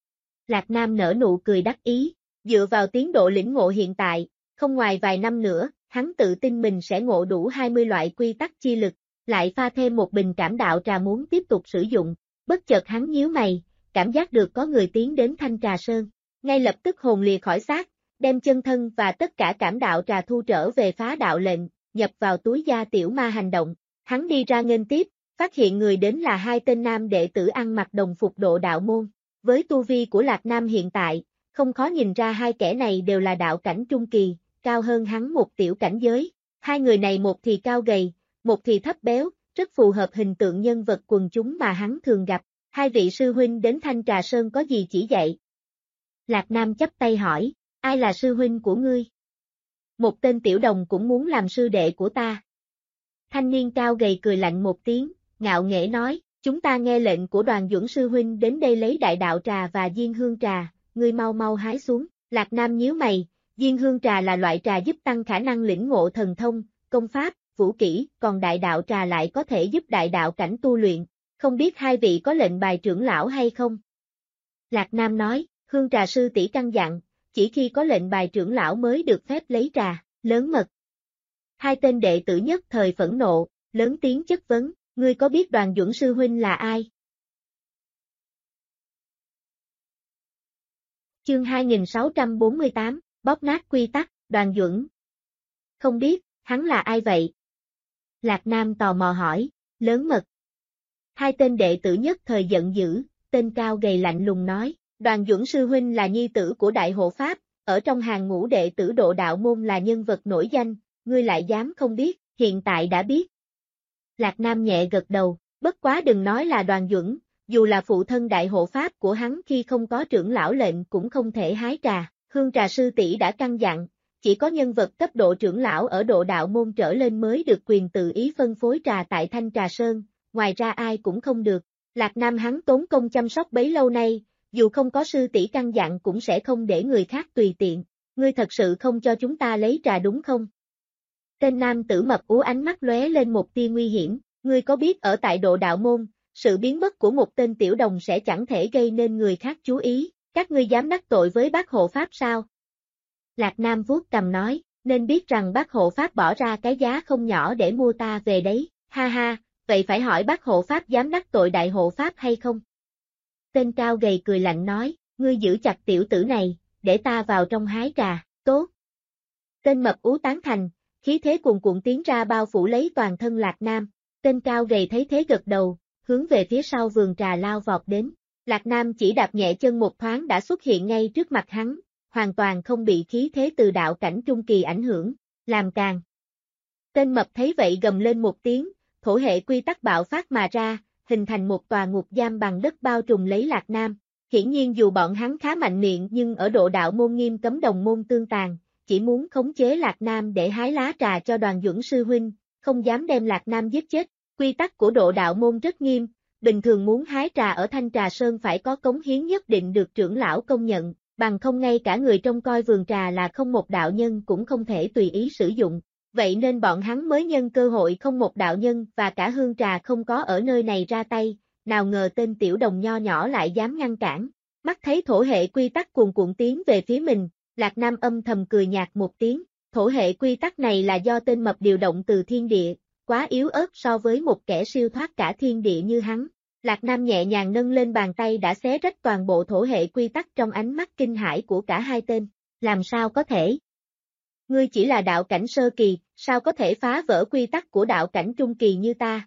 Lạc Nam nở nụ cười đắc ý, dựa vào tiến độ lĩnh ngộ hiện tại, không ngoài vài năm nữa, hắn tự tin mình sẽ ngộ đủ 20 loại quy tắc chi lực, lại pha thêm một bình cảm đạo trà muốn tiếp tục sử dụng, bất chợt hắn nhíu mày, cảm giác được có người tiến đến Thanh Trà Sơn, ngay lập tức hồn lìa khỏi xác, đem chân thân và tất cả cảm đạo trà thu trở về phá đạo lệnh, nhập vào túi da tiểu ma hành động, hắn đi ra nghênh tiếp, phát hiện người đến là 2 tên nam đệ tử ăn mặc đồng phục độ đạo môn, với tu vi của Lạc Nam hiện tại, không khó nhìn ra 2 kẻ này đều là đạo cảnh trung kỳ, cao hơn hắn một tiểu cảnh giới, 2 người này một thì cao gầy, một thì thấp béo, rất phù hợp hình tượng nhân vật quần chúng mà hắn thường gặp. 2 vị sư huynh đến Thanh Trà Sơn có gì chỉ dạy? Lạc Nam chắp tay hỏi, ai là sư huynh của ngươi? Một tên tiểu đồng cũng muốn làm sư đệ của ta. Thanh niên cao gầy cười lạnh một tiếng, ngạo nghễ nói, chúng ta nghe lệnh của Đoàn Duẩn sư huynh đến đây lấy đại đạo trà và diên hương trà, ngươi mau mau hái xuống. Lạc Nam nhíu mày, diên hương trà là loại trà giúp tăng khả năng lĩnh ngộ thần thông, công pháp, vũ kỹ, còn đại đạo trà lại có thể giúp đại đạo cảnh tu luyện, không biết 2 vị có lệnh bài trưởng lão hay không? Lạc Nam nói, hương trà sư tỷ căn dặn, chỉ khi có lệnh bài trưởng lão mới được phép lấy trà, lớn mật. 2 tên đệ tử nhất thời phẫn nộ, lớn tiếng chất vấn, ngươi có biết Đoàn Duẩn sư huynh là ai? Chương 2648, bóp nát quy tắc, Đoàn Duẩn. Không biết, hắn là ai vậy? Lạc Nam tò mò hỏi, lớn mật. 2 tên đệ tử nhất thời giận dữ, tên cao gầy lạnh lùng nói, Đoàn Duẩn sư huynh là nhi tử của Đại Hộ Pháp, ở trong hàng ngũ đệ tử độ đạo môn là nhân vật nổi danh, ngươi lại dám không biết, hiện tại đã biết. Lạc Nam nhẹ gật đầu, bất quá đừng nói là Đoàn Duẩn, dù là phụ thân Đại Hộ Pháp của hắn khi không có trưởng lão lệnh cũng không thể hái trà, hương trà sư tỷ đã căn dặn, chỉ có nhân vật cấp độ trưởng lão ở độ đạo môn trở lên mới được quyền tự ý phân phối trà tại Thanh Trà Sơn, ngoài ra ai cũng không được. Lạc Nam hắn tốn công chăm sóc bấy lâu nay, dù không có sư tỷ căn dặn cũng sẽ không để người khác tùy tiện, ngươi thật sự không cho chúng ta lấy trà đúng không? Tên nam tử mập ú ánh mắt lóe lên một tia nguy hiểm, ngươi có biết ở tại độ đạo môn, sự biến mất của một tên tiểu đồng sẽ chẳng thể gây nên người khác chú ý, các ngươi dám đắc tội với bác hộ pháp sao? Lạc Nam vuốt cằm nói, nên biết rằng bác hộ pháp bỏ ra cái giá không nhỏ để mua ta về đấy, ha ha, vậy phải hỏi bác hộ pháp dám đắc tội đại hộ pháp hay không? Tên cao gầy cười lạnh nói, ngươi giữ chặt tiểu tử này, để ta vào trong hái trà, tốt. Tên mập ú tán thành, khí thế cuồn cuộn tiến ra bao phủ lấy toàn thân Lạc Nam, tên cao gầy thấy thế gật đầu, hướng về phía sau vườn trà lao vọt đến, Lạc Nam chỉ đạp nhẹ chân một thoáng đã xuất hiện ngay trước mặt hắn, hoàn toàn không bị khí thế từ đạo cảnh trung kỳ ảnh hưởng, làm càng. Tên mập thấy vậy gầm lên một tiếng, thổ hệ quy tắc bạo phát mà ra, hình thành một tòa ngục giam bằng đất bao trùm lấy Lạc Nam. Hiển nhiên dù bọn hắn khá mạnh miệng nhưng ở độ đạo môn nghiêm cấm đồng môn tương tàn, chỉ muốn khống chế Lạc Nam để hái lá trà cho Đoàn Duẩn sư huynh, không dám đem Lạc Nam giết chết. Quy tắc của độ đạo môn rất nghiêm, bình thường muốn hái trà ở Thanh Trà Sơn phải có cống hiến nhất định được trưởng lão công nhận, bằng không ngay cả người trông coi vườn trà là không một đạo nhân cũng không thể tùy ý sử dụng. Vậy nên bọn hắn mới nhân cơ hội không một đạo nhân và cả hương trà không có ở nơi này ra tay, nào ngờ tên tiểu đồng nho nhỏ lại dám ngăn cản. Mắt thấy thổ hệ quy tắc cuồn cuộn tiến về phía mình, Lạc Nam âm thầm cười nhạt một tiếng, thổ hệ quy tắc này là do tên mập điều động từ thiên địa, quá yếu ớt so với một kẻ siêu thoát cả thiên địa như hắn. Lạc Nam nhẹ nhàng nâng lên bàn tay đã xé rách toàn bộ thổ hệ quy tắc trong ánh mắt kinh hãi của cả hai tên, làm sao có thể? Ngươi chỉ là đạo cảnh sơ kỳ, sao có thể phá vỡ quy tắc của đạo cảnh trung kỳ như ta?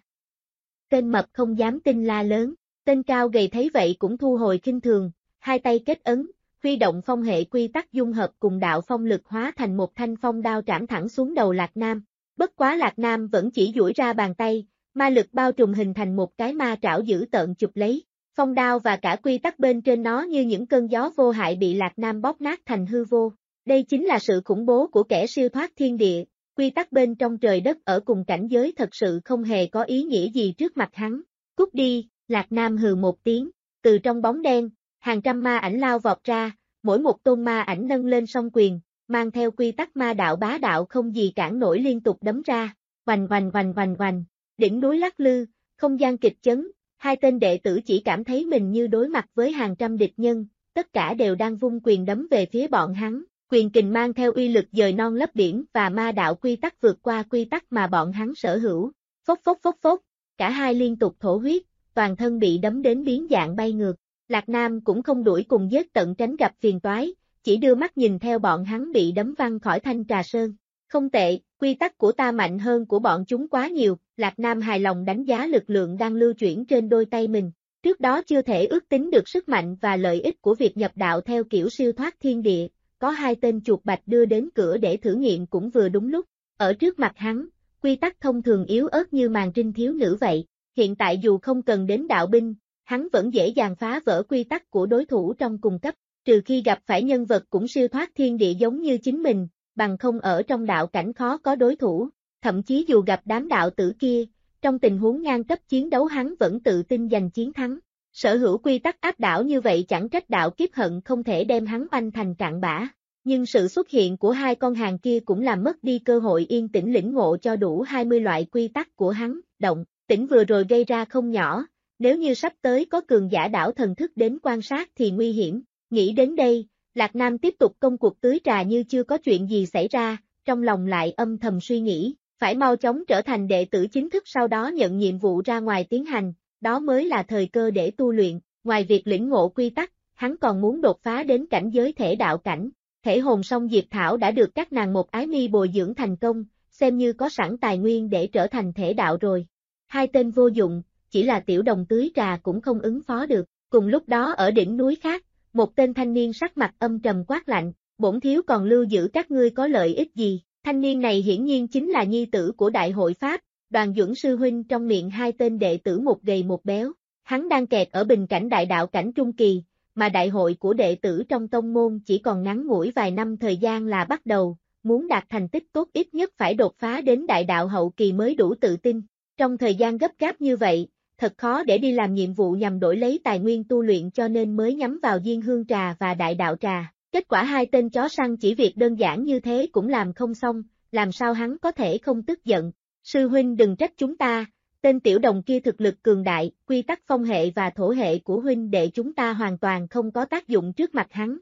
Tên mập không dám tin la lớn, tên cao gầy thấy vậy cũng thu hồi khinh thường, hai tay kết ấn, huy động phong hệ quy tắc dung hợp cùng đạo phong lực hóa thành một thanh phong đao trảm thẳng xuống đầu Lạc Nam. Bất quá Lạc Nam vẫn chỉ duỗi ra bàn tay, ma lực bao trùm hình thành một cái ma trảo dữ tợn chụp lấy. Phong đao và cả quy tắc bên trên nó như những cơn gió vô hại bị Lạc Nam bóp nát thành hư vô. Đây chính là sự khủng bố của kẻ siêu thoát thiên địa, quy tắc bên trong trời đất ở cùng cảnh giới thật sự không hề có ý nghĩa gì trước mặt hắn. Cút đi, Lạc Nam hừ một tiếng, từ trong bóng đen, hàng trăm ma ảnh lao vọt ra, mỗi một tôn ma ảnh nâng lên song quyền, mang theo quy tắc ma đạo bá đạo không gì cản nổi liên tục đấm ra, oành oành oành oành oành, đỉnh núi lắc lư, không gian kịch chấn, hai tên đệ tử chỉ cảm thấy mình như đối mặt với hàng trăm địch nhân, tất cả đều đang vung quyền đấm về phía bọn hắn. Quyền kình mang theo uy lực dời non lấp biển và ma đạo quy tắc vượt qua quy tắc mà bọn hắn sở hữu. Phốc phốc phốc phốc, cả hai liên tục thổ huyết, toàn thân bị đấm đến biến dạng bay ngược. Lạc Nam cũng không đuổi cùng giết tận tránh gặp phiền toái, chỉ đưa mắt nhìn theo bọn hắn bị đấm văng khỏi Thanh Trà Sơn. Không tệ, quy tắc của ta mạnh hơn của bọn chúng quá nhiều, Lạc Nam hài lòng đánh giá lực lượng đang lưu chuyển trên đôi tay mình. Trước đó chưa thể ước tính được sức mạnh và lợi ích của việc nhập đạo theo kiểu siêu thoát thiên địa. Có hai tên chuột bạch đưa đến cửa để thử nghiệm cũng vừa đúng lúc. Ở trước mặt hắn, quy tắc thông thường yếu ớt như màn trinh thiếu nữ vậy. Hiện tại dù không cần đến đạo binh, hắn vẫn dễ dàng phá vỡ quy tắc của đối thủ trong cùng cấp, trừ khi gặp phải nhân vật cũng siêu thoát thiên địa giống như chính mình, bằng không ở trong đạo cảnh khó có đối thủ. Thậm chí dù gặp đám đạo tử kia, trong tình huống ngang cấp chiến đấu hắn vẫn tự tin giành chiến thắng. Sở hữu quy tắc áp đảo như vậy chẳng trách đạo kiếp hận không thể đem hắn oanh thành cạn bã. Nhưng sự xuất hiện của hai con hàng kia cũng làm mất đi cơ hội yên tĩnh lĩnh ngộ cho đủ 20 loại quy tắc của hắn. Động tĩnh vừa rồi gây ra không nhỏ, nếu như sắp tới có cường giả đảo thần thức đến quan sát thì nguy hiểm. Nghĩ đến đây, Lạc Nam tiếp tục công cuộc tưới trà như chưa có chuyện gì xảy ra, trong lòng lại âm thầm suy nghĩ, phải mau chóng trở thành đệ tử chính thức sau đó nhận nhiệm vụ ra ngoài tiến hành. Đó mới là thời cơ để tu luyện, ngoài việc lĩnh ngộ quy tắc, hắn còn muốn đột phá đến cảnh giới thể đạo cảnh. Thể hồn song diệp thảo đã được các nàng một ái mi bồi dưỡng thành công, xem như có sẵn tài nguyên để trở thành thể đạo rồi. Hai tên vô dụng, chỉ là tiểu đồng tưới trà cũng không ứng phó được. Cùng lúc đó ở đỉnh núi khác, một tên thanh niên sắc mặt âm trầm quát lạnh, bổn thiếu còn lưu giữ các ngươi có lợi ích gì? Thanh niên này hiển nhiên chính là nhi tử của Đại hội Pháp. Đoàn Duẩn sư huynh trong miệng hai tên đệ tử một gầy một béo, hắn đang kẹt ở bình cảnh đại đạo cảnh trung kỳ, mà đại hội của đệ tử trong tông môn chỉ còn ngắn ngủi vài năm thời gian là bắt đầu, muốn đạt thành tích tốt ít nhất phải đột phá đến đại đạo hậu kỳ mới đủ tự tin. Trong thời gian gấp gáp như vậy, thật khó để đi làm nhiệm vụ nhằm đổi lấy tài nguyên tu luyện cho nên mới nhắm vào Diên Hương Trà và Đại Đạo Trà. Kết quả hai tên chó săn chỉ việc đơn giản như thế cũng làm không xong, làm sao hắn có thể không tức giận. Sư huynh đừng trách chúng ta, tên tiểu đồng kia thực lực cường đại, quy tắc phong hệ và thổ hệ của huynh đệ chúng ta hoàn toàn không có tác dụng trước mặt hắn.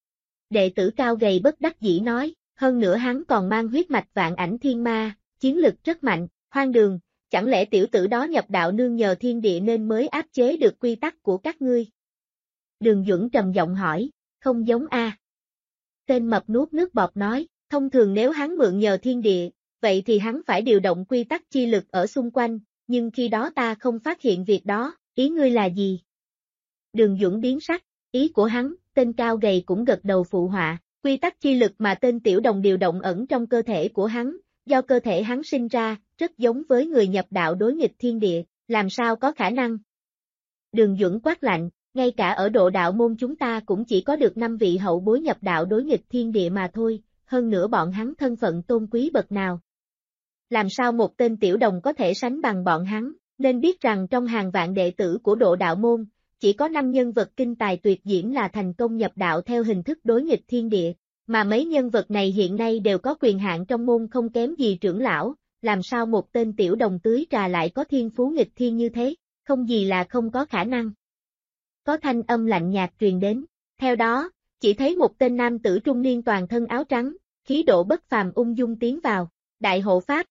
Đệ tử cao gầy bất đắc dĩ nói, hơn nữa hắn còn mang huyết mạch vạn ảnh thiên ma, chiến lực rất mạnh, hoang đường, chẳng lẽ tiểu tử đó nhập đạo nương nhờ thiên địa nên mới áp chế được quy tắc của các ngươi? Đường Duẩn trầm giọng hỏi, không giống a. Tên mập nuốt nước bọt nói, thông thường nếu hắn mượn nhờ thiên địa, vậy thì hắn phải điều động quy tắc chi lực ở xung quanh, nhưng khi đó ta không phát hiện việc đó, ý ngươi là gì? Đường Duẩn biến sắc, ý của hắn, tên cao gầy cũng gật đầu phụ họa, quy tắc chi lực mà tên tiểu đồng điều động ẩn trong cơ thể của hắn, do cơ thể hắn sinh ra, rất giống với người nhập đạo đối nghịch thiên địa, làm sao có khả năng. Đường Duẩn quát lạnh, ngay cả ở độ đạo môn chúng ta cũng chỉ có được 5 vị hậu bối nhập đạo đối nghịch thiên địa mà thôi, hơn nữa bọn hắn thân phận tôn quý bậc nào. Làm sao một tên tiểu đồng có thể sánh bằng bọn hắn, nên biết rằng trong hàng vạn đệ tử của độ đạo môn, chỉ có 5 nhân vật kinh tài tuyệt diễm là thành công nhập đạo theo hình thức đối nghịch thiên địa, mà mấy nhân vật này hiện nay đều có quyền hạn trong môn không kém gì trưởng lão, làm sao một tên tiểu đồng tưới trà lại có thiên phú nghịch thiên như thế, không gì là không có khả năng. Có thanh âm lạnh nhạt truyền đến, theo đó, chỉ thấy một tên nam tử trung niên toàn thân áo trắng, khí độ bất phàm ung dung tiến vào, đại hộ pháp.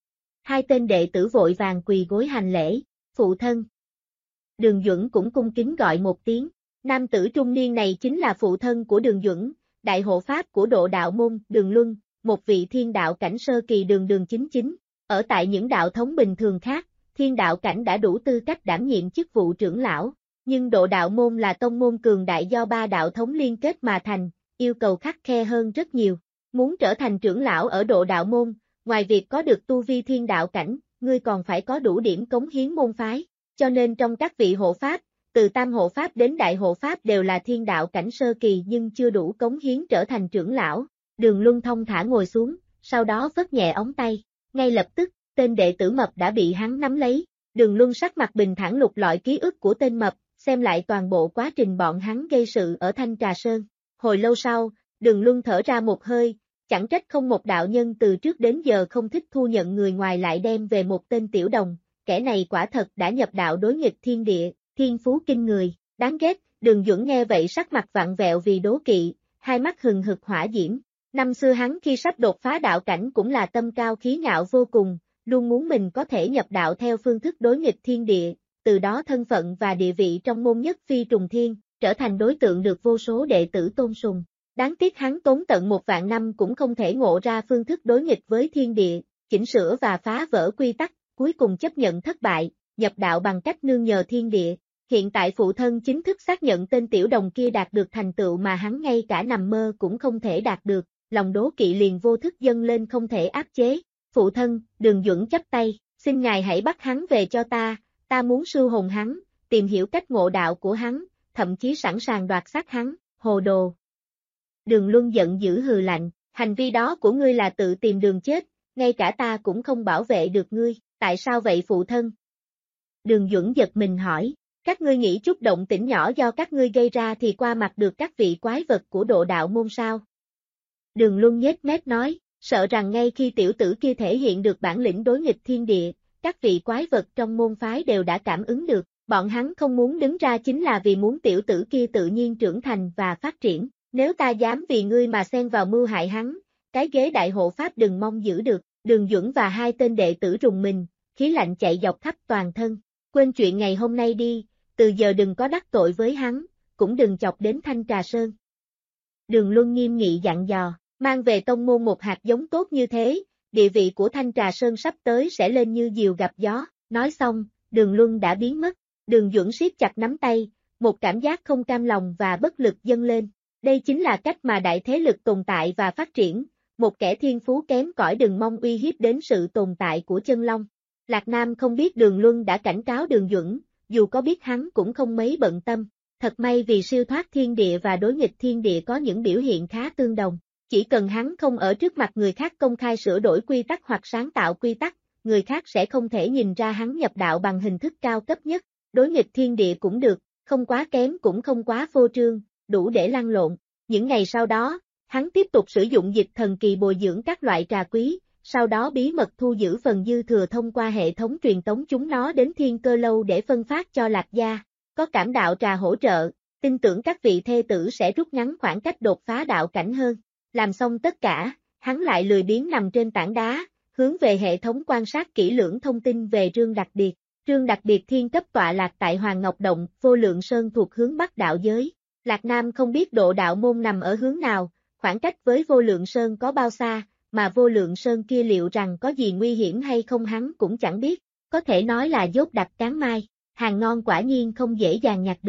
Hai tên đệ tử vội vàng quỳ gối hành lễ, phụ thân. Đường Duẩn cũng cung kính gọi một tiếng, nam tử trung niên này chính là phụ thân của Đường Duẩn, đại hộ pháp của độ đạo môn, Đường Luân, một vị thiên đạo cảnh sơ kỳ đường chính chính, ở tại những đạo thống bình thường khác, thiên đạo cảnh đã đủ tư cách đảm nhiệm chức vụ trưởng lão, nhưng độ đạo môn là tông môn cường đại do 3 đạo thống liên kết mà thành, yêu cầu khắt khe hơn rất nhiều, muốn trở thành trưởng lão ở độ đạo môn, ngoài việc có được tu vi thiên đạo cảnh, ngươi còn phải có đủ điểm cống hiến môn phái, cho nên trong các vị hộ pháp, từ tam hộ pháp đến đại hộ pháp đều là thiên đạo cảnh sơ kỳ nhưng chưa đủ cống hiến trở thành trưởng lão. Đường Luân thông thả ngồi xuống, sau đó phất nhẹ ống tay, ngay lập tức, tên đệ tử mập đã bị hắn nắm lấy. Đường Luân sắc mặt bình thản lục lọi ký ức của tên mập, xem lại toàn bộ quá trình bọn hắn gây sự ở Thanh Trà Sơn. Hồi lâu sau, Đường Luân thở ra một hơi, chẳng trách không một đạo nhân từ trước đến giờ không thích thu nhận người ngoài lại đem về một tên tiểu đồng, kẻ này quả thật đã nhập đạo đối nghịch thiên địa, thiên phú kinh người, đáng ghét. Đường Duẩn nghe vậy sắc mặt vặn vẹo vì đố kỵ, hai mắt hừng hực hỏa diễm. Năm xưa hắn khi sắp đột phá đạo cảnh cũng là tâm cao khí ngạo vô cùng, luôn muốn mình có thể nhập đạo theo phương thức đối nghịch thiên địa, từ đó thân phận và địa vị trong môn nhất phi trùng thiên, trở thành đối tượng được vô số đệ tử tôn sùng. Đáng tiếc hắn tốn tận 1.000 năm cũng không thể ngộ ra phương thức đối nghịch với thiên địa, chỉnh sửa và phá vỡ quy tắc, cuối cùng chấp nhận thất bại, nhập đạo bằng cách nương nhờ thiên địa. Hiện tại phụ thân chính thức xác nhận tên tiểu đồng kia đạt được thành tựu mà hắn ngay cả nằm mơ cũng không thể đạt được, lòng đố kỵ liền vô thức dâng lên không thể áp chế. Phụ thân, Đường Duẩn chắp tay, xin ngài hãy bắt hắn về cho ta muốn sưu hồn hắn, tìm hiểu cách ngộ đạo của hắn, thậm chí sẵn sàng đoạt xác hắn, hồ đồ. Đường Luân giận dữ hừ lạnh, hành vi đó của ngươi là tự tìm đường chết, ngay cả ta cũng không bảo vệ được ngươi, tại sao vậy phụ thân? Đường Duẩn giật mình hỏi, các ngươi nghĩ chút động tĩnh nhỏ do các ngươi gây ra thì qua mặt được các vị quái vật của độ đạo môn sao? Đường Luân nhếch mép nói, sợ rằng ngay khi tiểu tử kia thể hiện được bản lĩnh đối nghịch thiên địa, các vị quái vật trong môn phái đều đã cảm ứng được, bọn hắn không muốn đứng ra chính là vì muốn tiểu tử kia tự nhiên trưởng thành và phát triển, nếu ta dám vì ngươi mà xen vào mưu hại hắn, cái ghế đại hộ pháp đừng mong giữ được. Đường Duẩn và hai tên đệ tử rùng mình, khí lạnh chạy dọc khắp toàn thân, quên chuyện ngày hôm nay đi, từ giờ đừng có đắc tội với hắn, cũng đừng chọc đến Thanh Trà Sơn. Đường Luân nghiêm nghị dặn dò, mang về tông môn một hạt giống tốt như thế, địa vị của Thanh Trà Sơn sắp tới sẽ lên như diều gặp gió. Nói xong, Đường Luân đã biến mất, Đường Duẩn siết chặt nắm tay, một cảm giác không cam lòng và bất lực dâng lên. Đây chính là cách mà đại thế lực tồn tại và phát triển, một kẻ thiên phú kém cỏi đừng mong uy hiếp đến sự tồn tại của chân long. Lạc Nam không biết Đường Luân đã cảnh cáo Đường Duẩn, dù có biết hắn cũng không mấy bận tâm, thật may vì siêu thoát thiên địa và đối nghịch thiên địa có những biểu hiện khá tương đồng. Chỉ cần hắn không ở trước mặt người khác công khai sửa đổi quy tắc hoặc sáng tạo quy tắc, người khác sẽ không thể nhìn ra hắn nhập đạo bằng hình thức cao cấp nhất, đối nghịch thiên địa cũng được, không quá kém cũng không quá phô trương, đủ để lăn lộn. Những ngày sau đó, hắn tiếp tục sử dụng dịch thần kỳ bồi dưỡng các loại trà quý, sau đó bí mật thu giữ phần dư thừa thông qua hệ thống truyền tống chúng nó đến Thiên Cơ Lâu để phân phát cho Lạc gia. Có cảm đạo trà hỗ trợ, tin tưởng các vị thê tử sẽ rút ngắn khoảng cách đột phá đạo cảnh hơn. Làm xong tất cả, hắn lại lười biếng nằm trên tảng đá, hướng về hệ thống quan sát kỹ lưỡng thông tin về Trương Đặc Biệt. Trương Đặc Biệt thiên cấp tọa lạc tại Hoàng Ngọc Động, Vô Lượng Sơn thuộc hướng Bắc đạo giới. Lạc Nam không biết độ đạo môn nằm ở hướng nào, khoảng cách với Vô Lượng Sơn có bao xa, mà Vô Lượng Sơn kia liệu rằng có gì nguy hiểm hay không hắn cũng chẳng biết, có thể nói là dốt đặt cán mai, hàng ngon quả nhiên không dễ dàng nhặt được.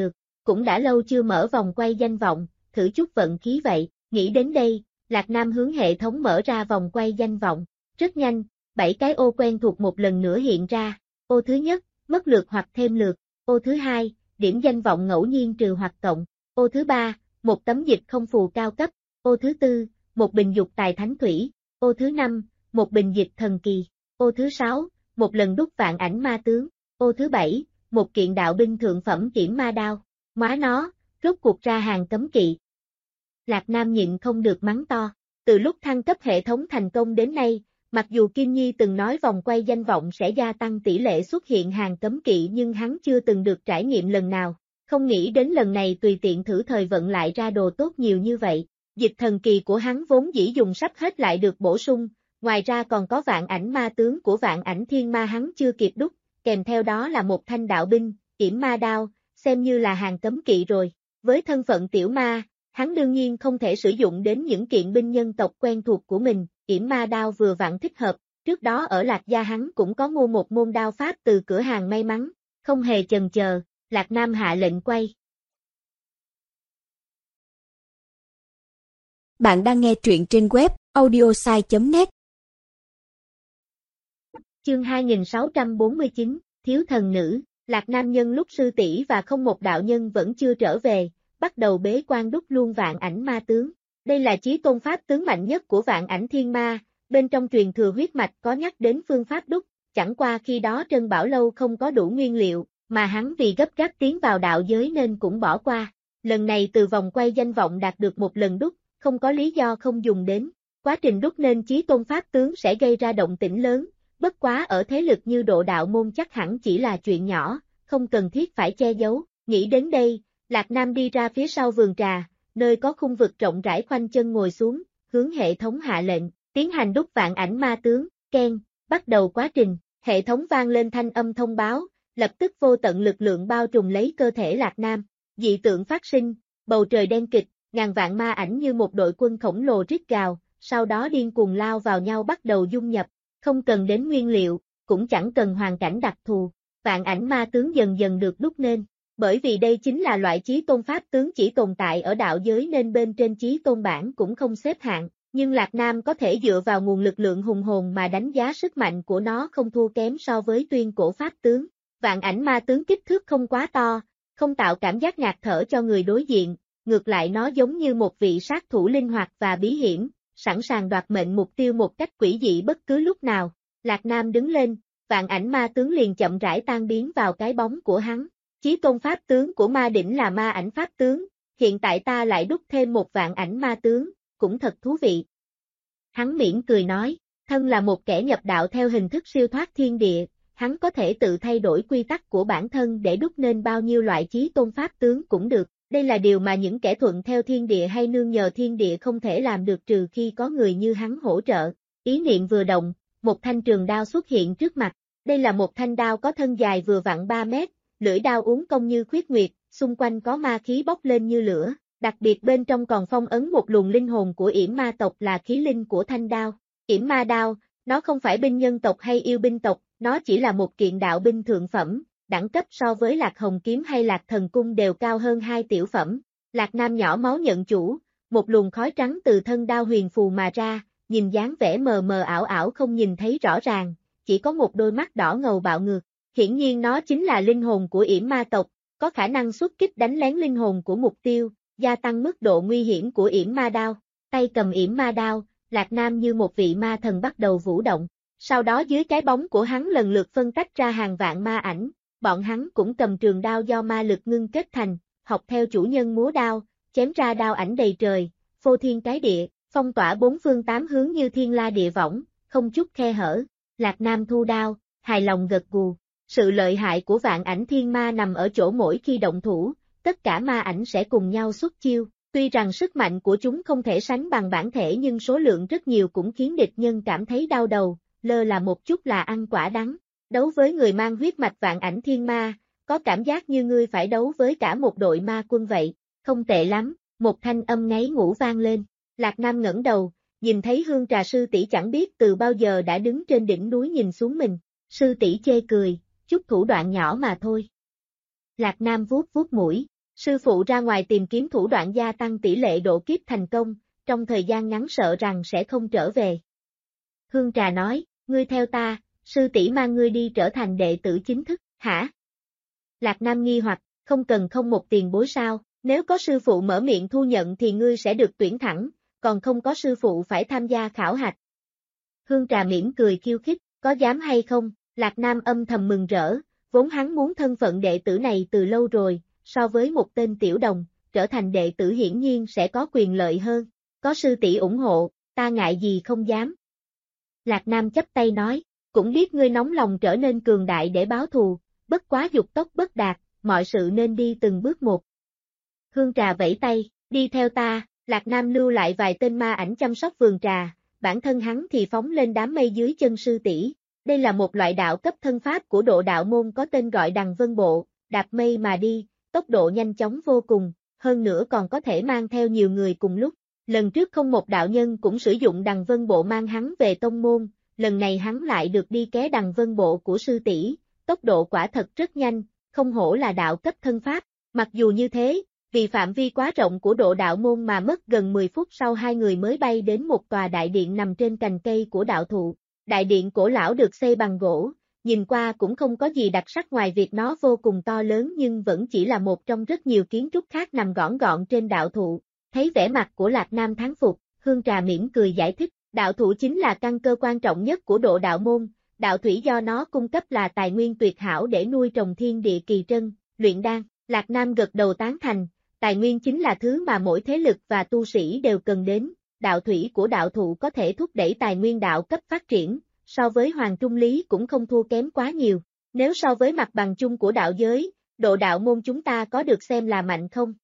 cũng đã lâu chưa mở vòng quay danh vọng, thử chút vận khí vậy, nghĩ đến đây, Lạc Nam hướng hệ thống mở ra vòng quay danh vọng, rất nhanh, 7 cái ô quen thuộc một lần nữa hiện ra, ô thứ nhất, mất lượt hoặc thêm lượt, ô thứ hai, điểm danh vọng ngẫu nhiên trừ hoặc cộng, ô thứ ba, một tấm dịch không phù cao cấp, ô thứ tư, một bình dục tài thánh thủy, ô thứ năm, một bình dịch thần kỳ, ô thứ sáu, một lần đúc vạn ảnh ma tướng, ô thứ bảy, một kiện đạo binh thượng phẩm kiểm ma đao, má nó, rốt cuộc ra hàng cấm kỵ. Lạc Nam nhịn không được mắng to, từ lúc thăng cấp hệ thống thành công đến nay, mặc dù Kim Nhi từng nói vòng quay danh vọng sẽ gia tăng tỷ lệ xuất hiện hàng cấm kỵ nhưng hắn chưa từng được trải nghiệm lần nào, không nghĩ đến lần này tùy tiện thử thời vận lại ra đồ tốt nhiều như vậy. Dịch thần kỳ của hắn vốn dĩ dùng sắp hết lại được bổ sung, ngoài ra còn có vạn ảnh ma tướng của vạn ảnh thiên ma hắn chưa kịp đúc, kèm theo đó là một thanh đạo binh, yểm ma đao, xem như là hàng cấm kỵ rồi. Với thân phận tiểu ma, hắn đương nhiên không thể sử dụng đến những kiện binh nhân tộc quen thuộc của mình, yểm ma đao vừa vặn thích hợp, trước đó ở Lạc Gia hắn cũng có mua một môn đao pháp từ cửa hàng may mắn, không hề chần chờ, Lạc Nam hạ lệnh quay. Bạn đang nghe truyện trên web audiosai.net. Chương 2649, Thiếu thần nữ, Lạc Nam nhân lúc sư tỷ và không một đạo nhân vẫn chưa trở về, bắt đầu bế quan đúc luôn vạn ảnh ma tướng. Đây là chí tôn pháp tướng mạnh nhất của vạn ảnh thiên ma, bên trong truyền thừa huyết mạch có nhắc đến phương pháp đúc, chẳng qua khi đó Trân Bảo Lâu không có đủ nguyên liệu, mà hắn vì gấp gáp tiến vào đạo giới nên cũng bỏ qua. Lần này từ vòng quay danh vọng đạt được một lần đúc, không có lý do không dùng đến. Quá trình đúc nên chí tôn pháp tướng sẽ gây ra động tĩnh lớn, bất quá ở thế lực như Độ Đạo môn chắc hẳn chỉ là chuyện nhỏ, không cần thiết phải che giấu. Nghĩ đến đây, Lạc Nam đi ra phía sau vườn trà, nơi có khung vực rộng rãi khoanh chân ngồi xuống, hướng hệ thống hạ lệnh, tiến hành đúc vạn ảnh ma tướng, keng, bắt đầu quá trình, hệ thống vang lên thanh âm thông báo, lập tức vô tận lực lượng bao trùm lấy cơ thể Lạc Nam, dị tượng phát sinh, bầu trời đen kịt, ngàn vạn ma ảnh như một đội quân khổng lồ rít gào, sau đó điên cuồng lao vào nhau bắt đầu dung nhập, không cần đến nguyên liệu, cũng chẳng cần hoàn cảnh đặc thù, vạn ảnh ma tướng dần dần được đúc nên. Bởi vì đây chính là loại chí tôn pháp tướng chỉ tồn tại ở đạo giới nên bên trên chí tôn bảng cũng không xếp hạng, nhưng Lạc Nam có thể dựa vào nguồn lực lượng hùng hồn mà đánh giá sức mạnh của nó không thua kém so với tuyên cổ pháp tướng. Vạn ảnh ma tướng kích thước không quá to, không tạo cảm giác ngạt thở cho người đối diện, ngược lại nó giống như một vị sát thủ linh hoạt và bí hiểm, sẵn sàng đoạt mệnh mục tiêu một cách quỷ dị bất cứ lúc nào. Lạc Nam đứng lên, vạn ảnh ma tướng liền chậm rãi tan biến vào cái bóng của hắn. Chí tôn pháp tướng của ma đỉnh là ma ảnh pháp tướng, hiện tại ta lại đúc thêm một vạn ảnh ma tướng, cũng thật thú vị. Hắn mỉm cười nói, thân là một kẻ nhập đạo theo hình thức siêu thoát thiên địa, hắn có thể tự thay đổi quy tắc của bản thân để đúc nên bao nhiêu loại chí tôn pháp tướng cũng được. Đây là điều mà những kẻ thuận theo thiên địa hay nương nhờ thiên địa không thể làm được trừ khi có người như hắn hỗ trợ. Ý niệm vừa động, một thanh trường đao xuất hiện trước mặt. Đây là một thanh đao có thân dài vừa vặn 3 mét, lưỡi đao uốn cong như khuyết nguyệt, xung quanh có ma khí bốc lên như lửa, đặc biệt bên trong còn phong ấn một luồng linh hồn của yểm ma tộc là khí linh của thanh đao. Yểm ma đao, nó không phải binh nhân tộc hay yêu binh tộc, nó chỉ là một kiện đạo binh thượng phẩm, đẳng cấp so với Lạc Hồng kiếm hay Lạc Thần cung đều cao hơn 2 tiểu phẩm. Lạc Nam nhỏ máu nhận chủ, một luồng khói trắng từ thân đao huyền phù mà ra, nhìn dáng vẻ mờ mờ ảo ảo không nhìn thấy rõ ràng, chỉ có một đôi mắt đỏ ngầu bạo ngược. Hiển nhiên nó chính là linh hồn của yểm ma tộc, có khả năng xuất kích đánh lén linh hồn của mục tiêu, gia tăng mức độ nguy hiểm của yểm ma đao. Tay cầm yểm ma đao, Lạc Nam như một vị ma thần bắt đầu vũ động. Sau đó dưới cái bóng của hắn lần lượt phân tách ra hàng vạn ma ảnh, bọn hắn cũng cầm trường đao do ma lực ngưng kết thành, học theo chủ nhân múa đao, chém ra đao ảnh đầy trời, phô thiên cái địa, phong tỏa bốn phương tám hướng như thiên la địa võng, không chút khe hở. Lạc Nam thu đao, hài lòng gật gù. Sự lợi hại của vạn ảnh thiên ma nằm ở chỗ mỗi khi động thủ, tất cả ma ảnh sẽ cùng nhau xuất chiêu, tuy rằng sức mạnh của chúng không thể sánh bằng bản thể nhưng số lượng rất nhiều cũng khiến địch nhân cảm thấy đau đầu, lơ là một chút là ăn quả đắng. Đấu với người mang huyết mạch vạn ảnh thiên ma, có cảm giác như ngươi phải đấu với cả một đội ma quân vậy, không tệ lắm, một thanh âm ngáy ngủ vang lên. Lạc Nam ngẩng đầu, nhìn thấy Hương Trà sư tỷ chẳng biết từ bao giờ đã đứng trên đỉnh núi nhìn xuống mình, sư tỷ chê cười, chút thủ đoạn nhỏ mà thôi. Lạc Nam vuốt vuốt mũi, Sư phụ ra ngoài tìm kiếm thủ đoạn gia tăng tỷ lệ độ kiếp thành công, trong thời gian ngắn sợ rằng sẽ không trở về. Hương Trà nói, ngươi theo ta, sư tỷ mang ngươi đi trở thành đệ tử chính thức, hả? Lạc Nam nghi hoặc, không cần không một tiền bối sao, nếu có sư phụ mở miệng thu nhận thì ngươi sẽ được tuyển thẳng, còn không có sư phụ phải tham gia khảo hạch. Hương Trà mỉm cười khiêu khích, có dám hay không? Lạc Nam âm thầm mừng rỡ, vốn hắn muốn thân phận đệ tử này từ lâu rồi, so với một tên tiểu đồng, trở thành đệ tử hiển nhiên sẽ có quyền lợi hơn, có sư tỷ ủng hộ, ta ngại gì không dám. Lạc Nam chắp tay nói, cũng biết ngươi nóng lòng trở nên cường đại để báo thù, bất quá dục tốc bất đạt, mọi sự nên đi từng bước một. Hương Trà vẫy tay, đi theo ta, Lạc Nam lưu lại vài tên ma ảnh chăm sóc vườn trà, bản thân hắn thì phóng lên đám mây dưới chân sư tỷ. Đây là một loại đạo cấp thân pháp của độ đạo môn có tên gọi Đằng Vân Bộ, đạp mây mà đi, tốc độ nhanh chóng vô cùng, hơn nữa còn có thể mang theo nhiều người cùng lúc. Lần trước không một đạo nhân cũng sử dụng Đằng Vân Bộ mang hắn về tông môn, lần này hắn lại được đi ké Đằng Vân Bộ của sư tỷ, tốc độ quả thật rất nhanh, không hổ là đạo cấp thân pháp. Mặc dù như thế, vì phạm vi quá rộng của độ đạo môn mà mất gần 10 phút sau hai người mới bay đến một tòa đại điện nằm trên cành cây của đạo thụ. Đại điện cổ lão được xây bằng gỗ, nhìn qua cũng không có gì đặc sắc ngoài việc nó vô cùng to lớn nhưng vẫn chỉ là một trong rất nhiều kiến trúc khác nằm gọn gọn trên đạo thụ. Thấy vẻ mặt của Lạc Nam thán phục, Hương Trà mỉm cười giải thích, đạo thụ chính là căn cơ quan trọng nhất của độ đạo môn, đạo thủy do nó cung cấp là tài nguyên tuyệt hảo để nuôi trồng thiên địa kỳ trân, luyện đan. Lạc Nam gật đầu tán thành, tài nguyên chính là thứ mà mỗi thế lực và tu sĩ đều cần đến. Đạo thủy của đạo thụ có thể thúc đẩy tài nguyên đạo cấp phát triển, so với hoàng trung lý cũng không thua kém quá nhiều. Nếu so với mặt bằng chung của đạo giới, độ đạo môn chúng ta có được xem là mạnh không?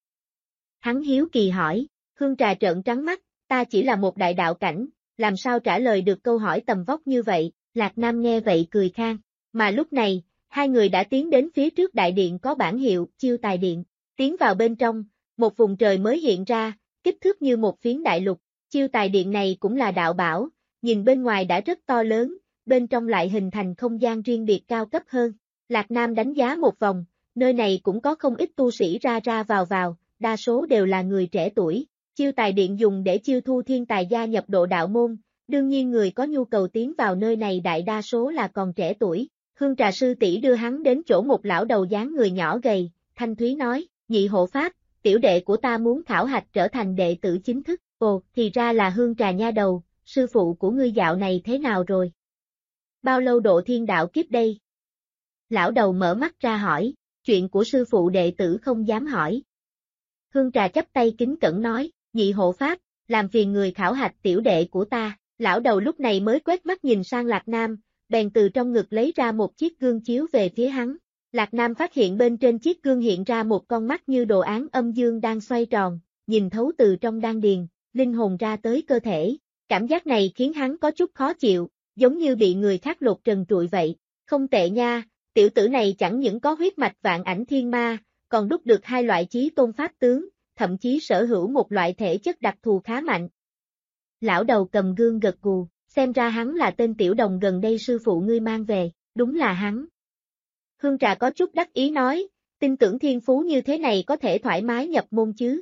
Hắn hiếu kỳ hỏi, Hương Trà trợn trắng mắt, ta chỉ là một đại đạo cảnh, làm sao trả lời được câu hỏi tầm vóc như vậy? Lạc Nam nghe vậy cười khan, mà lúc này, hai người đã tiến đến phía trước đại điện có bảng hiệu, Chiêu Tài Điện, tiến vào bên trong, một vùng trời mới hiện ra, kích thước như một phiến đại lục. Chiêu Tài Điện này cũng là đạo bảo, nhìn bên ngoài đã rất to lớn, bên trong lại hình thành không gian riêng biệt cao cấp hơn. Lạc Nam đánh giá một vòng, nơi này cũng có không ít tu sĩ ra ra vào, đa số đều là người trẻ tuổi. Chiêu Tài Điện dùng để chiêu thu thiên tài gia nhập độ đạo môn, đương nhiên người có nhu cầu tiến vào nơi này đại đa số là còn trẻ tuổi. Hương Trà sư tỷ đưa hắn đến chỗ một lão đầu dáng người nhỏ gầy, thanh thúy nói, nhị hộ pháp, tiểu đệ của ta muốn khảo hạch trở thành đệ tử chính thức. Ồ, thì ra là Hương Trà nha đầu, sư phụ của ngươi dạo này thế nào rồi? Bao lâu độ thiên đạo kiếp đây? Lão đầu mở mắt ra hỏi, chuyện của sư phụ đệ tử không dám hỏi. Hương Trà chắp tay kính cẩn nói, nhị hộ pháp, làm phiền người khảo hạch tiểu đệ của ta. Lão đầu lúc này mới quét mắt nhìn sang Lạc Nam, bèn từ trong ngực lấy ra một chiếc gương chiếu về phía hắn. Lạc Nam phát hiện bên trên chiếc gương hiện ra một con mắt như đồ án âm dương đang xoay tròn, nhìn thấu từ trong đan điền, linh hồn ra tới cơ thể. Cảm giác này khiến hắn có chút khó chịu, giống như bị người khác lột trần trụi vậy. Không tệ nha, tiểu tử này chẳng những có huyết mạch vạn ảnh thiên ma, còn đúc được hai loại chí tôn pháp tướng, thậm chí sở hữu một loại thể chất đặc thù khá mạnh. Lão đầu cầm gương gật gù, xem ra hắn là tên tiểu đồng gần đây sư phụ ngươi mang về, đúng là hắn. Hương Trà có chút đắc ý nói, tin tưởng thiên phú như thế này có thể thoải mái nhập môn chứ,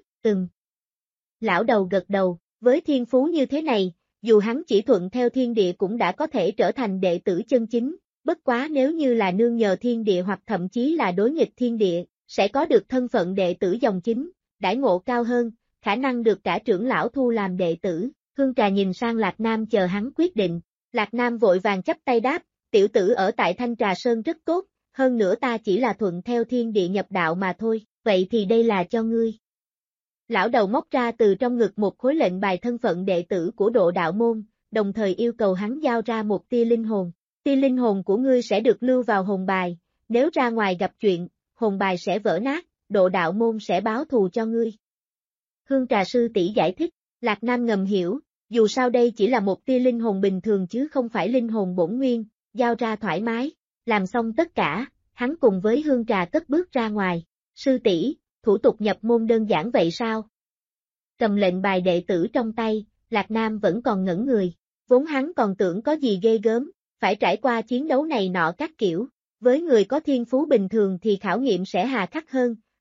Lão đầu gật đầu, với thiên phú như thế này, dù hắn chỉ thuận theo thiên địa cũng đã có thể trở thành đệ tử chân chính, bất quá nếu như là nương nhờ thiên địa hoặc thậm chí là đối nghịch thiên địa, sẽ có được thân phận đệ tử dòng chính, đãi ngộ cao hơn, khả năng được cả trưởng lão thu làm đệ tử. Hương Trà nhìn sang Lạc Nam chờ hắn quyết định, Lạc Nam vội vàng chắp tay đáp, tiểu tử ở tại Thanh Trà Sơn rất tốt, hơn nữa ta chỉ là thuận theo thiên địa nhập đạo mà thôi, vậy thì đây là cho ngươi. Lão đầu móc ra từ trong ngực một khối lệnh bài thân phận đệ tử của độ đạo môn, đồng thời yêu cầu hắn giao ra một tia linh hồn. Tia linh hồn của ngươi sẽ được lưu vào hồn bài, nếu ra ngoài gặp chuyện, hồn bài sẽ vỡ nát, độ đạo môn sẽ báo thù cho ngươi. Hương Trà sư tỷ giải thích, Lạc Nam ngầm hiểu, dù sao đây chỉ là một tia linh hồn bình thường chứ không phải linh hồn bổn nguyên, giao ra thoải mái. Làm xong tất cả, hắn cùng với Hương Trà cất bước ra ngoài. Sư tỷ, thủ tục nhập môn đơn giản vậy sao? Cầm lệnh bài đệ tử trong tay, Lạc Nam vẫn còn ngẩn người. Vốn hắn còn tưởng có gì ghê gớm, phải trải qua chiến đấu này nọ các kiểu. Với người có thiên phú bình thường thì khảo nghiệm sẽ hà khắc hơn,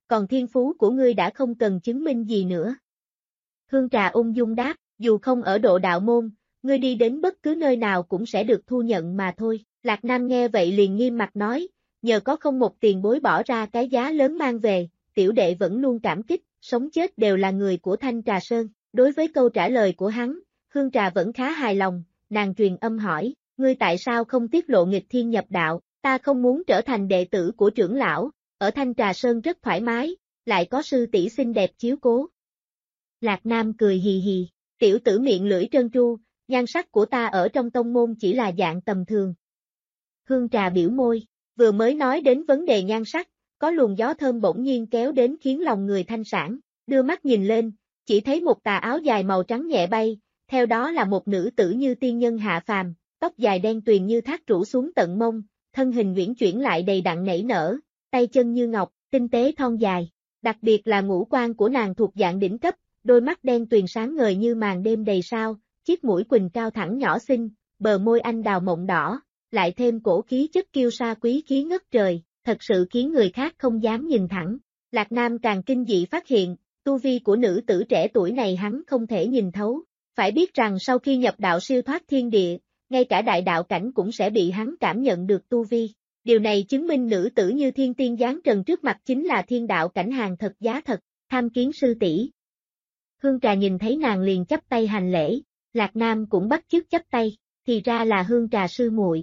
còn thiên phú của ngươi đã không cần chứng minh gì nữa. Hương Trà ung dung đáp, dù không ở độ đạo môn, ngươi đi đến bất cứ nơi nào cũng sẽ được thu nhận mà thôi. Lạc Nam nghe vậy liền nghiêm mặt nói, nhờ có không một tiền bối bỏ ra cái giá lớn mang về, tiểu đệ vẫn luôn cảm kích, sống chết đều là người của Thanh Trà Sơn. Đối với câu trả lời của hắn, Hương Trà vẫn khá hài lòng, nàng truyền âm hỏi, ngươi tại sao không tiết lộ nghịch thiên nhập đạo, ta không muốn trở thành đệ tử của trưởng lão, ở Thanh Trà Sơn rất thoải mái, lại có sư tỷ xinh đẹp chiếu cố. Lạc Nam cười hì hì, tiểu tử miệng lưỡi trơn tru, nhan sắc của ta ở trong tông môn chỉ là dạng tầm thường. Hương Trà biểu môi, vừa mới nói đến vấn đề nhan sắc, có luồng gió thơm bỗng nhiên kéo đến khiến lòng người thanh sảng, đưa mắt nhìn lên, chỉ thấy một tà áo dài màu trắng nhẹ bay, theo đó là một nữ tử như tiên nhân hạ phàm, tóc dài đen tuyền như thác rủ xuống tận mông, thân hình uyển chuyển lại đầy đặn nảy nở, tay chân như ngọc, tinh tế thon dài, đặc biệt là ngũ quan của nàng thuộc dạng đỉnh cấp, đôi mắt đen tuyền sáng ngời như màn đêm đầy sao, chiếc mũi quỳnh cao thẳng nhỏ xinh, bờ môi anh đào mộng đỏ, lại thêm cổ khí chất kiêu sa quý khí ngất trời, thật sự khiến người khác không dám nhìn thẳng. Lạc Nam càng kinh dị phát hiện, tu vi của nữ tử trẻ tuổi này hắn không thể nhìn thấu, phải biết rằng sau khi nhập đạo siêu thoát thiên địa, ngay cả đại đạo cảnh cũng sẽ bị hắn cảm nhận được tu vi. Điều này chứng minh nữ tử như thiên tiên giáng trần trước mặt chính là thiên đạo cảnh hàng thật giá thật, tham kiến sư tỷ. Hương Trà nhìn thấy nàng liền chắp tay hành lễ, Lạc Nam cũng bắt chước chắp tay, thì ra là Hương Trà sư muội.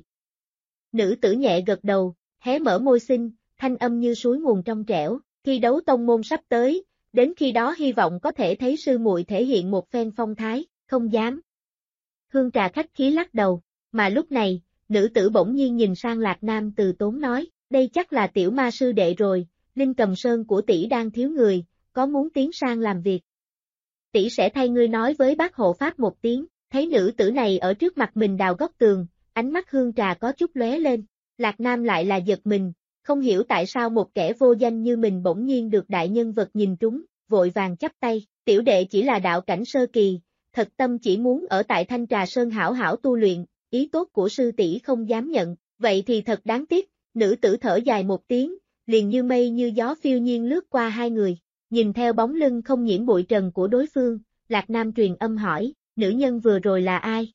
Nữ tử nhẹ gật đầu, hé mở môi xinh, thanh âm như suối nguồn trong trẻo, thi đấu tông môn sắp tới, đến khi đó hy vọng có thể thấy sư muội thể hiện một phen phong thái, không dám. Hương Trà khách khí lắc đầu, mà lúc này, nữ tử bỗng nhiên nhìn sang Lạc Nam từ tốn nói, đây chắc là tiểu ma sư đệ rồi, Linh Cầm Sơn của tỷ đang thiếu người, có muốn tiến sang làm việc. Tỷ sẽ thay ngươi nói với bác hộ pháp một tiếng, thấy nữ tử này ở trước mặt mình đào góc tường, ánh mắt Hương Trà có chút lóe lên, Lạc Nam lại là giật mình, không hiểu tại sao một kẻ vô danh như mình bỗng nhiên được đại nhân vật nhìn trúng, vội vàng chắp tay, tiểu đệ chỉ là đạo cảnh sơ kỳ, thật tâm chỉ muốn ở tại Thanh Trà Sơn hảo hảo tu luyện, ý tốt của sư tỷ không dám nhận, vậy thì thật đáng tiếc, nữ tử thở dài một tiếng, liền như mây như gió phiêu nhiên lướt qua hai người, nhìn theo bóng lưng không nhiễm bụi trần của đối phương, Lạc Nam truyền âm hỏi, nữ nhân vừa rồi là ai?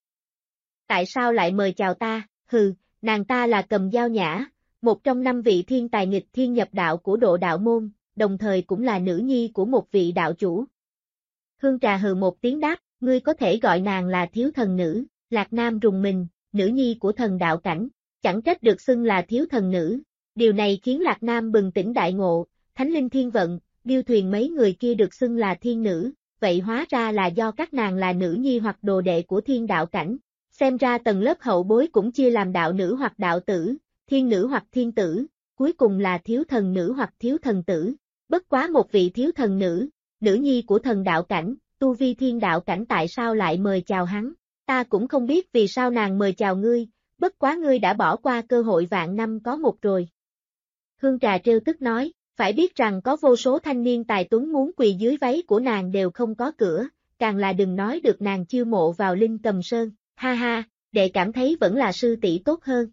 Tại sao lại mời chào ta, hừ, nàng ta là Cầm Dao Nhã, một trong 5 vị thiên tài nghịch thiên nhập đạo của độ đạo môn, đồng thời cũng là nữ nhi của một vị đạo chủ. Hương Trà hừ một tiếng đáp, ngươi có thể gọi nàng là thiếu thần nữ, Lạc Nam rùng mình, nữ nhi của thần đạo cảnh, chẳng trách được xưng là thiếu thần nữ, điều này khiến Lạc Nam bừng tỉnh đại ngộ, Thánh Linh Thiên Vận, Điêu Thuyền mấy người kia được xưng là thiên nữ, vậy hóa ra là do các nàng là nữ nhi hoặc đồ đệ của thiên đạo cảnh, xem ra tầng lớp hậu bối cũng chia làm đạo nữ hoặc đạo tử, thiên nữ hoặc thiên tử, cuối cùng là thiếu thần nữ hoặc thiếu thần tử, bất quá một vị thiếu thần nữ, nữ nhi của thần đạo cảnh, tu vi thiên đạo cảnh tại sao lại mời chào hắn, ta cũng không biết vì sao nàng mời chào ngươi, bất quá ngươi đã bỏ qua cơ hội vạn năm có một rồi. Hương Trà trêu tức nói, phải biết rằng có vô số thanh niên tài tuấn muốn quỳ dưới váy của nàng đều không có cửa, càng là đừng nói được nàng chiêu mộ vào Linh Cầm Sơn, ha ha, đệ cảm thấy vẫn là sư tỷ tốt hơn.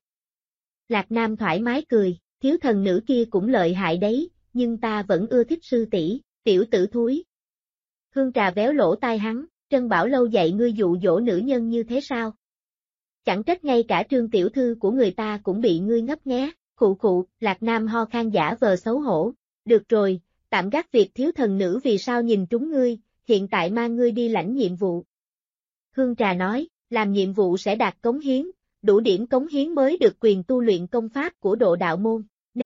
Lạc Nam thoải mái cười, thiếu thần nữ kia cũng lợi hại đấy, nhưng ta vẫn ưa thích sư tỷ, tiểu tử thúi. Hương Trà véo lỗ tai hắn, Trân Bảo Lâu dạy ngươi dụ dỗ nữ nhân như thế sao? Chẳng trách ngay cả Trương tiểu thư của người ta cũng bị ngươi ngấp nghé, khụ khụ, Lạc Nam ho khan giả vờ xấu hổ. Được rồi, tạm gác việc thiếu thần nữ vì sao nhìn trúng ngươi, hiện tại mang ngươi đi lãnh nhiệm vụ. Hương Trà nói, làm nhiệm vụ sẽ đạt cống hiến, đủ điểm cống hiến mới được quyền tu luyện công pháp của độ đạo môn.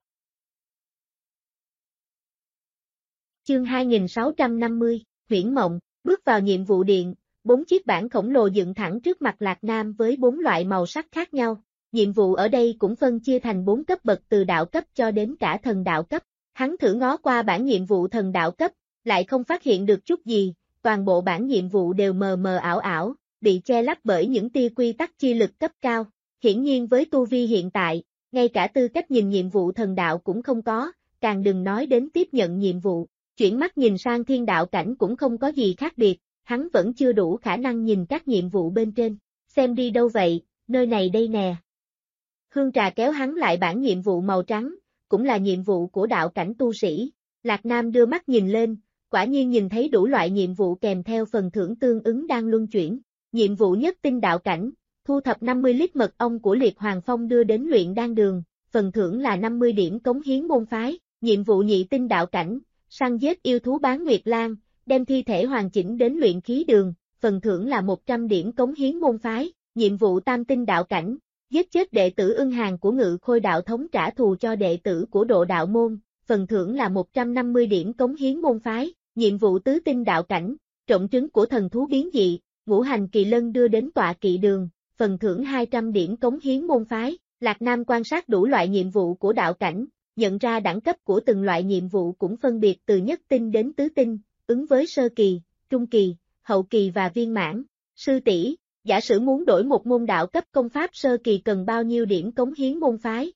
Chương 2650, Huyễn Mộng, bước vào nhiệm vụ điện, 4 chiếc bảng khổng lồ dựng thẳng trước mặt Lạc Nam với 4 loại màu sắc khác nhau. Nhiệm vụ ở đây cũng phân chia thành 4 cấp bậc từ đạo cấp cho đến cả thần đạo cấp. Hắn thử ngó qua bảng nhiệm vụ thần đạo cấp, lại không phát hiện được chút gì, toàn bộ bảng nhiệm vụ đều mờ mờ ảo ảo, bị che lấp bởi những tia quy tắc chi lực cấp cao. Hiển nhiên với tu vi hiện tại, ngay cả tư cách nhìn nhiệm vụ thần đạo cũng không có, càng đừng nói đến tiếp nhận nhiệm vụ. Chuyển mắt nhìn sang thiên đạo cảnh cũng không có gì khác biệt, hắn vẫn chưa đủ khả năng nhìn các nhiệm vụ bên trên. Xem đi đâu vậy, nơi này đây nè. Hương Trà kéo hắn lại bảng nhiệm vụ màu trắng, cũng là nhiệm vụ của đạo cảnh tu sĩ, Lạc Nam đưa mắt nhìn lên, quả nhiên nhìn thấy đủ loại nhiệm vụ kèm theo phần thưởng tương ứng đang luân chuyển. Nhiệm vụ nhất tinh đạo cảnh, thu thập 50 lít mật ong của Liệt Hoàng Phong đưa đến luyện đan đường, phần thưởng là 50 điểm cống hiến môn phái. Nhiệm vụ nhị tinh đạo cảnh, săn giết yêu thú bán Nguyệt Lan, đem thi thể hoàn chỉnh đến luyện khí đường, phần thưởng là 100 điểm cống hiến môn phái. Nhiệm vụ tam tinh đạo cảnh, giết chết đệ tử Ưng Hàng của Ngự Khôi đạo thống trả thù cho đệ tử của Độ đạo môn, phần thưởng là 150 điểm cống hiến môn phái. Nhiệm vụ tứ tinh đạo cảnh, trộn trứng của thần thú biến dị, Ngũ Hành Kỳ Lân đưa đến tọa kỵ đường, phần thưởng 200 điểm cống hiến môn phái. Lạc Nam quan sát đủ loại nhiệm vụ của đạo cảnh, nhận ra đẳng cấp của từng loại nhiệm vụ cũng phân biệt từ nhất tinh đến tứ tinh, ứng với sơ kỳ, trung kỳ, hậu kỳ và viên mãn. Sư tỷ, giả sử muốn đổi một môn đạo cấp công pháp sơ kỳ cần bao nhiêu điểm cống hiến môn phái?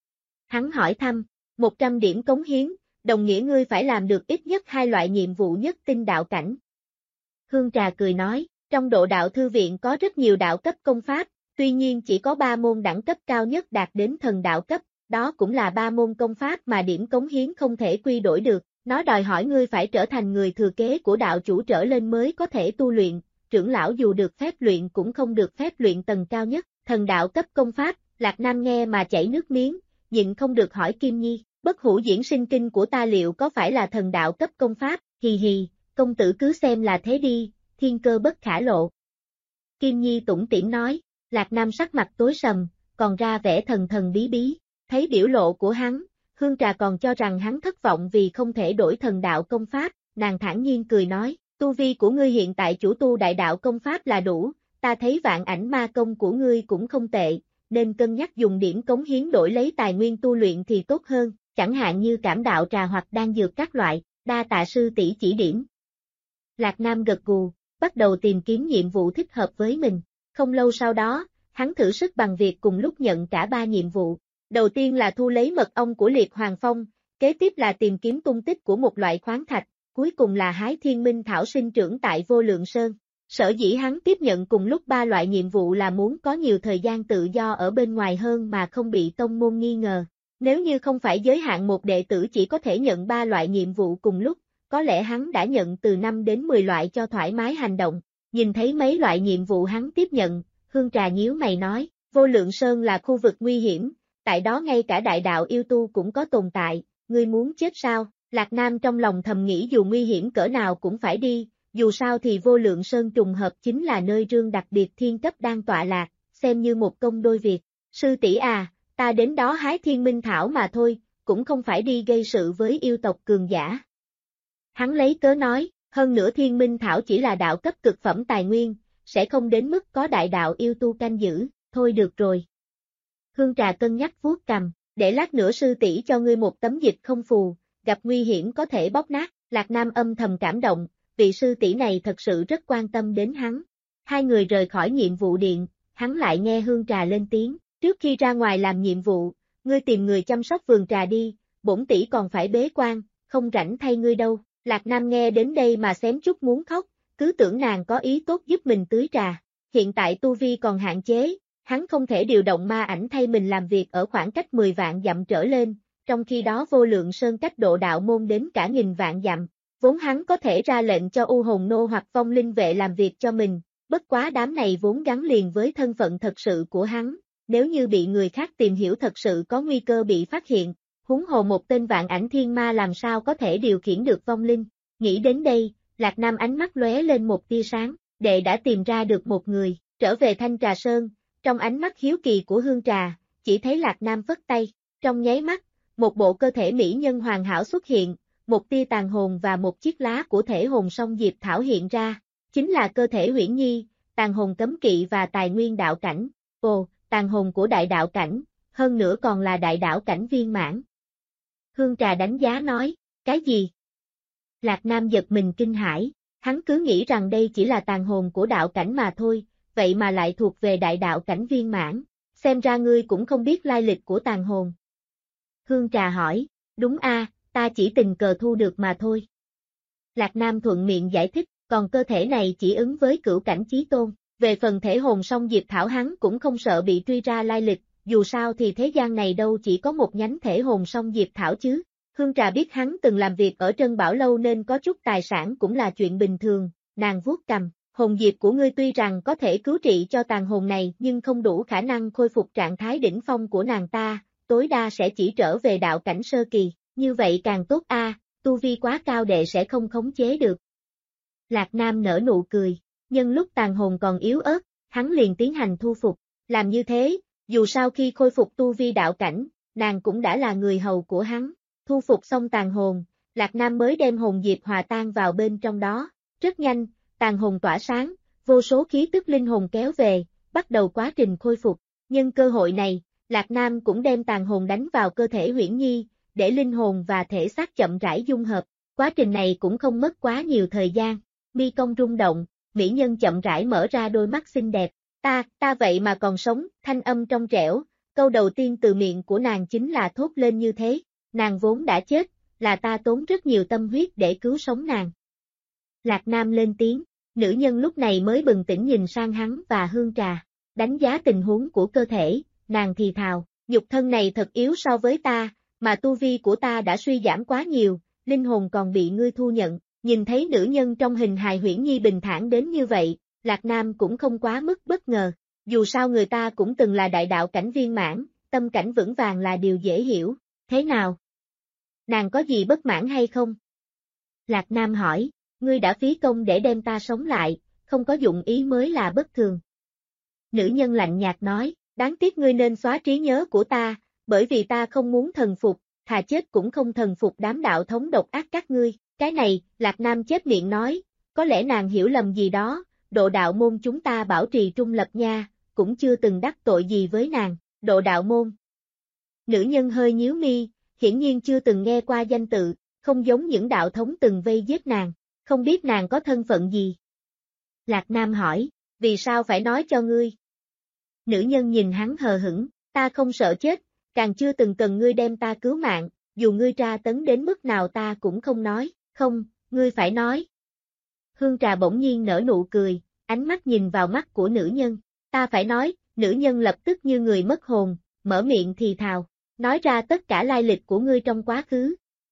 Hắn hỏi thăm, 100 điểm cống hiến, đồng nghĩa ngươi phải làm được ít nhất 2 loại nhiệm vụ nhất tinh đạo cảnh. Hương Trà cười nói, trong Độ đạo thư viện có rất nhiều đạo cấp công pháp, tuy nhiên chỉ có 3 môn đẳng cấp cao nhất đạt đến thần đạo cấp, đó cũng là 3 môn công pháp mà điểm cống hiến không thể quy đổi được, nó đòi hỏi ngươi phải trở thành người thừa kế của đạo chủ trở lên mới có thể tu luyện, trưởng lão dù được phép luyện cũng không được phép luyện tầng cao nhất, thần đạo cấp công pháp. Lạc Nam nghe mà chảy nước miếng, nhịn không được hỏi Kim Nhi, Bất Hủ Diễn Sinh Kinh của ta liệu có phải là thần đạo cấp công pháp? Hì hì, công tử cứ xem là thế đi, thiên cơ bất khả lộ. Kim Nhi tủm tỉm nói. Lạc Nam sắc mặt tối sầm, còn ra vẻ thần thần bí bí, thấy biểu lộ của hắn, Hương Trà còn cho rằng hắn thất vọng vì không thể đổi thần đạo công pháp, nàng thản nhiên cười nói, tu vi của ngươi hiện tại chủ tu đại đạo công pháp là đủ, ta thấy vạn ảnh ma công của ngươi cũng không tệ, nên cân nhắc dùng điểm cống hiến đổi lấy tài nguyên tu luyện thì tốt hơn, chẳng hạn như cảm đạo trà hoặc đan dược các loại, đa tạ sư tỷ chỉ điểm. Lạc Nam gật gù, bắt đầu tìm kiếm nhiệm vụ thích hợp với mình. Không lâu sau đó, hắn thử sức bằng việc cùng lúc nhận cả 3 nhiệm vụ. Đầu tiên là thu lấy mật ong của Liệt Hoàng Phong, kế tiếp là tìm kiếm tung tích của một loại khoáng thạch, cuối cùng là hái thiên minh thảo sinh trưởng tại Vô Lượng Sơn. Sở dĩ hắn tiếp nhận cùng lúc 3 loại nhiệm vụ là muốn có nhiều thời gian tự do ở bên ngoài hơn mà không bị tông môn nghi ngờ. Nếu như không phải giới hạn một đệ tử chỉ có thể nhận 3 loại nhiệm vụ cùng lúc, có lẽ hắn đã nhận từ 5 đến 10 loại cho thoải mái hành động. Nhìn thấy mấy loại nhiệm vụ hắn tiếp nhận, Hương Trà nhíu mày nói, Vô Lượng Sơn là khu vực nguy hiểm, tại đó ngay cả đại đạo yêu tu cũng có tồn tại, ngươi muốn chết sao? Lạc Nam trong lòng thầm nghĩ dù nguy hiểm cỡ nào cũng phải đi, dù sao thì Vô Lượng Sơn trùng hợp chính là nơi rương đặc biệt thiên cấp đang tọa lạc, xem như một công đôi việc. Sư tỷ à, ta đến đó hái thiên minh thảo mà thôi, cũng không phải đi gây sự với yêu tộc cường giả. Hắn lấy cớ nói, hơn nữa thiên minh thảo chỉ là đạo cấp cực phẩm tài nguyên, sẽ không đến mức có đại đạo yêu tu canh giữ, thôi được rồi. Hương Trà cân nhắc vuốt cằm, để lát nữa sư tỷ cho ngươi một tấm dịch không phù, gặp nguy hiểm có thể bóp nát. Lạc Nam âm thầm cảm động, vị sư tỷ này thật sự rất quan tâm đến hắn. Hai người rời khỏi nhiệm vụ điện, hắn lại nghe Hương Trà lên tiếng, trước khi ra ngoài làm nhiệm vụ, ngươi tìm người chăm sóc vườn trà đi, bổn tỷ còn phải bế quan, không rảnh thay ngươi đâu. Lạc Nam nghe đến đây mà xém chút muốn khóc, cứ tưởng nàng có ý tốt giúp mình tưới trà. Hiện tại tu vi còn hạn chế, hắn không thể điều động ma ảnh thay mình làm việc ở khoảng cách 10 vạn dặm trở lên, trong khi đó Vô Lượng Sơn cách Độ đạo môn đến cả nghìn vạn dặm. Vốn hắn có thể ra lệnh cho U Hồn Nô hoặc Vong Linh Vệ làm việc cho mình, bất quá đám này vốn gắn liền với thân phận thật sự của hắn, nếu như bị người khác tìm hiểu thật sự có nguy cơ bị phát hiện. Huống hồ một tên vạn ảnh thiên ma làm sao có thể điều khiển được vong linh. Nghĩ đến đây, Lạc Nam ánh mắt lóe lên một tia sáng, đệ đã tìm ra được một người, trở về Thanh Trà Sơn, trong ánh mắt hiếu kỳ của Hương Trà, chỉ thấy Lạc Nam phất tay, trong nháy mắt, một bộ cơ thể mỹ nhân hoàn hảo xuất hiện, một tia tàn hồn và một chiếc lá của thể hồn song diệp thảo hiện ra, chính là cơ thể Uyển Nhi, tàn hồn cấm kỵ và tài nguyên đạo cảnh. Ồ, tàn hồn của đại đạo cảnh, hơn nữa còn là đại đạo cảnh viên mãn. Hương Trà đánh giá nói, cái gì? Lạc Nam giật mình kinh hãi, hắn cứ nghĩ rằng đây chỉ là tàn hồn của đạo cảnh mà thôi, vậy mà lại thuộc về đại đạo cảnh viên mãn, xem ra ngươi cũng không biết lai lịch của tàn hồn. Hương Trà hỏi, đúng a, ta chỉ tình cờ thu được mà thôi. Lạc Nam thuận miệng giải thích, còn cơ thể này chỉ ứng với cửu cảnh chí tôn, về phần thể hồn song diệp thảo hắn cũng không sợ bị truy ra lai lịch. Dù sao thì thế gian này đâu chỉ có một nhánh thể hồn song diệp thảo chứ. Hương Trà biết hắn từng làm việc ở Trân Bảo Lâu nên có chút tài sản cũng là chuyện bình thường, nàng vuốt cằm, hồn diệp của ngươi tuy rằng có thể cứu trị cho tàn hồn này nhưng không đủ khả năng khôi phục trạng thái đỉnh phong của nàng ta, tối đa sẽ chỉ trở về đạo cảnh sơ kỳ, như vậy càng tốt tu vi quá cao đệ sẽ không khống chế được. Lạc Nam nở nụ cười, nhân lúc tàn hồn còn yếu ớt, hắn liền tiến hành thu phục, làm như thế, dù sau khi khôi phục tu vi đạo cảnh, nàng cũng đã là người hầu của hắn, thu phục xong tàn hồn, Lạc Nam mới đem hồn diệp hòa tan vào bên trong đó, rất nhanh, tàn hồn tỏa sáng, vô số khí tức linh hồn kéo về, bắt đầu quá trình khôi phục, nhân cơ hội này, Lạc Nam cũng đem tàn hồn đánh vào cơ thể Uyển Nhi, để linh hồn và thể xác chậm rãi dung hợp, quá trình này cũng không mất quá nhiều thời gian, mi cong rung động, mỹ nhân chậm rãi mở ra đôi mắt xinh đẹp, ta vậy mà còn sống, thanh âm trong trẻo, câu đầu tiên từ miệng của nàng chính là thốt lên như thế, nàng vốn đã chết, là ta tốn rất nhiều tâm huyết để cứu sống nàng. Lạc Nam lên tiếng, nữ nhân lúc này mới bừng tỉnh nhìn sang hắn và Hương Trà, đánh giá tình huống của cơ thể, nàng thì thào, nhục thân này thật yếu so với ta, mà tu vi của ta đã suy giảm quá nhiều, linh hồn còn bị ngươi thu nhận, nhìn thấy nữ nhân trong hình hài Uyển Nhi bình thản đến như vậy, Lạc Nam cũng không quá mức bất ngờ, dù sao người ta cũng từng là đại đạo cảnh viên mãn, tâm cảnh vững vàng là điều dễ hiểu, thế nào? Nàng có gì bất mãn hay không? Lạc Nam hỏi, ngươi đã phí công để đem ta sống lại, không có dụng ý mới là bất thường. Nữ nhân lạnh nhạt nói, đáng tiếc ngươi nên xóa trí nhớ của ta, bởi vì ta không muốn thần phục, thà chết cũng không thần phục đám đạo thống độc ác các ngươi. Cái này, Lạc Nam chép miệng nói, có lẽ nàng hiểu lầm gì đó, độ đạo môn chúng ta bảo trì trung lập nha, cũng chưa từng đắc tội gì với nàng, độ đạo môn. Nữ nhân hơi nhíu mi, hiển nhiên chưa từng nghe qua danh tự, không giống những đạo thống từng vây giết nàng, không biết nàng có thân phận gì. Lạc Nam hỏi, vì sao phải nói cho ngươi? Nữ nhân nhìn hắn hờ hững, ta không sợ chết, càng chưa từng cần ngươi đem ta cứu mạng, dù ngươi tra tấn đến mức nào ta cũng không nói, không, ngươi phải nói. Hương Trà bỗng nhiên nở nụ cười, ánh mắt nhìn vào mắt của nữ nhân, ta phải nói, nữ nhân lập tức như người mất hồn, mở miệng thì thào, nói ra tất cả lai lịch của ngươi trong quá khứ.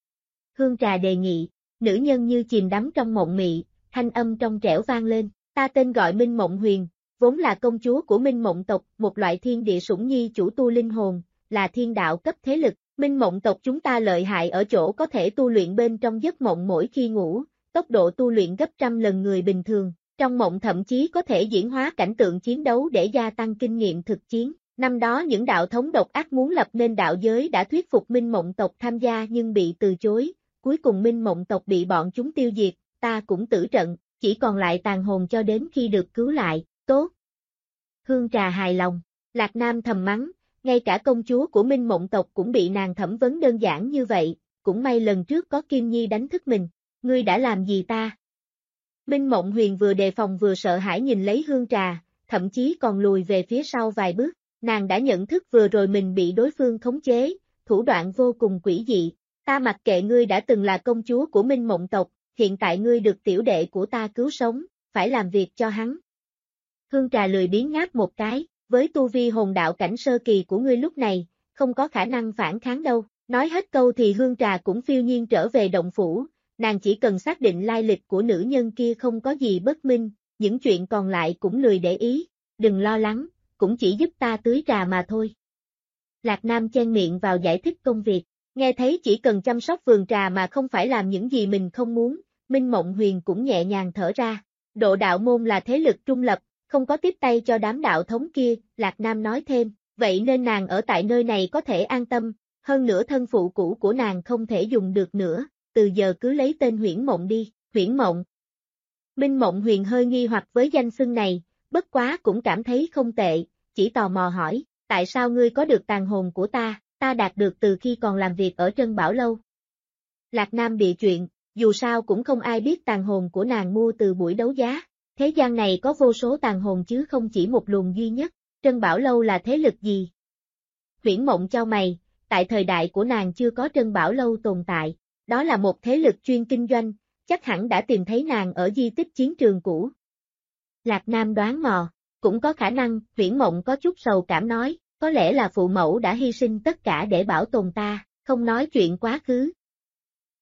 Hương Trà đề nghị, nữ nhân như chìm đắm trong mộng mị, thanh âm trong trẻo vang lên, ta tên gọi Minh Mộng Huyền, vốn là công chúa của Minh Mộng tộc, một loại thiên địa sủng nhi chủ tu linh hồn, là thiên đạo cấp thế lực, Minh Mộng tộc chúng ta lợi hại ở chỗ có thể tu luyện bên trong giấc mộng mỗi khi ngủ, tốc độ tu luyện gấp trăm lần người bình thường, trong mộng thậm chí có thể diễn hóa cảnh tượng chiến đấu để gia tăng kinh nghiệm thực chiến. Năm đó những đạo thống độc ác muốn lập nên đạo giới đã thuyết phục Minh Mộng tộc tham gia nhưng bị từ chối, cuối cùng Minh Mộng tộc bị bọn chúng tiêu diệt, ta cũng tử trận, chỉ còn lại tàn hồn cho đến khi được cứu lại, tốt. Hương Trà hài lòng, Lạc Nam thầm mắng, ngay cả công chúa của Minh Mộng tộc cũng bị nàng thẩm vấn đơn giản như vậy, cũng may lần trước có Kim Nhi đánh thức mình, ngươi đã làm gì ta? Minh Mộng Huyền vừa đề phòng vừa sợ hãi nhìn lấy Hương Trà, thậm chí còn lùi về phía sau vài bước, nàng đã nhận thức vừa rồi mình bị đối phương khống chế, thủ đoạn vô cùng quỷ dị, ta mặc kệ ngươi đã từng là công chúa của Minh Mộng tộc, hiện tại ngươi được tiểu đệ của ta cứu sống, phải làm việc cho hắn. Hương Trà lười biếng ngáp một cái, với tu vi hồn đạo cảnh sơ kỳ của ngươi lúc này, không có khả năng phản kháng đâu, nói hết câu thì Hương Trà cũng phiêu nhiên trở về động phủ, nàng chỉ cần xác định lai lịch của nữ nhân kia không có gì bất minh, những chuyện còn lại cũng lười để ý, đừng lo lắng, cũng chỉ giúp ta tưới trà mà thôi. Lạc Nam chen miệng vào giải thích công việc, nghe thấy chỉ cần chăm sóc vườn trà mà không phải làm những gì mình không muốn, Minh Mộng Huyền cũng nhẹ nhàng thở ra, độ đạo môn là thế lực trung lập, không có tiếp tay cho đám đạo thống kia, Lạc Nam nói thêm, vậy nên nàng ở tại nơi này có thể an tâm, hơn nữa thân phụ cũ của nàng không thể dùng được nữa, từ giờ cứ lấy tên Huyễn Mộng đi, Huyễn Mộng. Minh Mộng Huyền hơi nghi hoặc với danh xưng này, bất quá cũng cảm thấy không tệ, chỉ tò mò hỏi, tại sao ngươi có được tàn hồn của ta đạt được từ khi còn làm việc ở Trân Bảo Lâu. Lạc Nam bịa chuyện, dù sao cũng không ai biết tàn hồn của nàng mua từ buổi đấu giá, thế gian này có vô số tàn hồn chứ không chỉ một luồng duy nhất, Trân Bảo Lâu là thế lực gì? Huyễn Mộng chau mày, tại thời đại của nàng chưa có Trân Bảo Lâu tồn tại, đó là một thế lực chuyên kinh doanh, chắc hẳn đã tìm thấy nàng ở di tích chiến trường cũ. Lạc Nam đoán mò, cũng có khả năng, Huyễn Mộng có chút sầu cảm nói, có lẽ là phụ mẫu đã hy sinh tất cả để bảo tồn ta, không nói chuyện quá khứ.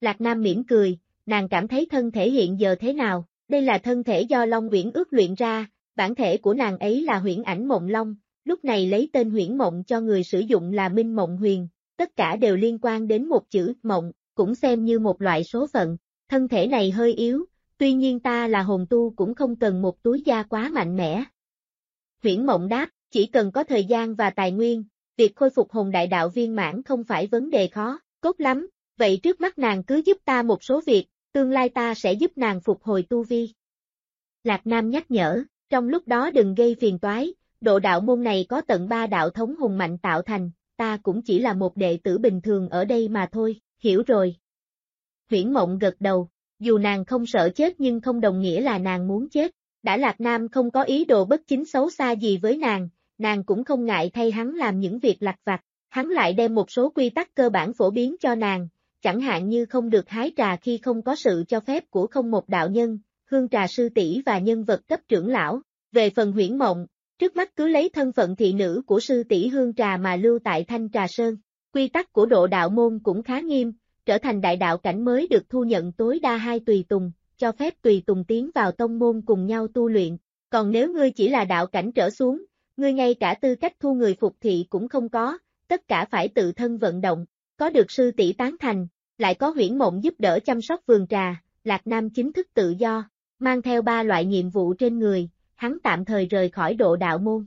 Lạc Nam mỉm cười, nàng cảm thấy thân thể hiện giờ thế nào? Đây là thân thể do Long Uyển ước luyện ra, bản thể của nàng ấy là Huyễn Ảnh Mộng Long, lúc này lấy tên Huyễn Mộng cho người sử dụng là Minh Mộng Huyền, tất cả đều liên quan đến một chữ mộng, cũng xem như một loại số phận. Thân thể này hơi yếu, tuy nhiên ta là hồn tu cũng không cần một túi da quá mạnh mẽ. Huyễn Mộng đáp, chỉ cần có thời gian và tài nguyên, việc khôi phục hồn đại đạo viên mãn không phải vấn đề khó, tốt lắm, vậy trước mắt nàng cứ giúp ta một số việc, tương lai ta sẽ giúp nàng phục hồi tu vi. Lạc Nam nhắc nhở, trong lúc đó đừng gây phiền toái, độ đạo môn này có tận 3 đạo thống hùng mạnh tạo thành, ta cũng chỉ là một đệ tử bình thường ở đây mà thôi, hiểu rồi. Huyễn Mộng gật đầu, dù nàng không sợ chết nhưng không đồng nghĩa là nàng muốn chết, đã Lạc Nam không có ý đồ bất chính xấu xa gì với nàng cũng không ngại thay hắn làm những việc lặt vặt, hắn lại đem một số quy tắc cơ bản phổ biến cho nàng, chẳng hạn như không được hái trà khi không có sự cho phép của không một đạo nhân, hương trà sư tỷ và nhân vật cấp trưởng lão. Về phần Huyễn Mộng, trước mắt cứ lấy thân phận thị nữ của sư tỷ hương trà mà lưu tại Thanh Trà Sơn. Quy tắc của độ đạo môn cũng khá nghiêm, trở thành đại đạo cảnh mới được thu nhận tối đa 2 tùy tùng, cho phép tùy tùng tiến vào tông môn cùng nhau tu luyện. Còn nếu ngươi chỉ là đạo cảnh trở xuống, ngươi ngay cả tư cách thu người phục thị cũng không có, tất cả phải tự thân vận động. Có được sư tỷ tán thành, lại có Huyễn Mộng giúp đỡ chăm sóc vườn trà, Lạc Nam chính thức tự do, mang theo 3 loại nhiệm vụ trên người, hắn tạm thời rời khỏi độ đạo môn.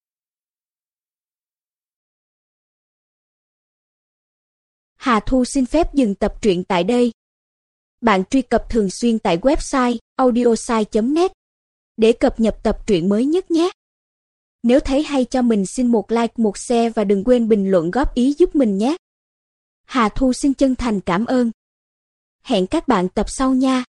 Hà Thu xin phép dừng tập truyện tại đây. Bạn truy cập thường xuyên tại website audiosai.net để cập nhật tập truyện mới nhất nhé. Nếu thấy hay cho mình xin một like, một share và đừng quên bình luận góp ý giúp mình nhé. Hà Thu xin chân thành cảm ơn. Hẹn các bạn tập sau nha.